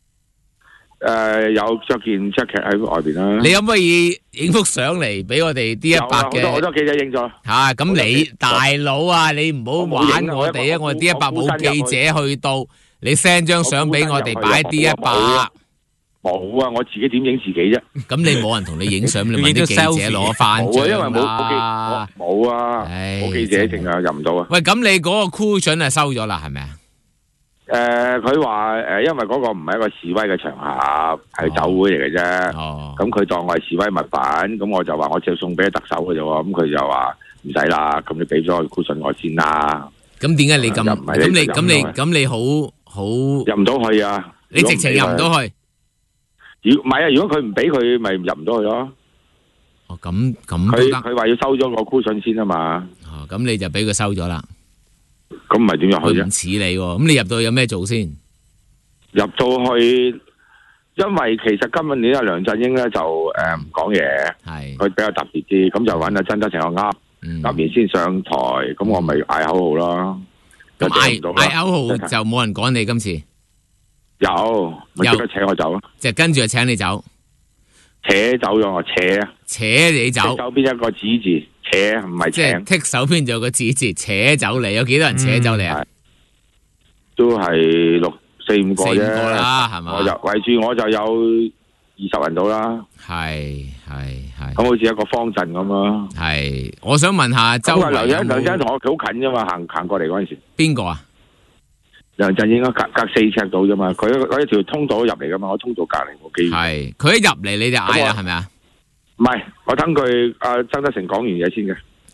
有着件 jacket 喺外邊啦。 你可唔可以影幅相嚟俾我哋 D100 嘅？ 好多記者影咗。 咁你大佬啊，你唔好玩我哋啊！我哋 D100 冇記者去到，你 send 張相俾我哋擺 D100。 冇啊！我自己點影自己啫？ 咁你冇人同你影相，你問啲記者攞翻張啦。 因為冇啊，冇記者證啊，入唔到啊。 喂，咁你嗰個 cushion 係收咗啦，係咪啊？ 佢話因為嗰個唔係一個示威嘅場合，係酒會嚟嘅啫。咁佢當我係示威物品，咁我就話我只送俾特首嘅啫喎。咁佢就話唔使啦，咁你俾咗個 cushion 我先啦。咁點解你咁？咁你好入唔到去啊？你直情入唔到去？唔係啊！如果佢唔俾佢，咪入唔到去咯。咁佢話要收咗個 cushion 先啊嘛。 咁你就俾佢收咗啦。 咁唔係點入去啫？ 唔似你喎，咁你入到去有咩做先？ 入到去，因為其實今年阿梁振英咧就唔講嘢，佢比較特別啲，咁就揾阿曾德成我噏完先上台，咁我咪嗌口號咯。 咁嗌口號就冇人趕你今次。 有，咪即刻請我走咯。 即係跟住就請你走， 扯走咗我扯你走。 手邊一個指字。扯唔係即係剔手邊就有個字扯走你，有幾多人扯走你啊？ 都係4-5個啫， 啦，係嘛？ 我就圍住我就有20人到啦。係，咁好似一個方陣咁咯。 係，我想問下周圍梁振英同我好近啫嘛，行過嚟嗰陣時。 邊個啊？ 梁振英應該隔4尺到啫嘛，佢一條通道入嚟噶嘛，我通道隔離我記。 係，佢一入嚟你就嗌啦，係咪啊？ 唔係，我等佢曾德成講完嘢先嘅。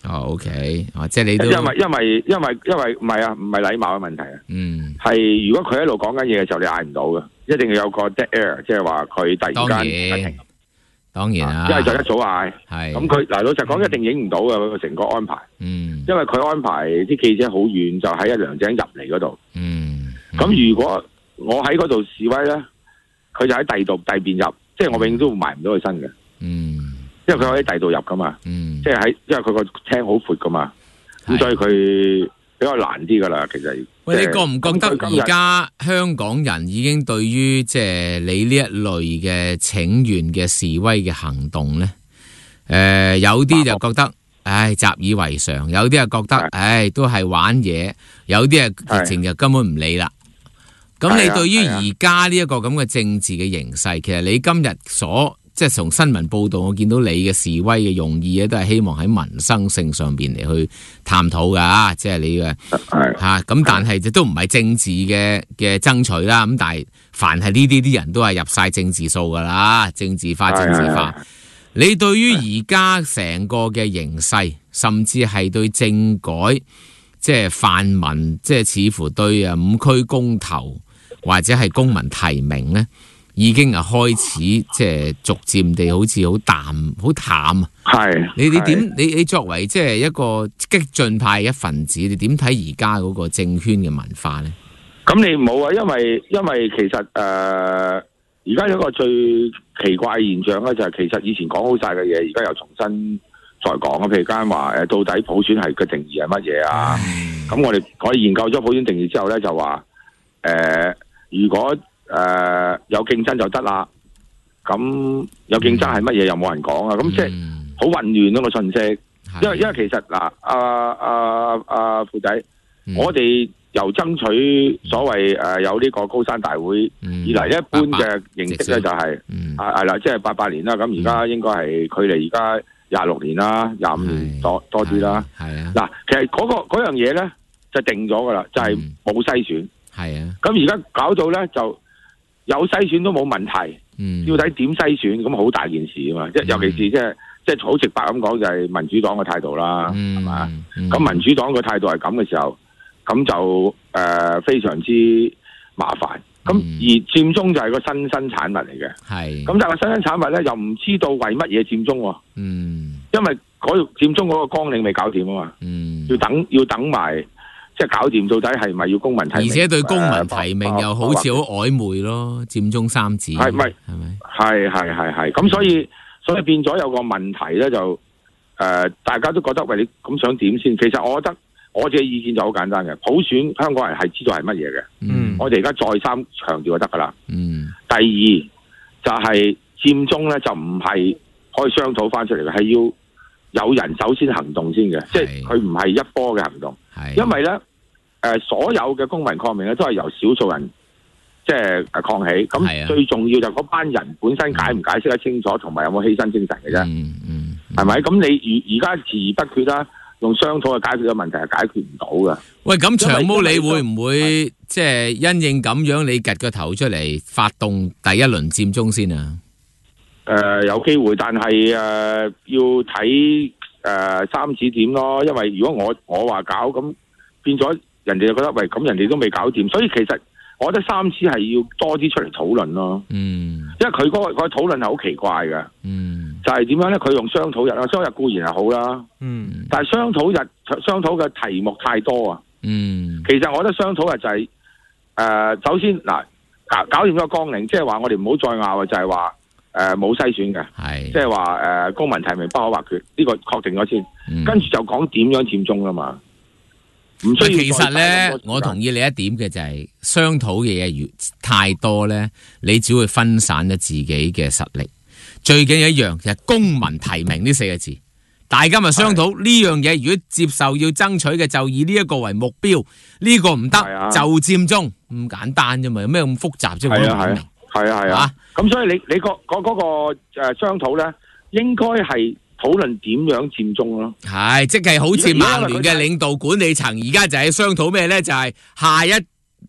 OK， 即係你都因為唔係啊，唔係禮貌嘅問題啊。係如果佢喺度講緊嘢嘅時候，你嗌唔到嘅，一定要有個 dead air， 即係話佢突然間停。 當然啦， 一係就一早嗌。係咁佢嗱老實講，一定影唔到嘅佢成個安排。因為佢安排啲記者好遠，就喺良井入嚟嗰度。咁如果我喺嗰度示威咧，佢就喺第邊入，即係我永遠都埋唔到佢身嘅。因為佢可以第度入噶嘛。即係因為佢個廳好闊噶嘛，咁所以佢比較難啲噶啦。其實喂，你覺唔覺得而家香港人已經對於即係你呢一類嘅請願嘅示威嘅行動咧，有啲就覺得習以為常，有啲就覺得都係玩嘢，有啲啊直情就根本唔理啦。咁你對於而家呢一個咁嘅政治嘅形勢，其實你今日即係從新聞報道，我見到你嘅示威嘅用意咧，都係希望喺民生性上邊嚟去探討噶，即係你嘅咁，但係就都唔係政治嘅爭取啦。咁但係凡係呢啲人都係入晒政治數噶啦，政治化。你對於而家成個嘅形勢，甚至係對政改，即係泛民，即係似乎對5區公投或者係公民提名咧，已經係開始即係逐漸地好似好淡啊！係你點？你作為即係一個激進派一份子，你點睇而家嗰個政圈嘅文化咧？ 咁你冇啊，因為其實而家有一個最奇怪嘅現象咧，就係其實以前講好晒嘅嘢，而家又重新再講啊。譬如間話到底普選係嘅定義係乜嘢啊？咁我哋可以研究咗普選定義之後咧，就話如果有競爭就得啦，咁有競爭係乜嘢又冇人講啊，咁即係好混亂咯個信息。因為其實嗱，富仔，我哋由爭取所謂有呢個高山大會以嚟，一般嘅形式咧就係係啦，即係88年啦，咁而家應該係距離而家26年啦，25年多啲啦。係啊，嗱，其實嗰樣嘢咧就定咗噶啦，就係冇篩選。係啊，咁而家搞到咧就有篩選都冇問題，要睇點篩選，咁好大件事啊嘛！即係尤其是即係好直白咁講，就係民主黨嘅態度啦，係嘛？咁民主黨嘅態度係咁嘅時候，咁就非常之麻煩。咁而佔中就係個新產物嚟嘅，係。咁但係新產物咧又唔知道為乜嘢佔中喎？因為佔中嗰個綱領未搞掂啊嘛，要等埋。即係搞掂，到底係咪要公民提名？而且對公民提名又好似好曖昧咯，佔中三子係咪？係咁，所以變咗有個問題咧，就大家都覺得喂，你咁想點先？其實我覺得我自己意見就好簡單嘅，普選香港人係知道係乜嘢嘅。我哋而家再三強調就得噶啦。第二就係佔中咧，就唔係可以商討翻出嚟嘅，係要有人首先行動先嘅，即係佢唔係一波嘅行動。因為咧，所有嘅公民抗命咧都係由少數人即係抗起，咁最重要就嗰班人本身解唔解釋得清楚，同埋有冇犧牲精神嘅啫，係咪？咁你而家遲疑不決啦，用商討去解決嘅問題係解決唔到嘅。喂，咁長毛你會唔會即係因應咁樣，你擳個頭出嚟發動第一輪佔中先啊？有機會，但係要睇。三子點咯，因為如果我話搞咁變咗，人哋就覺得喂，咁人哋都未搞掂，所以其實我覺得三子係要多啲出嚟討論咯。因為佢嗰個討論係好奇怪嘅。就係點樣咧？佢用商討日啦，商討日固然係好啦。但係商討嘅題目太多啊。其實我覺得商討日就係首先嗱，搞掂咗個綱領，即係話我哋唔好再拗嘅，就係話。冇篩選嘅，即係話公民提名不可或缺，呢個確定咗先，跟住就講點樣佔中啦嘛。唔需要。其實咧，我同意你一點嘅就係商討嘅嘢越太多咧，你只會分散咗自己嘅實力。最緊要一樣就係公民提名呢4個字，大家咪商討呢樣嘢。如果接受要爭取嘅，就以呢一個為目標，呢個唔得就佔中，咁簡單啫嘛，有咩咁複雜啫？係啊，咁所以你嗰個商討咧，應該係討論點樣佔中咯。係，即係好似曼聯嘅領導管理層，而家就係商討咩咧？就係下一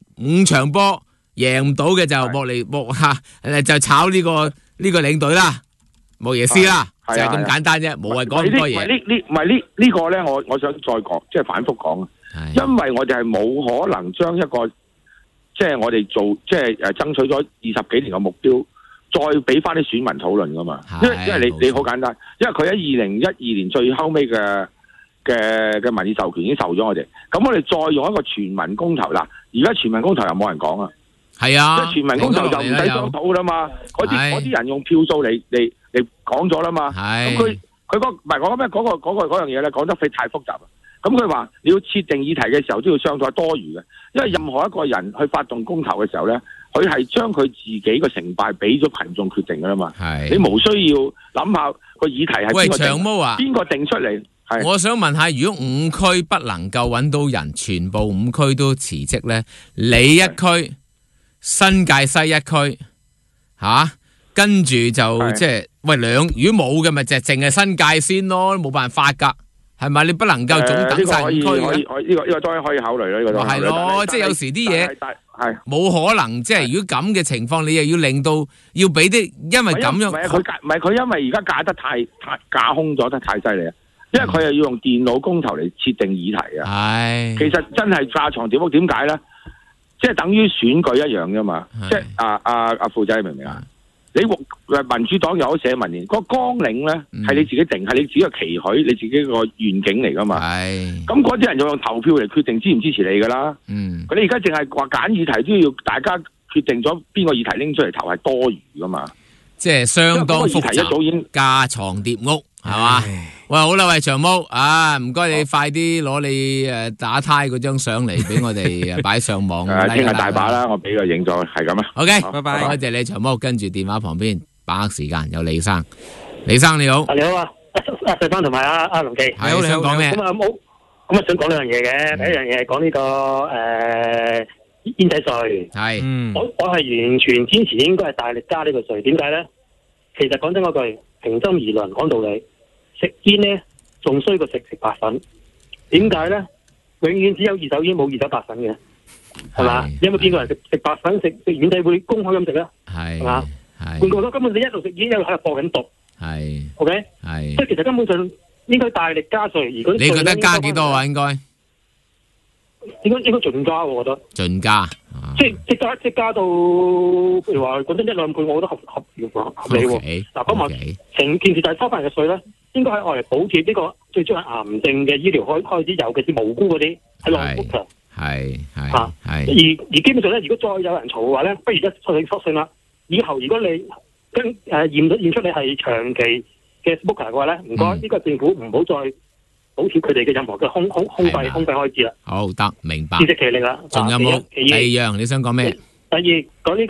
5場波贏唔到嘅就就炒呢個領隊啦。 莫耶斯啦，就係咁簡單啫，冇謂講咁多嘢。 呢個咧，我想再講，即係反覆講啊。因為我哋係冇可能將一個即係我哋做即係爭取咗20幾年嘅目標，再俾翻啲選民討論噶嘛。因為你好簡單，因為佢喺2012年最後尾嘅民意授權已經受咗我哋，咁我哋再用一個全民公投啦。而家全民公投又冇人講啊。係啊，即係全民公投就唔使商討啦嘛。嗰啲人用票數嚟講咗啦嘛。咁佢唔係講咩嗰樣嘢咧，講得太複雜啦。咁佢話你要設定議題嘅時候都要商討多餘嘅，因為任何一個人去發動公投嘅時候咧，佢係將佢自己嘅成敗俾咗群眾決定噶啦嘛。你無需要諗下個議題係邊個定， 喂，長毛啊， 邊個定出嚟？ 我想問下，如果5區不能夠揾到人，全部5區都辭職咧，你一區新界西一區跟住就即係喂如果冇嘅咪就淨係新界先咯，冇辦法噶。係咪？你不能夠總等晒5區嘅？ 呢個當然可以考慮啦。呢個都係咯，即係有時啲嘢係冇可能。即係如果咁嘅情況，你又要令到要俾啲，因為咁樣唔係佢因為而家架得太架空咗得太犀利啊！因為佢又要用電腦公投嚟設定議題啊。係，其實真係架床疊屋。點解咧？即係等於選舉一樣啫嘛。即係阿富仔，你明唔明啊？你民主黨有寫民意，個綱領咧係你自己定，係你自己嘅期許，你自己個願景嚟噶嘛。係。咁嗰啲人就用投票嚟決定支唔支持你噶啦。佢哋而家淨係話揀議題都要大家決定咗邊個議題拎出嚟投係多餘噶嘛。 即係相當複雜，一早已經架床疊屋係嘛？喂，好啦，喂，長毛唔該你快啲攞你打呔嗰張相嚟俾我哋擺上網。 聽日大把啦，我俾個影咗，係咁啊。 OK，拜拜，多謝你長毛。跟住電話旁邊把握時間有李生，李生你好。 你好啊，阿細芬同埋阿龍記。 係你想講咩？ 咁想講兩樣嘢嘅。第一樣嘢係講呢個煙仔稅。係。我係完全支持應該係大力加呢個稅。點解咧？其實講真嗰句，平心而論講道理。食煙咧仲衰過食白粉，點解咧？永遠只有二手煙冇二手白粉嘅，係嘛？有冇見過人食白粉食煙仔會公開咁食咧？係嘛？換句話說，根本你一路食煙一路喺度播緊毒。係 ，OK？係，即係其實根本上應該大力加稅。如果你覺得加幾多啊？應該應該盡加，我覺得盡加。 即加到，譬如話講真1-2倍，我覺得合理喎。嗱，講埋成件事就係收翻人嘅稅咧，應該喺外嚟補貼呢個最主要係癌症嘅醫療開支，尤其是無辜嗰啲係浪費嘅。係而基本上咧，如果再有人嘈嘅話咧，不如索性啦。以後如果你驗出你係長期嘅 smoker 嘅話咧，唔該，呢個政府唔好再補貼佢哋嘅任何嘅空費開支啦。好得明白。自食其力啦。 仲有冇第二樣你想講咩？ 第二講呢個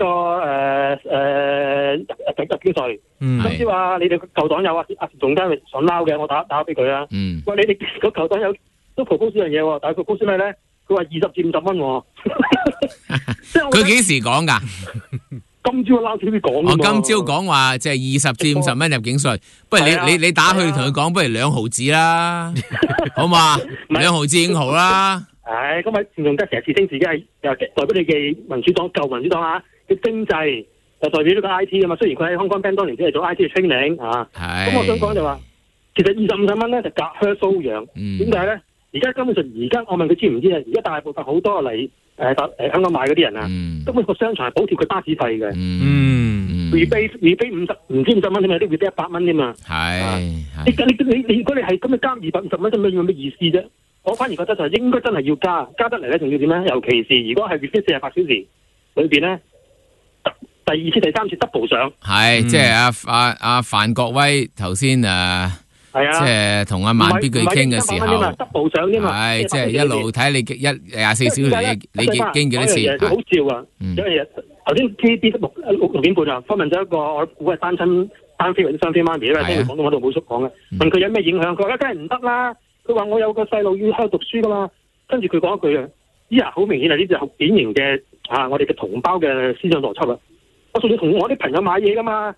入境稅。今朝話你哋舊黨友阿總監想撈嘅，我打俾佢啦。喂，你哋個舊黨友都 propose 呢樣嘢喎，但係 propose 咩咧？佢話20至50蚊喎。 佢幾時講㗎？ 今朝撈少啲講。 我今朝講話即係20至50蚊入境稅，不如你打去同佢講，不如2毫子啦，好嘛？2毫子5毫啦。 唉，咁啊，前仲得成日自稱自己係又代表你嘅民主黨舊民主黨啊嘅經濟，就代表呢個 I T 啊嘛。雖然佢喺香港 band 當年只係做 I T 嘅 training 啊。係。咁我想講就話，其實20、50蚊咧就隔靴搔癢。點解咧？而家根本上我問佢知唔知啊？而家大部分好多嚟香港買嗰啲人啊，根本個商場係補貼佢巴士費嘅。rebate 50唔知50蚊添嘛，啲 rebate 100蚊添嘛。係。你如果你係咁樣加250蚊，咁有咩意思啫？我反而覺得就係應該真係要加得嚟咧，仲要點咧？尤其是如果係 within 48小時裏邊咧，第2次、第3次 double 上。係，即係阿范國威頭先即係同阿萬必佢傾嘅時候，double 上添嘛。係，即係一路睇你24小時你經幾多次？ 好笑啊！因為頭先 TVB 6點半啊，訪問咗一個我估係單飛或者雙非媽咪，因為聽佢講到我度冇叔講嘅，問佢有咩影響，佢話梗係唔得啦。佢話我有個細路要喺度讀書噶嘛，跟住佢講一句啊，呀好明顯係呢隻好典型嘅我哋嘅同胞嘅思想邏輯啊！我仲要同我啲朋友買嘢噶嘛，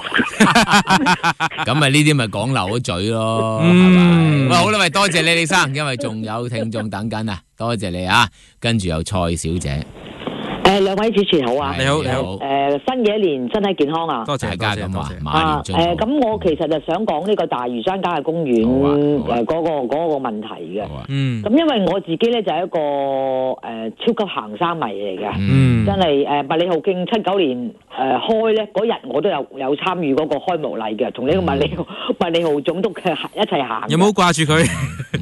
咁咪呢啲咪講漏咗嘴咯，係咪？喂，好啦，喂，多謝你李生，因為仲有聽眾等緊啊，多謝你啊，跟住有蔡小姐。 兩位主持好啊！ 你好，你好。 新嘅一年身體健康啊！ 多謝大家咁話。 咁我其實就想講呢個大嶼山郊野公園嗰個問題嘅。咁因為我自己咧就係一個超級行山迷嚟嘅，真係麥理浩徑79年開咧嗰日我都有參與嗰個開幕禮嘅，同呢個麥理浩總督嘅一齊行。 有冇掛住佢？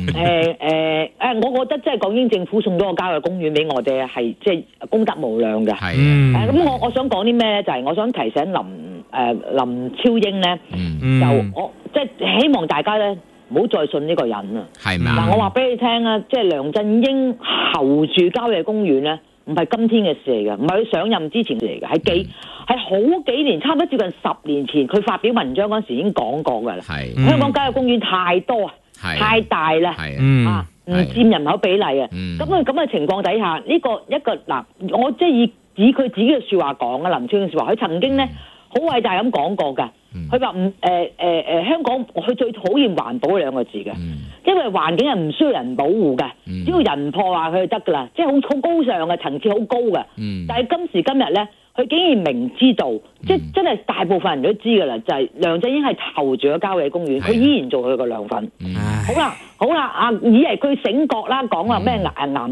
我覺得即係港英政府送咗個郊野公園俾我哋係即係功德無量嘅。咁我想講啲咩咧？就係我想提醒林超英咧，就我即係希望大家咧唔好再信呢個人啊。 係咪？ 嗱，我話俾你聽啊，即係梁振英候住郊野公園咧，唔係今天嘅事嚟嘅，唔係佢上任之前嚟嘅，係好幾年，差唔多接近10年前，佢發表文章嗰時已經講過㗎啦。香港郊野公園太多啊，太大啦，唔佔人口比例啊。咁嘅情況底下，呢個一個嗱，我即係以佢自己嘅説話講啊，林超英嘅説話，佢曾經咧好偉大咁講過㗎。佢話香港佢最討厭環保兩個字嘅，因為環境係唔需要人保護嘅，只要人唔破壞佢就得㗎啦，即係好高尚嘅層次好高嘅。但係今時今日咧，佢竟然明知道，即係真係大部分人都知㗎啦，就係梁振英係投住咗郊野公園，佢依然做佢個梁粉。好啦，以為佢醒覺啦，講話咩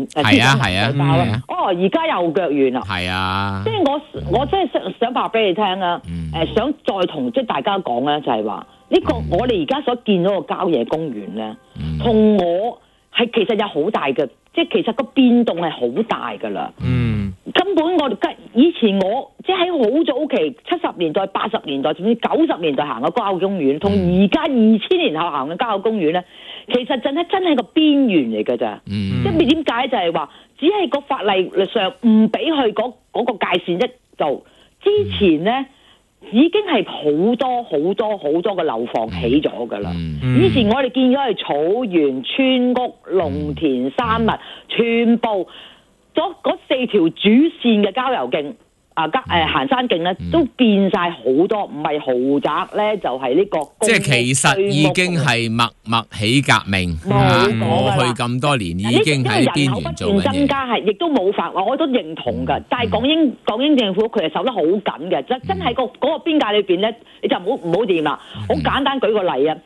而家又腳軟啦。係啊，即係我真係想話俾你聽啊，想再同即係大家講咧，就係話呢個我哋而家所見到個郊野公園咧，同我係其實有好大嘅，即係其實個變動係好大㗎啦。根本以前我即係喺好早期70年代、80年代甚至90年代行嘅郊野公園，同而家2000年後行嘅郊野公園咧，其實真係個邊緣嚟㗎咋。即係點解就係話，只係個法例上唔俾佢嗰個界線一度，之前咧已經係好多嘅樓房起咗㗎啦。以前我哋見咗係草原、村屋、農田、山脈，全部嗰4條主線嘅郊遊徑行山徑咧，都變晒好多，唔係豪宅咧，就係呢個。 即係其實已經係默默起革命。過去咁多年已經喺邊緣做緊嘢。人口不斷增加係，亦都冇法，我都認同㗎。但係港英政府佢係守得好緊嘅，真係嗰個邊界裏邊咧，你就唔好掂啦。好簡單舉個例啊，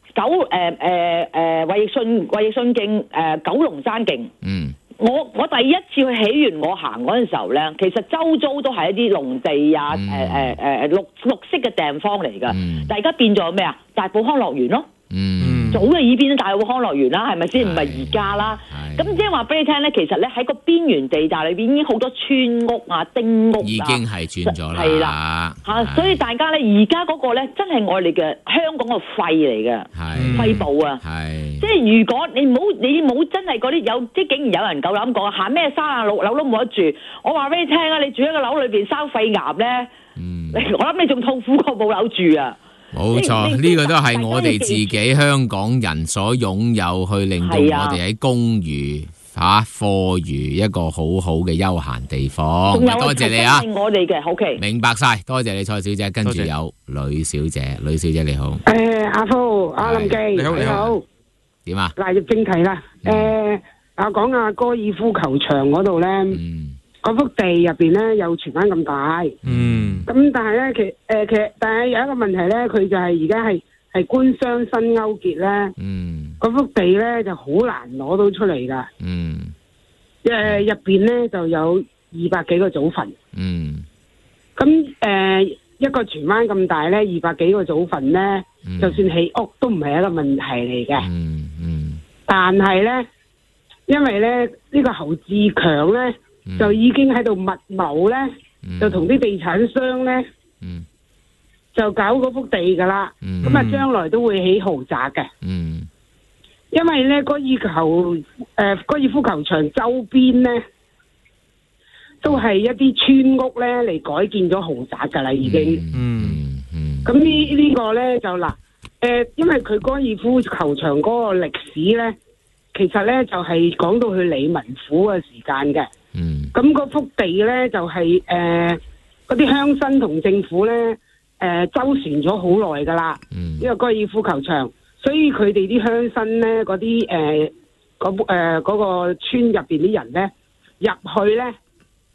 衛奕信徑九龍山徑。我第一次去喜園我行嗰陣時候咧，其實周遭都係一啲農地啊，綠色嘅地方嚟㗎。但而家變咗咩啊？大埔康樂園咯。早就已變咗大埔康樂園啦，係咪先？唔係而家啦。咁即係話俾你聽咧，其實咧喺個邊緣地帶裏邊已經好多村屋啊、丁屋啊， 已經係轉咗啦。 係啦，所以大家咧而家嗰個咧真係我哋嘅香港嘅肺嚟嘅，肺部啊。即係如果你冇真係嗰啲有，即係竟然有人夠膽講行咩36樓都冇得住，我話俾你聽啊！你住喺個樓裏邊生肺癌咧，我諗你仲痛苦過冇樓住啊！ 冇錯，呢個都係我哋自己香港人所擁有，去令到我哋喺公餘課餘一個好好嘅休閒地方。多謝你啊！ 我哋嘅，OK， 明白晒，多謝你蔡小姐。跟住有呂小姐，呂小姐你好。 阿夫，阿林記，你好。 點啊？ 嗱，入正題啦。講下高爾夫球場嗰度咧，嗰幅地入邊咧有荃灣咁大。咁但係咧，但係有一個問題咧，佢就係而家係官商新勾結咧。嗰幅地咧就好難攞到出嚟噶。入邊咧就有200幾個祖墳。咁一個荃灣咁大咧，200幾個祖墳咧，就算起屋都唔係一個問題嚟嘅。但係咧，因為咧呢個侯志強咧就已經喺度密謀咧，就同啲地產商咧就搞嗰幅地噶啦。咁啊，將來都會起豪宅嘅。因為咧高爾夫球場周邊咧都係一啲村屋咧嚟改建咗豪宅噶啦，已經。咁呢個咧就嗱，因為佢高爾夫球場嗰個歷史咧，其實咧就係講到去理民府嘅時間嘅。咁嗰幅地咧就係嗰啲鄉紳同政府咧周旋咗好耐噶啦。呢個高爾夫球場，所以佢哋啲鄉紳咧嗰啲嗰個村入邊啲人咧入去咧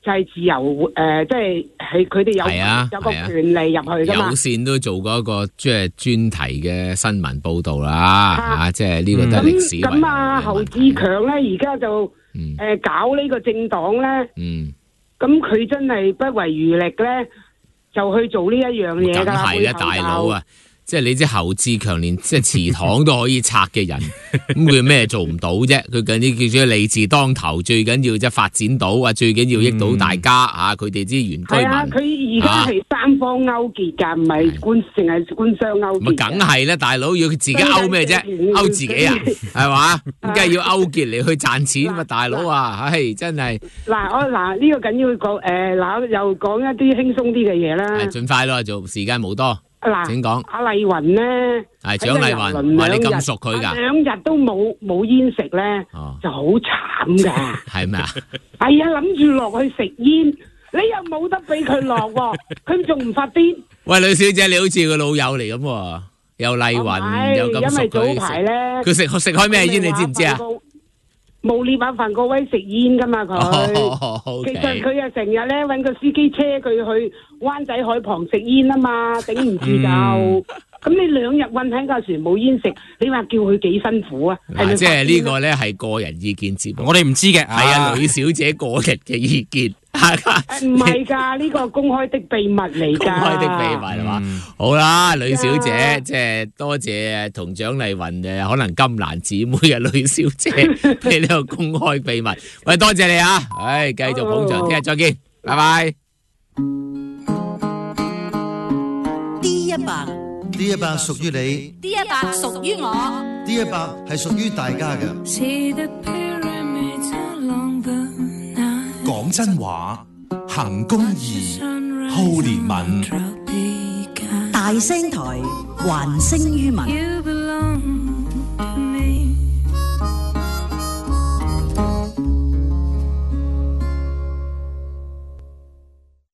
就係自由即係佢哋有個權利入去㗎嘛。 有線都做過一個即係專題嘅新聞報導啦，即係呢個都係歷史。 咁啊，侯志強咧而家就搞呢個政黨咧，咁佢真係不遺餘力咧，就去做呢一樣嘢㗎。梗係啦，大佬啊！即係你知侯志強連即係祠堂都可以拆嘅人，咁佢咩做唔到啫？佢緊要叫做利字當頭，最緊要即係發展到啊，最緊要益到大家嚇，佢哋啲原居民。係啊， 佢而家係三方勾結㗎，唔係淨係官商勾結。 咪梗係啦，大佬要佢自己勾咩啫？勾自己啊，係嘛？咁梗係要勾結嚟去賺錢嘛，大佬啊，唉，真係。 嗱呢個緊要講又講一啲輕鬆啲嘅嘢啦。 係盡快咯，做時間冇多。請講阿麗雲咧， 係蔣麗雲，話你咁熟佢㗎 ，2日都冇煙食咧，就好慘㗎。 係咩啊？ 係啊，諗住落去食煙，你又冇得俾佢落喎，佢仲唔發癲？ 喂，呂小姐，你好似個老友嚟咁喎，又麗雲又咁熟佢。因為早排咧，佢食開咩煙？你知唔知啊？ 冇獵馬飯個位食煙噶嘛佢，其實佢又成日咧搵個司機車佢去灣仔海旁食煙啊嘛，頂唔住就，咁你2日韞喺架船冇煙食，你話叫佢幾辛苦啊？ 即係呢個咧係個人意見節目， 我哋唔知嘅， 係啊，呂小姐個人嘅意見。 唔係㗎，呢個公開的秘密嚟㗎。公開的秘密係嘛？好啦，呂小姐，即係多謝同蔣麗雲可能金蘭姊妹啊，呂小姐俾呢個公開秘密。喂，多謝你啊！唉，繼續捧場，聽日再見，拜拜。 D100屬於你 ，D100屬於我 ，D100係屬於大家嘅。 講真話，行公義，好憐憫， 大聲台還聲於民。